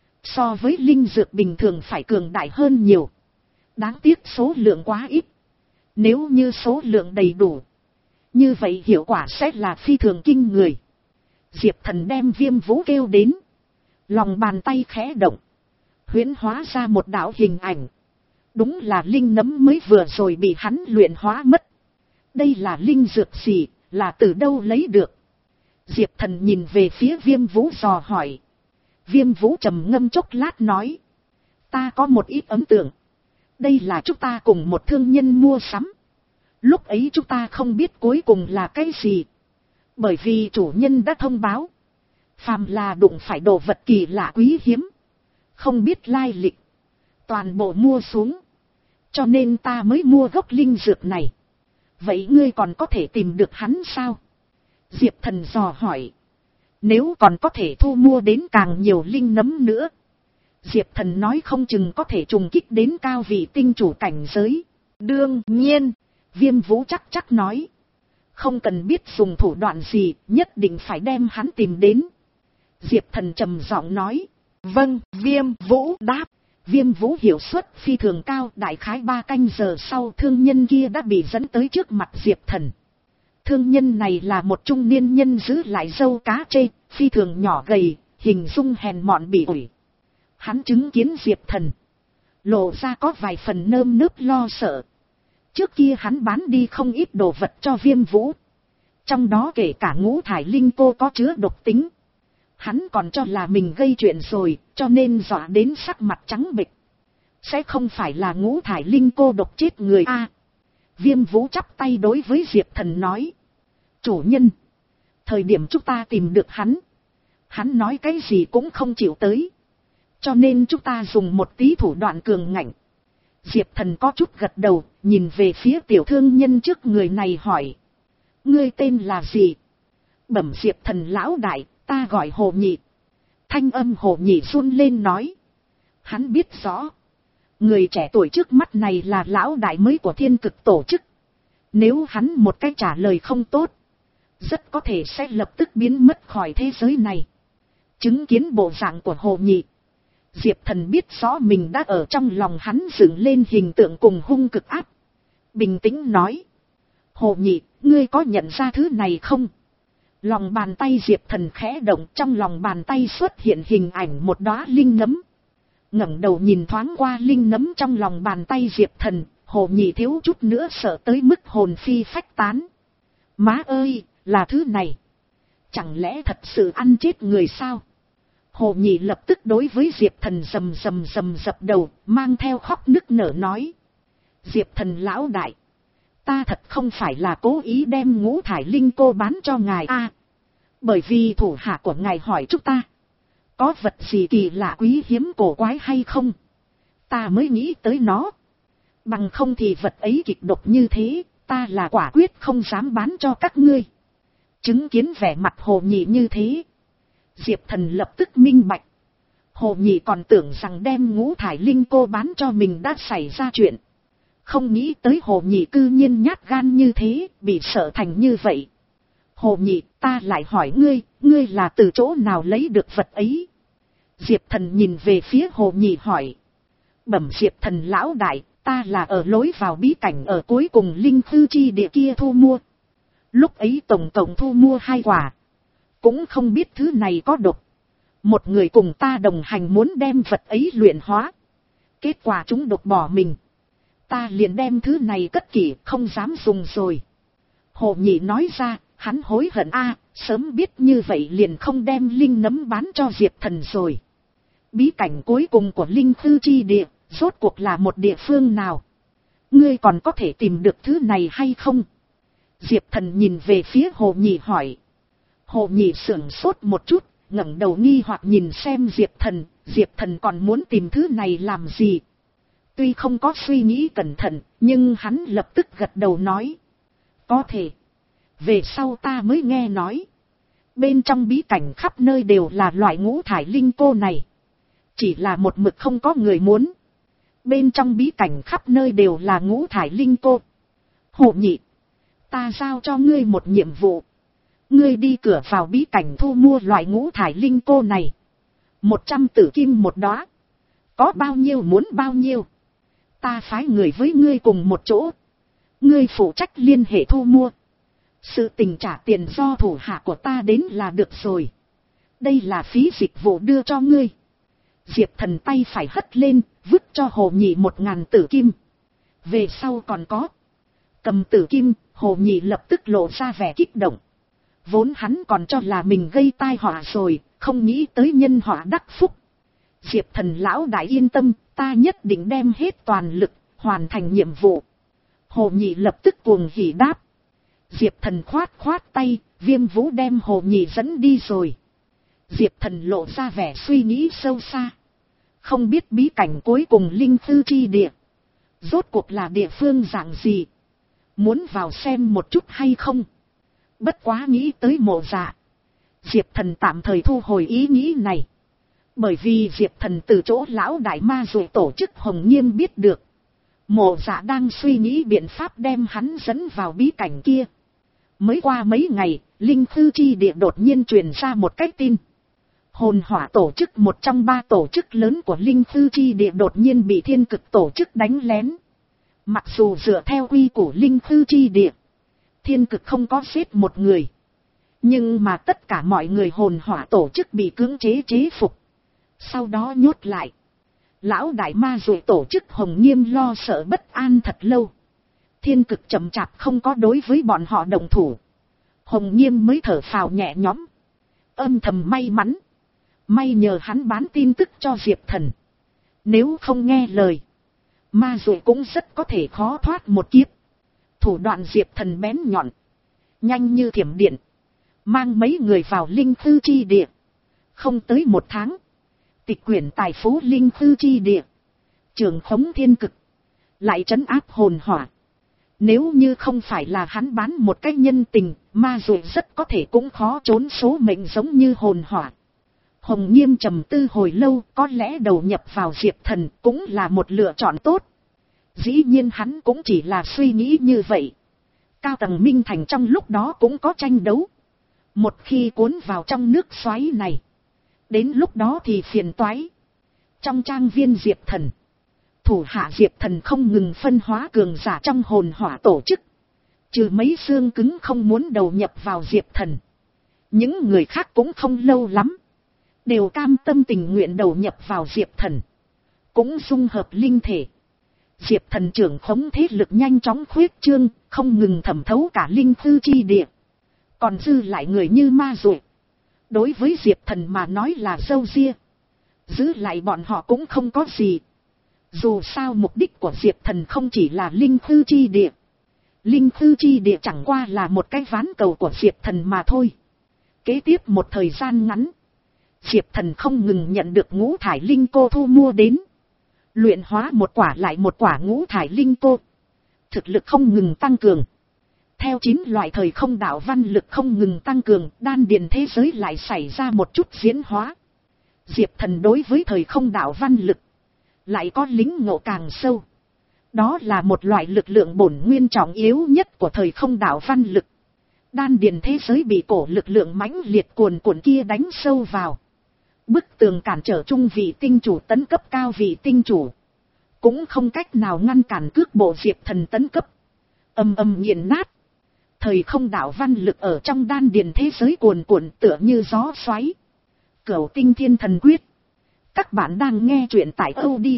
so với linh dược bình thường phải cường đại hơn nhiều. Đáng tiếc số lượng quá ít. Nếu như số lượng đầy đủ, như vậy hiệu quả sẽ là phi thường kinh người. Diệp Thần đem Viêm Vũ kêu đến. Lòng bàn tay khẽ động. Huyễn hóa ra một đạo hình ảnh. Đúng là linh nấm mới vừa rồi bị hắn luyện hóa mất. Đây là linh dược gì, là từ đâu lấy được? Diệp Thần nhìn về phía Viêm Vũ dò hỏi. Viêm Vũ trầm ngâm chốc lát nói. Ta có một ít ấn tượng. Đây là chúng ta cùng một thương nhân mua sắm. Lúc ấy chúng ta không biết cuối cùng là cái gì. Bởi vì chủ nhân đã thông báo. Phàm là đụng phải đồ vật kỳ lạ quý hiếm. Không biết lai lịch. Toàn bộ mua xuống. Cho nên ta mới mua gốc linh dược này. Vậy ngươi còn có thể tìm được hắn sao? Diệp Thần dò hỏi. Nếu còn có thể thu mua đến càng nhiều linh nấm nữa. Diệp Thần nói không chừng có thể trùng kích đến cao vị tinh chủ cảnh giới. Đương nhiên, Viêm Vũ chắc chắc nói. Không cần biết dùng thủ đoạn gì, nhất định phải đem hắn tìm đến. Diệp Thần trầm giọng nói. Vâng, Viêm Vũ đáp. Viêm Vũ hiệu suất phi thường cao, đại khái ba canh giờ sau thương nhân kia đã bị dẫn tới trước mặt Diệp Thần. Thương nhân này là một trung niên nhân giữ lại râu cá trê, phi thường nhỏ gầy, hình dung hèn mọn bỉ ổi. Hắn chứng kiến Diệp Thần, lộ ra có vài phần nơm nớp lo sợ. Trước kia hắn bán đi không ít đồ vật cho Viêm Vũ. Trong đó kể cả ngũ thải linh cô có chứa độc tính. Hắn còn cho là mình gây chuyện rồi, cho nên dọa đến sắc mặt trắng bệch. Sẽ không phải là ngũ thải linh cô độc chết người a? À, Viêm Vũ chắp tay đối với Diệp Thần nói. Chủ nhân, thời điểm chúng ta tìm được hắn, hắn nói cái gì cũng không chịu tới. Cho nên chúng ta dùng một tí thủ đoạn cường ngạnh. Diệp Thần có chút gật đầu, nhìn về phía tiểu thương nhân trước người này hỏi. Ngươi tên là gì? Bẩm Diệp Thần lão đại, ta gọi Hồ Nhị. Thanh âm Hồ Nhị run lên nói. Hắn biết rõ. Người trẻ tuổi trước mắt này là lão đại mới của Thiên Cực tổ chức. Nếu hắn một cách trả lời không tốt, rất có thể sẽ lập tức biến mất khỏi thế giới này. Chứng kiến bộ dạng của Hồ Nhị, Diệp Thần biết rõ mình đã ở trong lòng hắn dựng lên hình tượng cùng hung cực áp. Bình tĩnh nói. Hồ Nhị, ngươi có nhận ra thứ này không? Lòng bàn tay Diệp Thần khẽ động, trong lòng bàn tay xuất hiện hình ảnh một đóa linh nấm. Ngẩng đầu nhìn thoáng qua linh nấm trong lòng bàn tay Diệp Thần, Hồ Nhị thiếu chút nữa sợ tới mức hồn phi phách tán. Má ơi, là thứ này. Chẳng lẽ thật sự ăn chết người sao? Hồ Nhị lập tức đối với Diệp Thần rầm rầm rầm dập đầu, mang theo khóc nức nở nói. Diệp Thần lão đại, ta thật không phải là cố ý đem ngũ thải linh cô bán cho ngài a. À, bởi vì thủ hạ của ngài hỏi chúng ta, có vật gì kỳ lạ quý hiếm cổ quái hay không? Ta mới nghĩ tới nó. Bằng không thì vật ấy kịch độc như thế, ta là quả quyết không dám bán cho các ngươi. Chứng kiến vẻ mặt Hồ Nhị như thế, Diệp Thần lập tức minh bạch. Hồ Nhị còn tưởng rằng đem ngũ thải linh cô bán cho mình đã xảy ra chuyện. Không nghĩ tới Hồ Nhị cư nhiên nhát gan như thế, bị sợ thành như vậy. Hồ Nhị, ta lại hỏi ngươi, ngươi là từ chỗ nào lấy được vật ấy? Diệp Thần nhìn về phía Hồ Nhị hỏi. Bẩm Diệp Thần lão đại, ta là ở lối vào bí cảnh ở cuối cùng linh khư chi địa kia thu mua. Lúc ấy tổng tổng thu mua hai quả. Cũng không biết thứ này có độc. Một người cùng ta đồng hành muốn đem vật ấy luyện hóa. Kết quả chúng độc bỏ mình. Ta liền đem thứ này cất kỹ, không dám dùng rồi. Hồ Nhị nói ra, hắn hối hận a, sớm biết như vậy liền không đem linh nấm bán cho Diệp Thần rồi. Bí cảnh cuối cùng của linh khư chi địa, rốt cuộc là một địa phương nào? Ngươi còn có thể tìm được thứ này hay không? Diệp Thần nhìn về phía Hồ Nhị hỏi. Hồ Nhị sửng sốt một chút, ngẩng đầu nghi hoặc nhìn xem Diệp Thần, Diệp Thần còn muốn tìm thứ này làm gì? Tuy không có suy nghĩ cẩn thận, nhưng hắn lập tức gật đầu nói. Có thể. Về sau ta mới nghe nói. Bên trong bí cảnh khắp nơi đều là loại ngũ thải linh cô này. Chỉ là một mực không có người muốn. Bên trong bí cảnh khắp nơi đều là ngũ thải linh cô. Hồ Nhị, ta giao cho ngươi một nhiệm vụ. Ngươi đi cửa vào bí cảnh thu mua loại ngũ thải linh cô này. Một trăm tử kim một đóa. Có bao nhiêu muốn bao nhiêu. Ta phái người với ngươi cùng một chỗ. Ngươi phụ trách liên hệ thu mua. Sự tình trả tiền do thủ hạ của ta đến là được rồi. Đây là phí dịch vụ đưa cho ngươi. Diệp Thần tay phải hất lên, vứt cho Hồ Nhị một ngàn tử kim. Về sau còn có. Cầm tử kim, Hồ Nhị lập tức lộ ra vẻ kích động. Vốn hắn còn cho là mình gây tai họa rồi, không nghĩ tới nhân họa đắc phúc. Diệp Thần lão đại yên tâm, ta nhất định đem hết toàn lực, hoàn thành nhiệm vụ. Hồ Nhị lập tức cuồng hỉ đáp. Diệp Thần khoát khoát tay, Viêm Vũ đem Hồ Nhị dẫn đi rồi. Diệp Thần lộ ra vẻ suy nghĩ sâu xa. Không biết bí cảnh cuối cùng linh thư chi địa. Rốt cuộc là địa phương dạng gì. Muốn vào xem một chút hay không. Bất quá nghĩ tới Mộ Dạ. Diệp Thần tạm thời thu hồi ý nghĩ này. Bởi vì Diệp Thần từ chỗ lão đại ma rồi tổ chức Hồng Nghiêm biết được. Mộ Dạ đang suy nghĩ biện pháp đem hắn dẫn vào bí cảnh kia. Mới qua mấy ngày, linh thư chi địa đột nhiên truyền ra một cái tin. Hồn Hỏa tổ chức một trong ba tổ chức lớn của linh thư chi địa đột nhiên bị Thiên Cực tổ chức đánh lén. Mặc dù dựa theo quy củ linh thư chi địa, Thiên Cực không có giết một người. Nhưng mà tất cả mọi người Hồn Hỏa tổ chức bị cưỡng chế chế phục. Sau đó nhốt lại. Lão đại ma rồi tổ chức Hồng Nghiêm lo sợ bất an thật lâu. Thiên Cực chậm chạp không có đối với bọn họ đồng thủ. Hồng Nghiêm mới thở phào nhẹ nhõm. Âm thầm may mắn. May nhờ hắn bán tin tức cho Diệp Thần. Nếu không nghe lời, ma rồi cũng rất có thể khó thoát một kiếp. Thủ đoạn Diệp Thần bén nhọn, nhanh như thiểm điện, mang mấy người vào linh thư chi địa. Không tới một tháng, tịch quyển tài phú linh thư chi địa, trưởng khống Thiên Cực, lại trấn áp Hồn Hỏa. Nếu như không phải là hắn bán một cách nhân tình, ma rồi rất có thể cũng khó trốn số mệnh giống như Hồn Hỏa. Hồng Nghiêm trầm tư hồi lâu, có lẽ đầu nhập vào Diệp Thần cũng là một lựa chọn tốt. Dĩ nhiên hắn cũng chỉ là suy nghĩ như vậy. Cao tầng Minh Thành trong lúc đó cũng có tranh đấu. Một khi cuốn vào trong nước xoáy này, đến lúc đó thì phiền toái. Trong trang viên Diệp Thần, thủ hạ Diệp Thần không ngừng phân hóa cường giả trong Hồn Hỏa tổ chức. Trừ mấy xương cứng không muốn đầu nhập vào Diệp Thần, những người khác cũng không lâu lắm đều cam tâm tình nguyện đầu nhập vào Diệp Thần, cũng dung hợp linh thể. Diệp Thần trưởng khống thế lực nhanh chóng khuyết trương, không ngừng thẩm thấu cả linh thư chi địa. Còn dư lại người như ma rồi, đối với Diệp Thần mà nói là râu ria. Giữ lại bọn họ cũng không có gì. Dù sao mục đích của Diệp Thần không chỉ là linh thư chi địa. Linh thư chi địa chẳng qua là một cái ván cầu của Diệp Thần mà thôi. Kế tiếp một thời gian ngắn, Diệp Thần không ngừng nhận được ngũ thải linh cô thu mua đến. Luyện hóa một quả lại một quả ngũ thải linh cô. Thực lực không ngừng tăng cường. Theo chín loại thời không đạo văn lực không ngừng tăng cường, đan điền thế giới lại xảy ra một chút diễn hóa. Diệp Thần đối với thời không đạo văn lực lại có lính ngộ càng sâu. Đó là một loại lực lượng bổn nguyên trọng yếu nhất của thời không đạo văn lực. Đan điền thế giới bị cổ lực lượng mãnh liệt cuồn cuộn kia đánh sâu vào. Bức tường cản trở trung vị tinh chủ tấn cấp cao vị tinh chủ, cũng không cách nào ngăn cản cước bộ Diệp Thần tấn cấp. Âm âm nghiền nát. Thời không đạo văn lực ở trong đan điền thế giới cuồn cuộn tựa như gió xoáy. Cửu Tinh Thiên Thần Quyết. Các bạn đang nghe truyện tại audio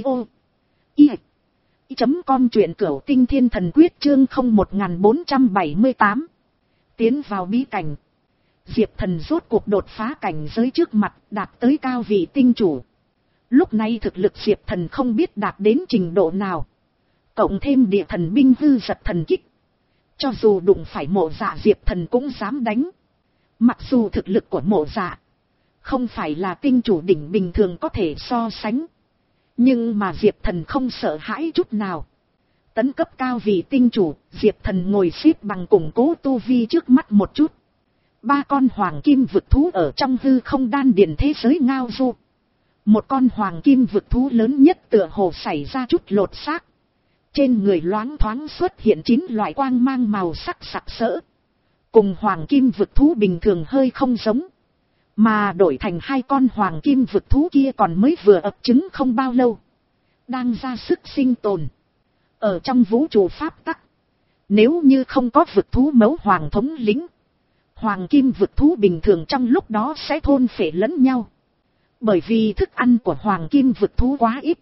i chấm com, truyện Cửu Tinh Thiên Thần Quyết chương không một bốn bảy tám. Tiến vào bí cảnh. Diệp Thần rốt cuộc đột phá cảnh giới trước mặt, đạt tới cao vị tinh chủ. Lúc này thực lực Diệp Thần không biết đạt đến trình độ nào. Cộng thêm địa thần binh hư giật thần kích. Cho dù đụng phải Mộ Dạ Diệp Thần cũng dám đánh. Mặc dù thực lực của Mộ Dạ không phải là tinh chủ đỉnh bình thường có thể so sánh, nhưng mà Diệp Thần không sợ hãi chút nào. Tấn cấp cao vị tinh chủ, Diệp Thần ngồi xếp bằng củng cố tu vi trước mắt một chút. Ba con hoàng kim vực thú ở trong hư không đan điền thế giới ngao du. Một con hoàng kim vực thú lớn nhất tựa hồ xảy ra chút lột xác. Trên người loáng thoáng xuất hiện chín loại quang mang màu sắc sặc sỡ. Cùng hoàng kim vực thú bình thường hơi không giống. Mà đổi thành hai con hoàng kim vực thú kia còn mới vừa ấp trứng không bao lâu. Đang ra sức sinh tồn. Ở trong vũ trụ pháp tắc. Nếu như không có vực thú mẫu hoàng thống lĩnh. Hoàng kim vực thú bình thường trong lúc đó sẽ thôn phệ lẫn nhau. Bởi vì thức ăn của hoàng kim vực thú quá ít.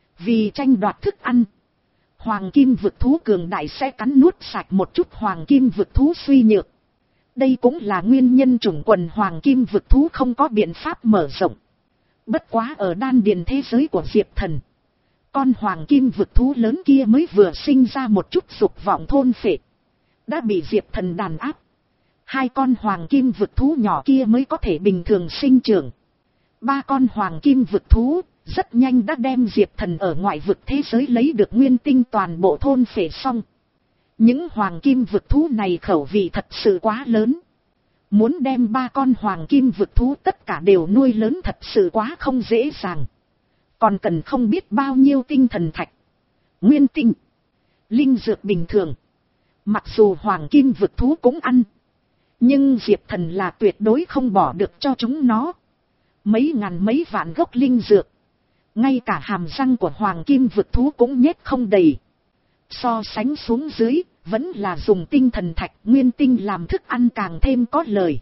Vì tranh đoạt thức ăn. Hoàng kim vực thú cường đại sẽ cắn nuốt sạch một chút hoàng kim vực thú suy nhược. Đây cũng là nguyên nhân chủng quần hoàng kim vực thú không có biện pháp mở rộng. Bất quá ở đan điền thế giới của Diệp Thần. Con hoàng kim vực thú lớn kia mới vừa sinh ra một chút dục vọng thôn phệ. Đã bị Diệp Thần đàn áp. Hai con hoàng kim vực thú nhỏ kia mới có thể bình thường sinh trưởng. Ba con hoàng kim vực thú rất nhanh đã đem Diệp Thần ở ngoại vực thế giới lấy được nguyên tinh toàn bộ thôn phệ xong. Những hoàng kim vực thú này khẩu vị thật sự quá lớn. Muốn đem ba con hoàng kim vực thú tất cả đều nuôi lớn thật sự quá không dễ dàng. Còn cần không biết bao nhiêu tinh thần thạch, nguyên tinh, linh dược bình thường. Mặc dù hoàng kim vực thú cũng ăn. Nhưng Diệp Thần là tuyệt đối không bỏ được cho chúng nó. Mấy ngàn mấy vạn gốc linh dược. Ngay cả hàm răng của hoàng kim vực thú cũng nhét không đầy. So sánh xuống dưới, vẫn là dùng tinh thần thạch nguyên tinh làm thức ăn càng thêm có lời.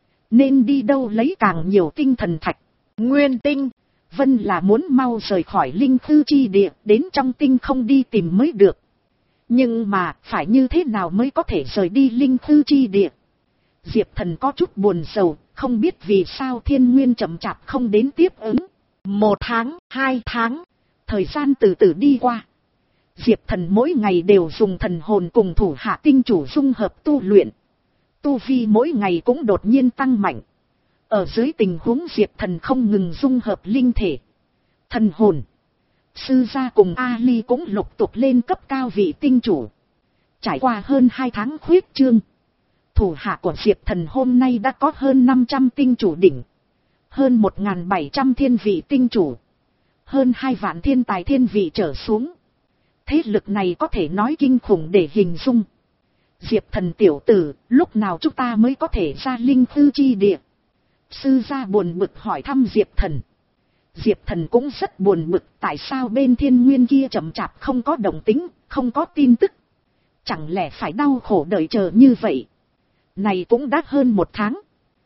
Nên đi đâu lấy càng nhiều tinh thần thạch, nguyên tinh. Vân là muốn mau rời khỏi linh khư chi địa, đến trong tinh không đi tìm mới được. Nhưng mà, phải như thế nào mới có thể rời đi linh khư chi địa? Diệp Thần có chút buồn rầu, không biết vì sao thiên nguyên chậm chạp không đến tiếp ứng. Một tháng, hai tháng, thời gian từ từ đi qua. Diệp Thần mỗi ngày đều dùng thần hồn cùng thủ hạ tinh chủ dung hợp tu luyện. Tu vi mỗi ngày cũng đột nhiên tăng mạnh. Ở dưới tình huống Diệp Thần không ngừng dung hợp linh thể, thần hồn, sư gia cùng Ali cũng lục tục lên cấp cao vị tinh chủ. Trải qua hơn hai tháng khuyết trương, thủ hạ của Diệp Thần hôm nay đã có hơn năm trăm tinh chủ đỉnh, hơn một nghìn bảy trăm thiên vị tinh chủ, hơn hai vạn thiên tài thiên vị trở xuống. Thế lực này có thể nói kinh khủng để hình dung. Diệp Thần tiểu tử, lúc nào chúng ta mới có thể ra linh khư chi địa? Sư gia buồn bực hỏi thăm Diệp Thần. Diệp Thần cũng rất buồn bực, tại sao bên thiên nguyên kia chậm chạp không có động tĩnh, không có tin tức. Chẳng lẽ phải đau khổ đợi chờ như vậy? Này cũng đã hơn một tháng.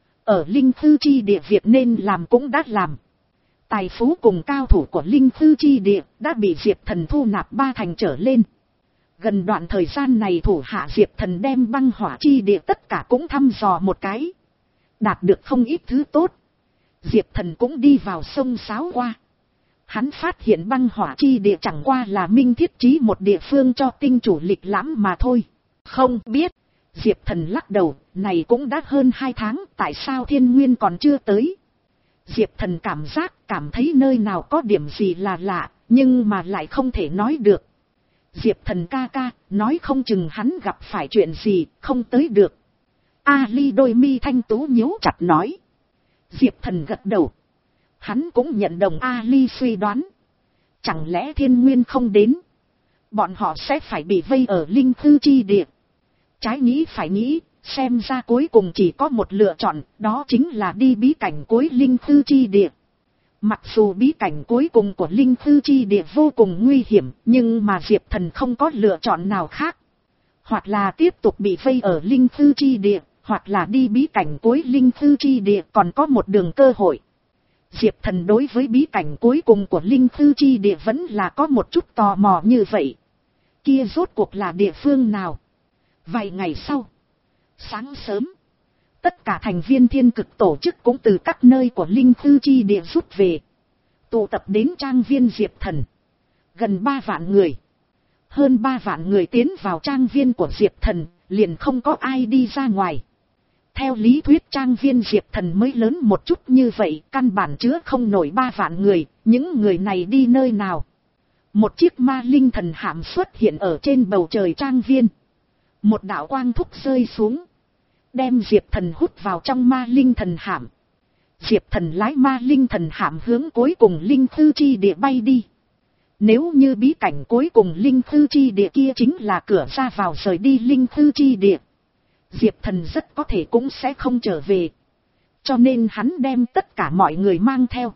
Ở linh khư chi địa việc nên làm cũng đã làm. Tài phú cùng cao thủ của linh khư chi địa đã bị Diệp Thần thu nạp ba thành trở lên. Gần đoạn thời gian này thủ hạ Diệp Thần đem băng hỏa chi địa tất cả cũng thăm dò một cái. Đạt được không ít thứ tốt. Diệp Thần cũng đi vào sông Sáo qua. Hắn phát hiện băng hỏa chi địa chẳng qua là minh thiết trí một địa phương cho tinh chủ lịch lãm mà thôi. Không biết. Diệp Thần lắc đầu, này cũng đã hơn hai tháng, tại sao thiên nguyên còn chưa tới? Diệp Thần cảm giác, cảm thấy nơi nào có điểm gì là lạ, nhưng mà lại không thể nói được. Diệp Thần ca ca, nói không chừng hắn gặp phải chuyện gì, không tới được. Ali đôi mi thanh tú nhíu chặt nói. Diệp Thần gật đầu. Hắn cũng nhận đồng Ali suy đoán. Chẳng lẽ thiên nguyên không đến? Bọn họ sẽ phải bị vây ở linh khư chi địa. Trái nghĩ phải nghĩ, xem ra cuối cùng chỉ có một lựa chọn, đó chính là đi bí cảnh cuối linh khư chi địa. Mặc dù bí cảnh cuối cùng của linh khư chi địa vô cùng nguy hiểm, nhưng mà Diệp Thần không có lựa chọn nào khác. Hoặc là tiếp tục bị vây ở linh khư chi địa, hoặc là đi bí cảnh cuối linh khư chi địa còn có một đường cơ hội. Diệp Thần đối với bí cảnh cuối cùng của linh khư chi địa vẫn là có một chút tò mò như vậy. Kia rốt cuộc là địa phương nào? Vài ngày sau, sáng sớm, tất cả thành viên thiên cực tổ chức cũng từ các nơi của linh khư chi địa rút về. Tụ tập đến trang viên Diệp Thần. Gần ba vạn người. Hơn ba vạn người tiến vào trang viên của Diệp Thần, liền không có ai đi ra ngoài. Theo lý thuyết trang viên Diệp Thần mới lớn một chút như vậy, căn bản chứa không nổi ba vạn người, những người này đi nơi nào? Một chiếc ma linh thần hạm xuất hiện ở trên bầu trời trang viên. Một đạo quang thúc rơi xuống. đem Diệp Thần hút vào trong ma linh thần hạm. Diệp Thần lái ma linh thần hạm hướng cuối cùng linh khư chi địa bay đi. Nếu như bí cảnh cuối cùng linh khư chi địa kia chính là cửa ra vào rời đi linh khư chi địa, Diệp Thần rất có thể cũng sẽ không trở về. Cho nên hắn đem tất cả mọi người mang theo,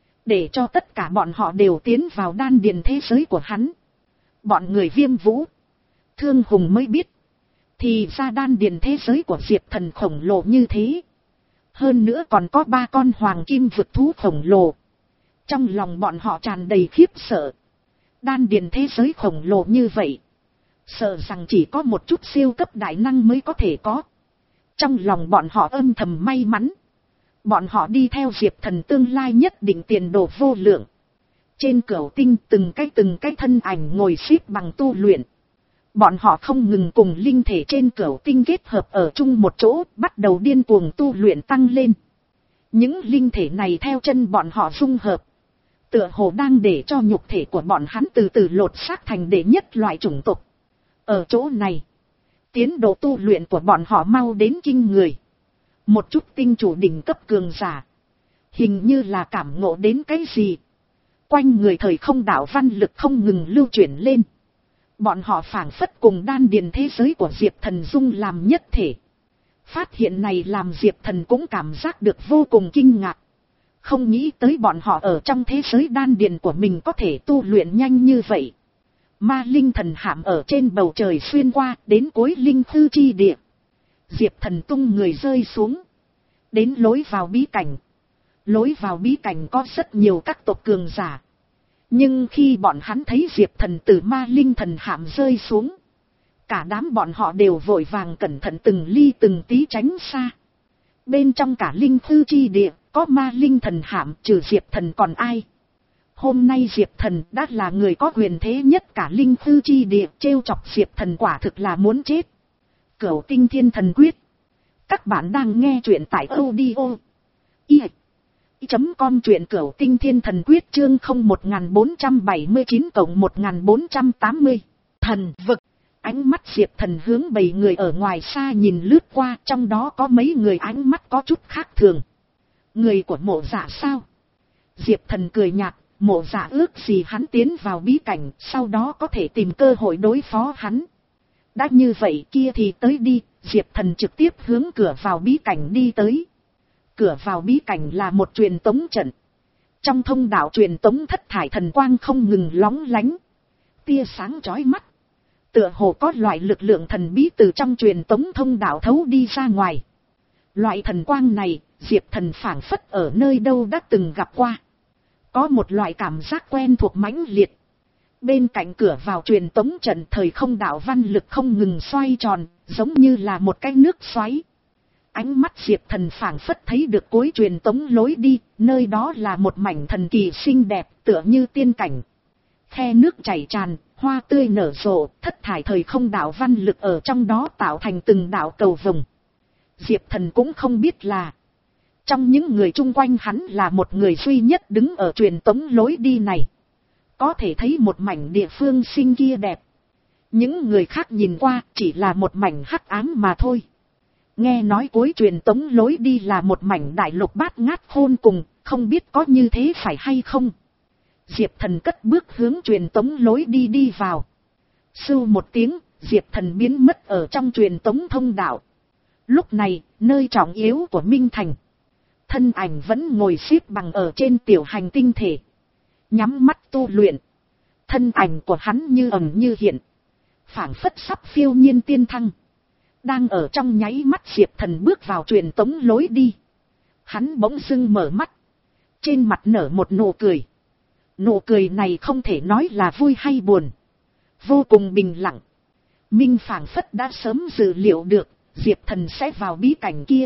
để cho tất cả bọn họ đều tiến vào đan điền thế giới của hắn. Bọn người Viêm Vũ, Thương Hùng mới biết, thì ra đan điền thế giới của Diệp Thần khổng lồ như thế. Hơn nữa còn có ba con hoàng kim vực thú khổng lồ. Trong lòng bọn họ tràn đầy khiếp sợ. Đan điền thế giới khổng lồ như vậy, sợ rằng chỉ có một chút siêu cấp đại năng mới có thể có. Trong lòng bọn họ âm thầm may mắn. Bọn họ đi theo Diệp Thần tương lai nhất định tiền đồ vô lượng. Trên cửu tinh từng cái từng cái thân ảnh ngồi xếp bằng tu luyện. Bọn họ không ngừng cùng linh thể trên cửu tinh kết hợp ở chung một chỗ, bắt đầu điên cuồng tu luyện tăng lên. Những linh thể này theo chân bọn họ dung hợp, tựa hồ đang để cho nhục thể của bọn hắn từ từ lột xác thành đệ nhất loại chủng tộc. Ở chỗ này, tiến độ tu luyện của bọn họ mau đến kinh người. Một chút tinh chủ đỉnh cấp cường giả, hình như là cảm ngộ đến cái gì. Quanh người thời không đạo văn lực không ngừng lưu chuyển lên. Bọn họ phảng phất cùng đan điền thế giới của Diệp Thần dung làm nhất thể. Phát hiện này làm Diệp Thần cũng cảm giác được vô cùng kinh ngạc. Không nghĩ tới bọn họ ở trong thế giới đan điền của mình có thể tu luyện nhanh như vậy. Ma linh thần hạm ở trên bầu trời xuyên qua đến cuối linh khư chi địa. Diệp Thần tung người rơi xuống, đến lối vào bí cảnh. Lối vào bí cảnh có rất nhiều các tộc cường giả. Nhưng khi bọn hắn thấy Diệp Thần từ ma linh thần hạm rơi xuống, cả đám bọn họ đều vội vàng cẩn thận từng ly từng tí tránh xa. Bên trong cả linh khư chi địa, có ma linh thần hạm, trừ Diệp Thần còn ai? Hôm nay Diệp Thần đã là người có quyền thế nhất cả linh khư chi địa, trêu chọc Diệp Thần quả thực là muốn chết. Cửu Tinh Thiên Thần Quyết. Các bạn đang nghe truyện tại audio i chấm com, truyện Cửu Tinh Thiên Thần Quyết chương không một bốn bảy chín cộng một bốn tám mươi. Thần vực. Ánh mắt Diệp Thần hướng bầy người ở ngoài xa nhìn lướt qua, trong đó có mấy người ánh mắt có chút khác thường. Người của Mộ Dạ sao? Diệp Thần cười nhạt, Mộ Dạ ước gì hắn tiến vào bí cảnh, sau đó có thể tìm cơ hội đối phó hắn. Đã như vậy kia thì tới đi. Diệp Thần trực tiếp hướng cửa vào bí cảnh đi tới. Cửa vào bí cảnh là một truyền tống trận. Trong thông đạo truyền tống thất thải thần quang không ngừng lóng lánh. Tia sáng chói mắt. Tựa hồ có loại lực lượng thần bí từ trong truyền tống thông đạo thấu đi ra ngoài. Loại thần quang này, Diệp Thần phảng phất ở nơi đâu đã từng gặp qua. Có một loại cảm giác quen thuộc mãnh liệt. Bên cạnh cửa vào truyền tống trận thời không đạo văn lực không ngừng xoay tròn, giống như là một cái nước xoáy. Ánh mắt Diệp Thần phảng phất thấy được cuối truyền tống lối đi, nơi đó là một mảnh thần kỳ xinh đẹp, tựa như tiên cảnh. Khe nước chảy tràn, hoa tươi nở rộ, thất thải thời không đạo văn lực ở trong đó tạo thành từng đạo cầu vồng. Diệp Thần cũng không biết là, trong những người chung quanh hắn là một người duy nhất đứng ở truyền tống lối đi này. Có thể thấy một mảnh địa phương xinh kia đẹp. Những người khác nhìn qua chỉ là một mảnh hắc ám mà thôi. Nghe nói cuối truyền tống lối đi là một mảnh đại lục bát ngát khôn cùng, không biết có như thế phải hay không. Diệp Thần cất bước hướng truyền tống lối đi đi vào. Sưu một tiếng, Diệp Thần biến mất ở trong truyền tống thông đạo. Lúc này, nơi trọng yếu của Minh Thành, thân ảnh vẫn ngồi xếp bằng ở trên tiểu hành tinh thể, nhắm mắt tu luyện. Thân ảnh của hắn như ẩn như hiện, phảng phất sắp phiêu nhiên tiên thăng. Đang ở trong nháy mắt Diệp Thần bước vào truyền tống lối đi, hắn bỗng dưng mở mắt, trên mặt nở một nụ cười. Nụ cười này không thể nói là vui hay buồn, vô cùng bình lặng. Minh phảng phất đã sớm dự liệu được Diệp Thần sẽ vào bí cảnh kia.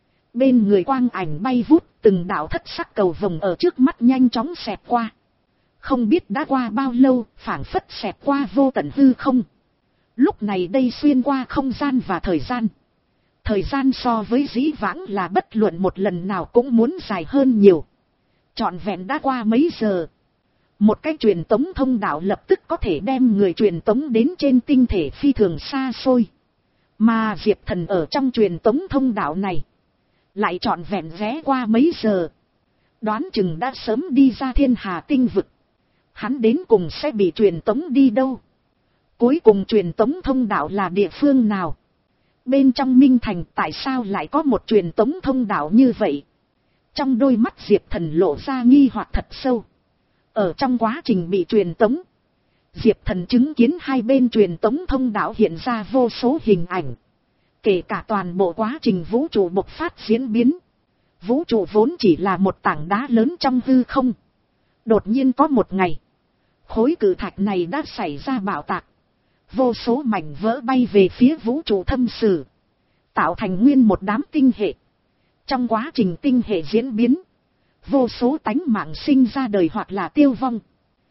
Bên người quang ảnh bay vút, từng đạo thất sắc cầu vồng ở trước mắt nhanh chóng xẹt qua. Không biết đã qua bao lâu, phảng phất xẹt qua vô tận hư không. Lúc này đây xuyên qua không gian và thời gian. Thời gian so với dĩ vãng là bất luận một lần nào cũng muốn dài hơn nhiều. Trọn vẹn đã qua mấy giờ. Một cái truyền tống thông đạo lập tức có thể đem người truyền tống đến trên tinh thể phi thường xa xôi. Mà Diệp Thần ở trong truyền tống thông đạo này, lại trọn vẹn ghé qua mấy giờ. Đoán chừng đã sớm đi ra thiên hà tinh vực. Hắn đến cùng sẽ bị truyền tống đi đâu? Cuối cùng truyền tống thông đạo là địa phương nào? Bên trong Minh Thành tại sao lại có một truyền tống thông đạo như vậy? Trong đôi mắt Diệp Thần lộ ra nghi hoặc thật sâu. Ở trong quá trình bị truyền tống, Diệp Thần chứng kiến hai bên truyền tống thông đạo hiện ra vô số hình ảnh. Kể cả toàn bộ quá trình vũ trụ bộc phát diễn biến. Vũ trụ vốn chỉ là một tảng đá lớn trong hư không. Đột nhiên có một ngày, khối cự thạch này đã xảy ra bạo tạc. Vô số mảnh vỡ bay về phía vũ trụ thâm sử, tạo thành nguyên một đám tinh hệ. Trong quá trình tinh hệ diễn biến, vô số tánh mạng sinh ra đời hoặc là tiêu vong.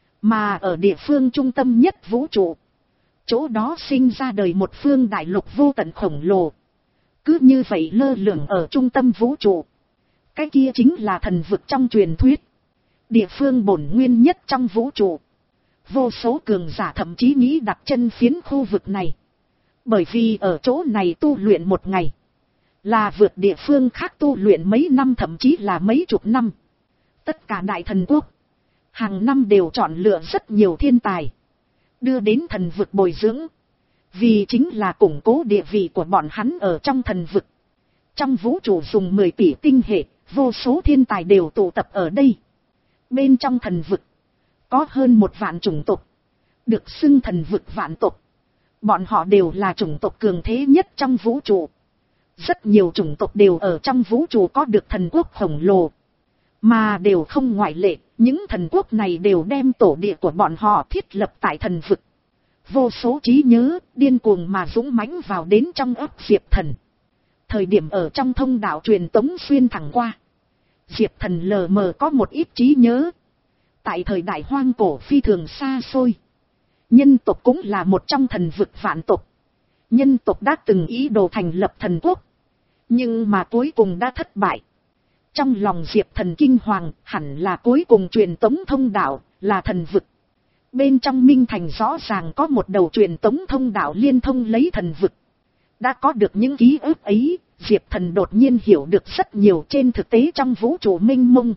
Mà ở địa phương trung tâm nhất vũ trụ, chỗ đó sinh ra đời một phương đại lục vô tận khổng lồ. Cứ như vậy lơ lửng ở trung tâm vũ trụ. Cái kia chính là thần vực trong truyền thuyết. Địa phương bổn nguyên nhất trong vũ trụ. Vô số cường giả thậm chí nghĩ đặt chân phiến khu vực này. Bởi vì ở chỗ này tu luyện một ngày, là vượt địa phương khác tu luyện mấy năm thậm chí là mấy chục năm. Tất cả đại thần quốc, hàng năm đều chọn lựa rất nhiều thiên tài, đưa đến thần vực bồi dưỡng. Vì chính là củng cố địa vị của bọn hắn ở trong thần vực. Trong vũ trụ dùng mười tỷ tinh hệ, vô số thiên tài đều tụ tập ở đây. Bên trong thần vực, có hơn một vạn chủng tộc, được xưng thần vực vạn tộc. Bọn họ đều là chủng tộc cường thế nhất trong vũ trụ. Rất nhiều chủng tộc đều ở trong vũ trụ có được thần quốc khổng lồ. Mà đều không ngoại lệ, những thần quốc này đều đem tổ địa của bọn họ thiết lập tại thần vực. Vô số trí nhớ, điên cuồng mà dũng mãnh vào đến trong ấp Diệp Thần. Thời điểm ở trong thông đạo truyền tống xuyên thẳng qua, Diệp Thần lờ mờ có một ít trí nhớ. Tại thời đại hoang cổ phi thường xa xôi, nhân tộc cũng là một trong thần vực vạn tộc. Nhân tộc đã từng ý đồ thành lập thần quốc, nhưng mà cuối cùng đã thất bại. Trong lòng Diệp Thần kinh hoàng, hẳn là cuối cùng truyền tống thông đạo là thần vực. Bên trong Minh Thành rõ ràng có một đầu truyền tống thông đạo liên thông lấy thần vực. Đã có được những ký ức ấy, Diệp Thần đột nhiên hiểu được rất nhiều. Trên thực tế trong vũ trụ mênh mông,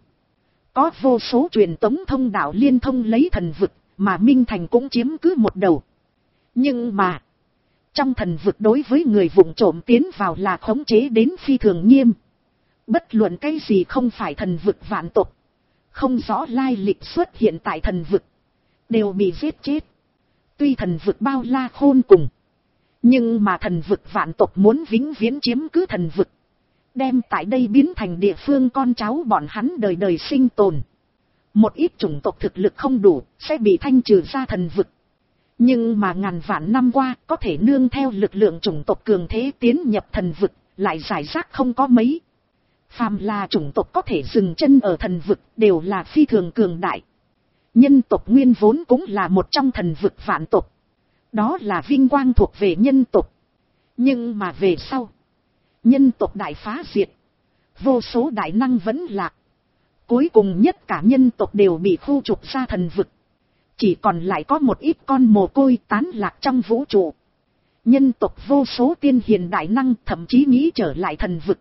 có vô số truyền tống thông đạo liên thông lấy thần vực, mà Minh Thành cũng chiếm cứ một đầu. Nhưng mà, trong thần vực đối với người vụng trộm tiến vào là khống chế đến phi thường nghiêm. Bất luận cái gì không phải thần vực vạn tộc, không rõ lai lịch xuất hiện tại thần vực, đều bị giết chết. Tuy thần vực bao la khôn cùng, nhưng mà thần vực vạn tộc muốn vĩnh viễn chiếm cứ thần vực, đem tại đây biến thành địa phương con cháu bọn hắn đời đời sinh tồn. Một ít chủng tộc thực lực không đủ sẽ bị thanh trừ ra thần vực. Nhưng mà ngàn vạn năm qua có thể nương theo lực lượng chủng tộc cường thế tiến nhập thần vực, lại giải rác không có mấy. Phàm là chủng tộc có thể dừng chân ở thần vực đều là phi thường cường đại. Nhân tộc nguyên vốn cũng là một trong thần vực vạn tộc. Đó là vinh quang thuộc về nhân tộc. Nhưng mà về sau, nhân tộc đại phá diệt, vô số đại năng vẫn lạc. Cuối cùng nhất cả nhân tộc đều bị khu trục ra thần vực. Chỉ còn lại có một ít con mồ côi tán lạc trong vũ trụ. Nhân tộc vô số tiên hiền đại năng thậm chí nghĩ trở lại thần vực.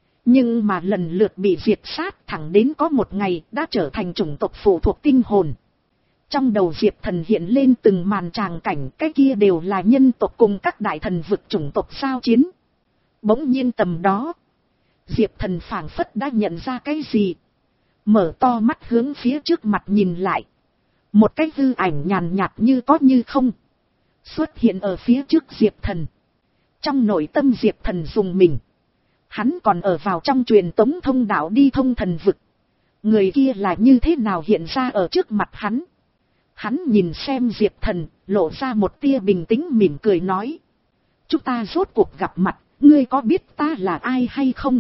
Nhưng mà lần lượt bị diệt sát, thẳng đến có một ngày đã trở thành chủng tộc phụ thuộc tinh hồn. Trong đầu Diệp Thần hiện lên từng màn tràng cảnh, cái kia đều là nhân tộc cùng các đại thần vực chủng tộc giao chiến. Bỗng nhiên tầm đó, Diệp Thần phảng phất đã nhận ra cái gì. Mở to mắt hướng phía trước mặt nhìn lại. Một cái hư ảnh nhàn nhạt như có như không xuất hiện ở phía trước Diệp Thần. Trong nội tâm Diệp Thần dùng mình. Hắn còn ở vào trong truyền tống thông đạo đi thông thần vực. Người kia là như thế nào hiện ra ở trước mặt hắn. Hắn nhìn xem Diệp Thần, lộ ra một tia bình tĩnh mỉm cười nói. Chúng ta rốt cuộc gặp mặt, ngươi có biết ta là ai hay không?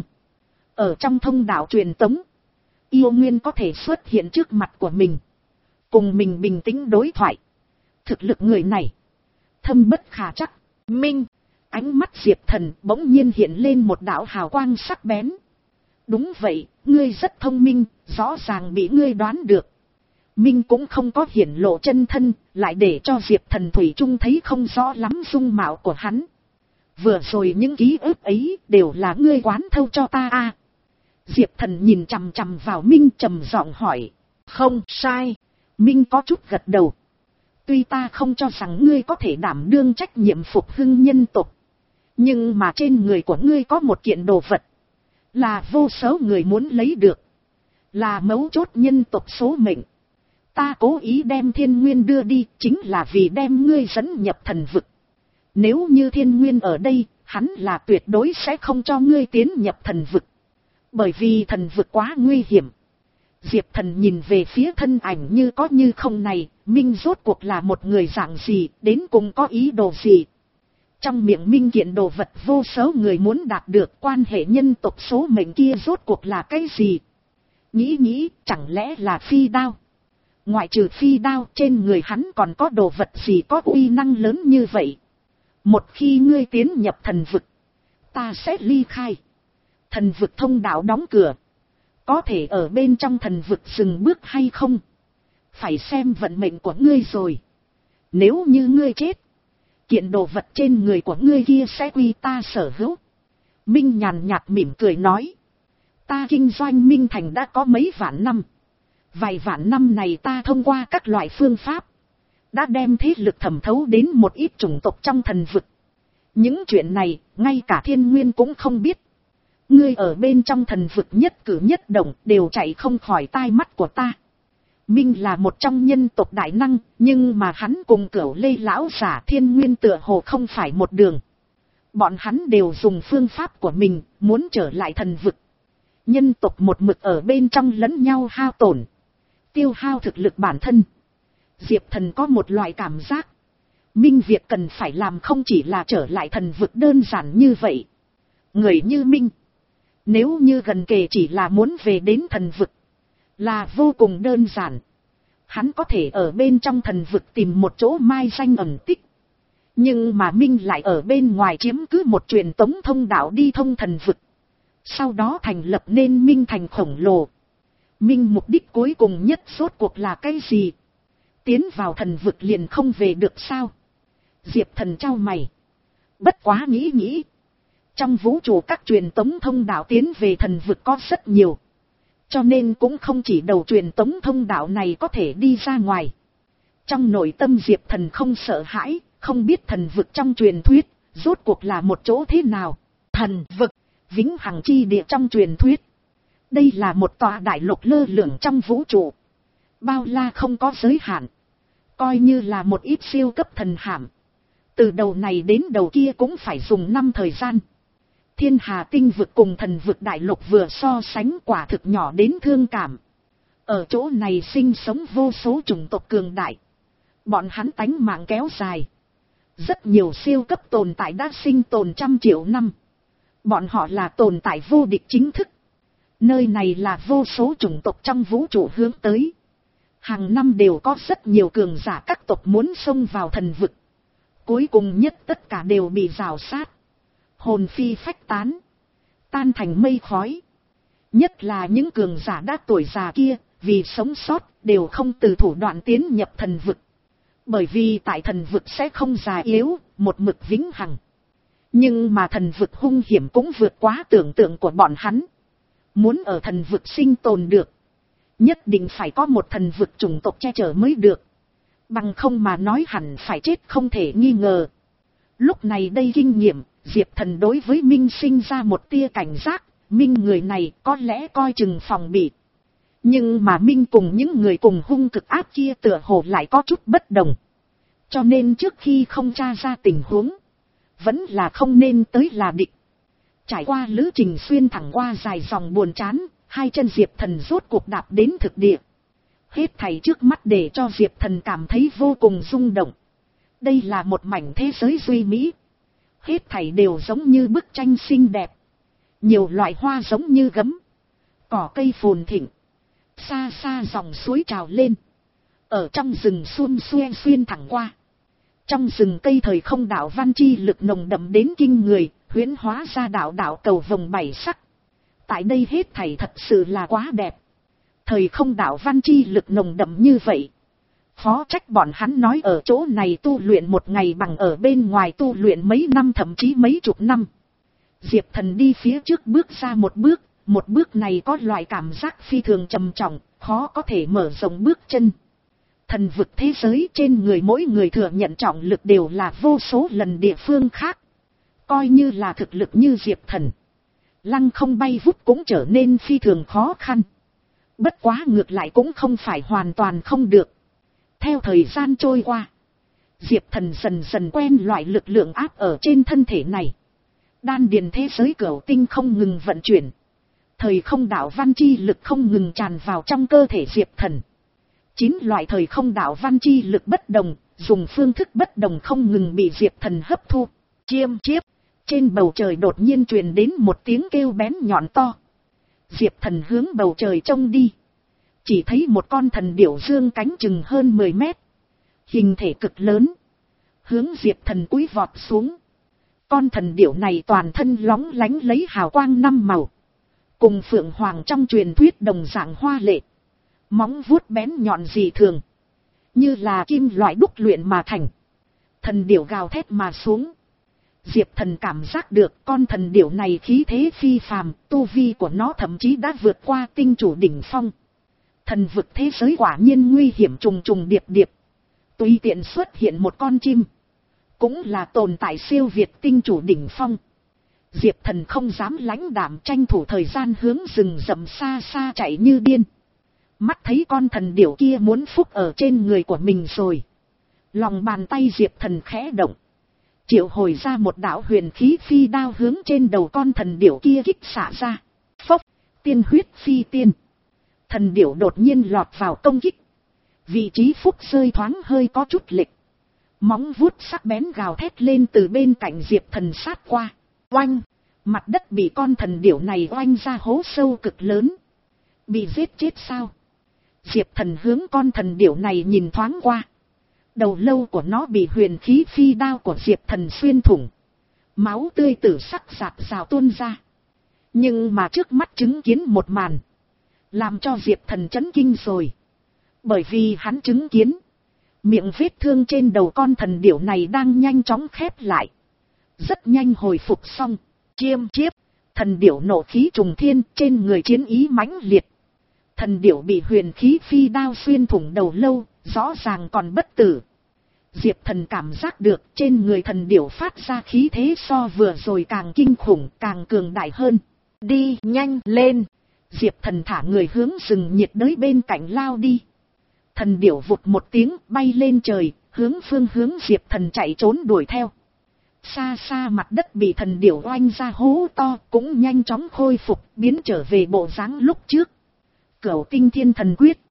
Ở trong thông đạo truyền tống, yêu nguyên có thể xuất hiện trước mặt của mình, cùng mình bình tĩnh đối thoại. Thực lực người này thâm bất khả trắc. Minh, ánh mắt Diệp Thần bỗng nhiên hiện lên một đạo hào quang sắc bén. Đúng vậy, ngươi rất thông minh, rõ ràng bị ngươi đoán được. Minh cũng không có hiển lộ chân thân, lại để cho Diệp Thần thủy chung thấy không rõ lắm dung mạo của hắn. Vừa rồi những ký ức ấy đều là ngươi quán thâu cho ta à? Diệp Thần nhìn chằm chằm vào Minh trầm giọng hỏi. Không sai. Minh có chút gật đầu. Tuy ta không cho rằng ngươi có thể đảm đương trách nhiệm phục hưng nhân tộc. Nhưng mà trên người của ngươi có một kiện đồ vật. Là vô số người muốn lấy được. Là mấu chốt nhân tộc số mệnh. Ta cố ý đem Thiên Nguyên đưa đi chính là vì đem ngươi dẫn nhập thần vực. Nếu như Thiên Nguyên ở đây, hắn là tuyệt đối sẽ không cho ngươi tiến nhập thần vực. Bởi vì thần vực quá nguy hiểm. Diệp Thần nhìn về phía thân ảnh như có như không này, Minh rốt cuộc là một người dạng gì, đến cùng có ý đồ gì. Trong miệng Minh kiện đồ vật vô số người muốn đạt được, quan hệ nhân tộc số mệnh kia rốt cuộc là cái gì. Nghĩ nghĩ, chẳng lẽ là phi đao. Ngoại trừ phi đao, trên người hắn còn có đồ vật gì có uy năng lớn như vậy. Một khi ngươi tiến nhập thần vực, ta sẽ ly khai. Thần vực thông đạo đóng cửa. Có thể ở bên trong thần vực dừng bước hay không? Phải xem vận mệnh của ngươi rồi. Nếu như ngươi chết, kiện đồ vật trên người của ngươi kia sẽ quy ta sở hữu. Minh nhàn nhạt mỉm cười nói. Ta kinh doanh Minh Thành đã có mấy vạn năm. Vài vạn năm này ta thông qua các loại phương pháp. Đã đem thế lực thẩm thấu đến một ít chủng tộc trong thần vực. Những chuyện này, ngay cả Thiên Nguyên cũng không biết. Ngươi ở bên trong thần vực nhất cử nhất động đều chạy không khỏi tai mắt của ta. Minh là một trong nhân tộc đại năng, nhưng mà hắn cùng Cửu Lê lão giả Thiên Nguyên tựa hồ không phải một đường. Bọn hắn đều dùng phương pháp của mình, muốn trở lại thần vực. Nhân tộc một mực ở bên trong lẫn nhau hao tổn. Tiêu hao thực lực bản thân. Diệp Thần có một loại cảm giác. Minh việc cần phải làm không chỉ là trở lại thần vực đơn giản như vậy. Người như Minh. Nếu như gần kề chỉ là muốn về đến thần vực. Là vô cùng đơn giản. Hắn có thể ở bên trong thần vực tìm một chỗ mai danh ẩn tích. Nhưng mà Minh lại ở bên ngoài chiếm cứ một truyền tống thông đạo đi thông thần vực. Sau đó thành lập nên Minh Thành khổng lồ. Minh mục đích cuối cùng nhất rốt cuộc là cái gì? Tiến vào thần vực liền không về được sao? Diệp Thần trao mày. Bất quá nghĩ nghĩ. Trong vũ trụ các truyền tống thông đạo tiến về thần vực có rất nhiều. Cho nên cũng không chỉ đầu truyền tống thông đạo này có thể đi ra ngoài. Trong nội tâm Diệp Thần không sợ hãi, không biết thần vực trong truyền thuyết, rốt cuộc là một chỗ thế nào. Thần vực, vĩnh hằng chi địa trong truyền thuyết. Đây là một tòa đại lục lơ lửng trong vũ trụ. Bao la không có giới hạn. Coi như là một ít siêu cấp thần hàm. Từ đầu này đến đầu kia cũng phải dùng năm thời gian. Thiên Hà tinh vực cùng thần vực đại lục vừa so sánh quả thực nhỏ đến thương cảm. Ở chỗ này sinh sống vô số chủng tộc cường đại. Bọn hắn tánh mạng kéo dài. Rất nhiều siêu cấp tồn tại đã sinh tồn trăm triệu năm. Bọn họ là tồn tại vô địch chính thức. Nơi này là vô số chủng tộc trong vũ trụ hướng tới. Hàng năm đều có rất nhiều cường giả các tộc muốn xông vào thần vực. Cuối cùng nhất tất cả đều bị rào sát. Hồn phi phách tán. Tan thành mây khói. Nhất là những cường giả đã tuổi già kia, vì sống sót, đều không từ thủ đoạn tiến nhập thần vực. Bởi vì tại thần vực sẽ không già yếu, một mực vĩnh hằng. Nhưng mà thần vực hung hiểm cũng vượt quá tưởng tượng của bọn hắn. Muốn ở thần vực sinh tồn được, nhất định phải có một thần vực chủng tộc che chở mới được. Bằng không mà nói hẳn phải chết không thể nghi ngờ. Lúc này đây kinh nghiệm, Diệp Thần đối với Minh sinh ra một tia cảnh giác. Minh người này có lẽ coi chừng phòng bị. Nhưng mà Minh cùng những người cùng hung cực ác kia tựa hồ lại có chút bất đồng. Cho nên trước khi không tra ra tình huống, vẫn là không nên tới là địch. Trải qua lữ trình xuyên thẳng qua dài dòng buồn chán, hai chân Diệp Thần rốt cuộc đạp đến thực địa. Hết thảy trước mắt để cho Diệp Thần cảm thấy vô cùng rung động. Đây là một mảnh thế giới duy mỹ. Hết thảy đều giống như bức tranh xinh đẹp. Nhiều loại hoa giống như gấm. Cỏ cây phồn thịnh. Xa xa dòng suối trào lên. Ở trong rừng xuân xuyên xuyên thẳng qua. Trong rừng cây thời không đạo văn chi lực nồng đậm đến kinh người, huyễn hóa ra đạo đạo cầu vồng bảy sắc. Tại đây hết thảy thật sự là quá đẹp. Thời không đạo văn chi lực nồng đậm như vậy. Phó trách bọn hắn nói ở chỗ này tu luyện một ngày bằng ở bên ngoài tu luyện mấy năm thậm chí mấy chục năm. Diệp Thần đi phía trước bước ra một bước, một bước này có loại cảm giác phi thường trầm trọng, khó có thể mở rộng bước chân. Thần vực thế giới trên người mỗi người thừa nhận trọng lực đều là vô số lần địa phương khác. Coi như là thực lực như Diệp Thần, lăng không bay vút cũng trở nên phi thường khó khăn. Bất quá ngược lại cũng không phải hoàn toàn không được. Theo thời gian trôi qua, Diệp Thần dần dần quen loại lực lượng áp ở trên thân thể này. Đan điền thế giới cửu tinh không ngừng vận chuyển. Thời không đạo văn chi lực không ngừng tràn vào trong cơ thể Diệp Thần. Chín loại thời không đạo văn chi lực bất đồng, dùng phương thức bất đồng không ngừng bị Diệp Thần hấp thu. Chiêm chiếp, trên bầu trời đột nhiên truyền đến một tiếng kêu bén nhọn to. Diệp Thần hướng bầu trời trông đi. Chỉ thấy một con thần điểu dương cánh chừng hơn mười mét. Hình thể cực lớn. Hướng Diệp Thần cúi vọt xuống. Con thần điểu này toàn thân lóng lánh lấy hào quang năm màu. Cùng phượng hoàng trong truyền thuyết đồng dạng hoa lệ. Móng vuốt bén nhọn dị thường. Như là kim loại đúc luyện mà thành. Thần điểu gào thét mà xuống. Diệp Thần cảm giác được con thần điểu này khí thế phi phàm, tu vi của nó thậm chí đã vượt qua tinh chủ đỉnh phong. Thần vực thế giới quả nhiên nguy hiểm trùng trùng điệp điệp. Tùy tiện xuất hiện một con chim, cũng là tồn tại siêu việt tinh chủ đỉnh phong. Diệp Thần không dám lãnh đạm, tranh thủ thời gian hướng rừng rậm xa xa chạy như điên. Mắt thấy con thần điểu kia muốn phúc ở trên người của mình rồi. Lòng bàn tay Diệp Thần khẽ động. Triệu hồi ra một đạo huyền khí phi đao hướng trên đầu con thần điểu kia kích xạ ra. Phốc, tiên huyết phi tiên. Thần điểu đột nhiên lọt vào công kích. Vị trí phúc rơi thoáng hơi có chút lệch. Móng vuốt sắc bén gào thét lên từ bên cạnh Diệp Thần sát qua. Oanh, mặt đất bị con thần điểu này oanh ra hố sâu cực lớn. Bị giết chết sao? Diệp Thần hướng con thần điểu này nhìn thoáng qua. Đầu lâu của nó bị huyền khí phi đao của Diệp Thần xuyên thủng. Máu tươi tử sắc rạt rào tuôn ra. Nhưng mà trước mắt chứng kiến một màn, làm cho Diệp Thần chấn kinh rồi. Bởi vì hắn chứng kiến, miệng vết thương trên đầu con thần điểu này đang nhanh chóng khép lại. Rất nhanh hồi phục xong. Chiêm chiếp, thần điểu nộ khí trùng thiên, trên người chiến ý mãnh liệt. Thần điểu bị huyền khí phi đao xuyên thủng đầu lâu, rõ ràng còn bất tử. Diệp Thần cảm giác được trên người thần điểu phát ra khí thế so vừa rồi càng kinh khủng, càng cường đại hơn. Đi nhanh lên. Diệp Thần thả người hướng rừng nhiệt đới bên cạnh lao đi. Thần điểu vụt một tiếng bay lên trời, hướng phương hướng Diệp Thần chạy trốn đuổi theo. Xa xa mặt đất bị thần điểu oanh ra hố to cũng nhanh chóng khôi phục, biến trở về bộ dáng lúc trước. Cửu tinh thiên thần quyết.